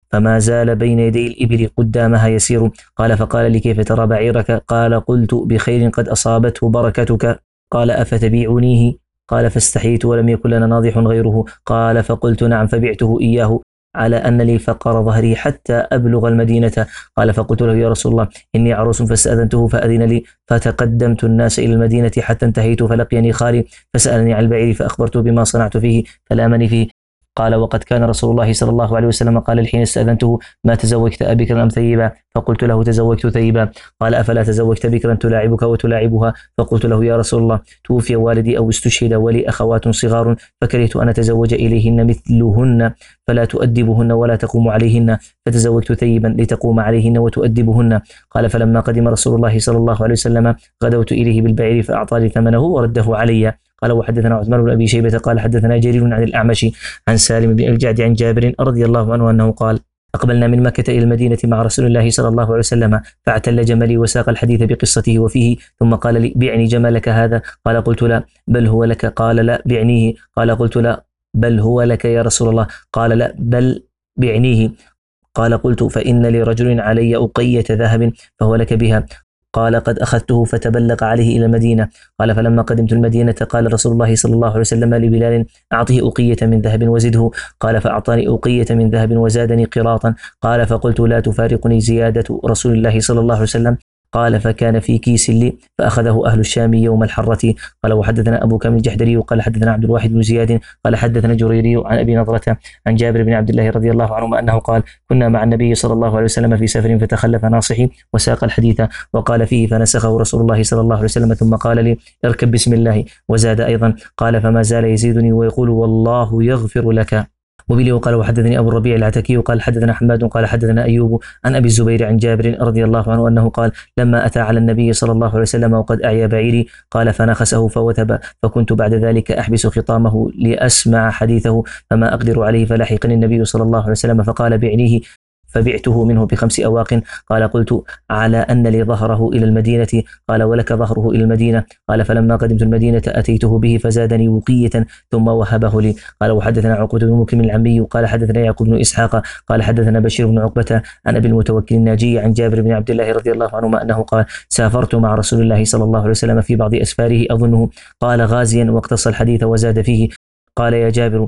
فما زال بين يدي الإبل قدامها يسير. قال فقال لي كيف ترى بعيرك؟ قال قلت بخير قد أصابته بركتك. قال أفتبيعنيه؟ قال فاستحييت ولم يكن لنا ناضح غيره. قال فقلت نعم، فبعته إياه على أن لي فقر ظهري حتى أبلغ المدينة. قال فقلت له يا رسول الله إني عروس فاستأذنته فأذن لي، فتقدمت الناس إلى المدينة حتى انتهيت فلقيني خالي فسألني عن البعير فأخبرته بما صنعت فيه فلامني فيه. قال وقد كان رسول الله صلى الله عليه وسلم قال حين استأذنته ما تزوجت أبكرا أم ثيبا؟ فقلت له تزوجت ثيبا. قال أفلا تزوجت بكرا تلاعبك وتلاعبها؟ فقلت له يا رسول الله توفي والدي أو استشهد ولي أخوات صغار فكرهت أن أتزوج إليهن مثلهن فلا تؤدبهن ولا تقوم عليهن، فتزوجت ثيبا لتقوم عليهن وتؤدبهن. قال فلما قدم رسول الله صلى الله عليه وسلم غدوت إليه بالبعير فأعطاني ثمنه ورده علي. قال وحدثنا عثمان بن أبي شيبة قال حدثنا جرير عن الأعمش عن سالم بن الجعد عن جابر رضي الله عنه أنه قال أقبلنا من مكة إلى المدينة مع رسول الله صلى الله عليه وسلم فاعتل جملي وساق الحديث بقصته وفيه، ثم قال لي بعني جملك هذا؟ قال قلت لا بل هو لك. قال لا بعنيه. قال قلت لا بل هو لك يا رسول الله. قال لا بل بعنيه. قال قلت فإن لرجل علي أقية ذهب فهو لك بها. قال قد أخذته فتبلغ عليه إلى المدينة. قال فلما قدمت المدينة قال رسول الله صلى الله عليه وسلم لبلال أعطه أقية من ذهب وزده. قال فأعطاني أقية من ذهب وزادني قراطا. قال فقلت لا تفارقني زيادة رسول الله صلى الله عليه وسلم. قال فكان في كيس لي فأخذه أهل الشام يوم الحرة. قال وحدثنا أبو كامل الجحدري قال حدثنا عبد الواحد بن زياد قال حدثنا جريري عن أبي نضرة عن جابر بن عبد الله رضي الله عنهما أنه قال كنا مع النبي صلى الله عليه وسلم في سفر فتخلف ناصحي وساق الحديث وقال فيه فنسخه رسول الله صلى الله عليه وسلم ثم قال لي اركب بسم الله، وزاد أيضا قال فما زال يزيدني ويقول والله يغفر لك. وبه وقال وحدثني أبو الربيع العتكي قال حدثنا حماد قال حدثنا أيوب عن أبي الزبير عن جابر رضي الله عنه أنه قال لما أتى على النبي صلى الله عليه وسلم وقد أعيا بعيري قال فنخسه فوثب، فكنت بعد ذلك أحبس خطامه لأسمع حديثه فما أقدر عليه، فلحقني النبي صلى الله عليه وسلم فقال بعنيه فبعته منه بخمس أواق. قال قلت على أن لي ظهره إلى المدينة؟ قال ولك ظهره إلى المدينة. قال فلما قدمت المدينة أتيته به فزادني وقية ثم وهبه لي. قال وحدثنا عقبة بن مكرم العمي قال حدثنا يعقوب بن إسحاق قال حدثنا بشير بن عقبة عن أبي المتوكل الناجي عن جابر بن عبد الله رضي الله عنهما أنه قال سافرت مع رسول الله صلى الله عليه وسلم في بعض أسفاره أظنه قال غازيا واقتص الحديث وزاد فيه. قال يا جابر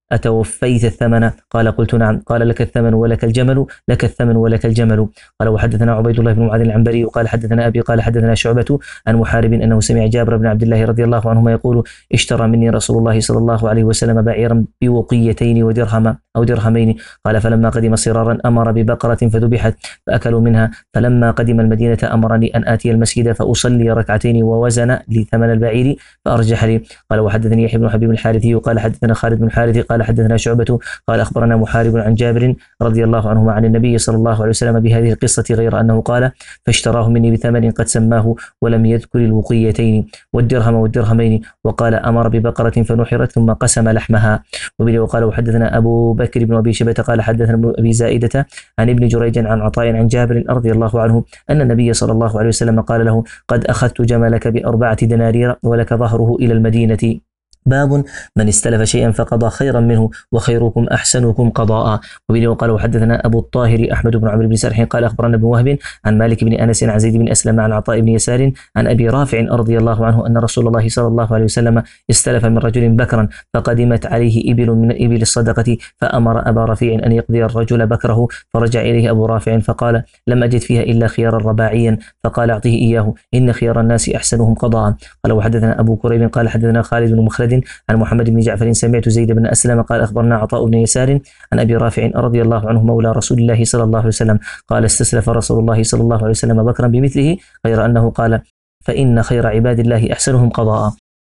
أتوفيت الثمن؟ قال قلت نعم. قال لك الثمن ولك الجمل؟ لك الثمن ولك الجمل. قال وحدثنا عبيد الله بن معاذ العنبري وقال حدثنا أبي قال حدثنا شعبة عن محارب أنه سمع جابر بن عبد الله رضي الله عنهما يقول اشترى مني رسول الله صلى الله عليه وسلم بعيرا بوقيتين ودرهم أو درهمين. قال فلما قدم صرارا أمر ببقرة فذبحت فأكلوا منها. فلما قدم المدينة أمرني أن آتي المسجد فأصلي ركعتين ووزن لثمن البعير فأرجح لي. قال وحدثني يحيى بن حبيب الحارثي وقال حدثنا خالد بن الحارث قال حدثنا شعبة قال أخبرنا محارب عن جابر رضي الله عنهما عن النبي صلى الله عليه وسلم بهذه القصة غير أنه قال فاشتراه مني بثمن قد سماه ولم يذكر الوقيتين والدرهم والدرهمين، وقال أمر ببقرة فنحرت ثم قسم لحمها. وبه وقال وحدثنا أبو بكر بن أبي شيبة قال حدثنا ابن أبي زائدة عن ابن جريج عن عطاء عن جابر رضي الله عنه أن النبي صلى الله عليه وسلم قال له قد أخذت جملك بأربعة دنانير ولك ظهره إلى المدينة. باب من استلف شيئا فقضى خيرا منه وخيركم أحسنكم قضاء. وبه وقال وحدثنا أبو الطاهر أحمد بن عمرو بن سرح قال أخبرنا ابن وهب عن مالك بن أنس عن زيد بن أسلم عن عطاء بن يسار عن أبي رافع رضي الله عنه أن رسول الله صلى الله عليه وسلم استلف من رجل بكرا فقدمت عليه إبل من إبل الصدقة فأمر أبا رفيع أن يقضي الرجل بكره، فرجع إليه أبو رافع فقال لم أجد فيها إلا خيارا رباعيا، فقال أعطيه إياه إن خيار الناس أحسنهم قضاء. قال وحدثنا أبو كريب قال حدثنا خالد بن مخلد عن محمد بن جعفر سمعت زيد بن أسلم قال أخبرنا عطاء بن يسار عن أبي رافع رضي الله عنه مولى رسول الله صلى الله عليه وسلم قال استسلف رسول الله صلى الله عليه وسلم بكرا بمثله غير أنه قال فإن خير عباد الله أحسنهم قضاء.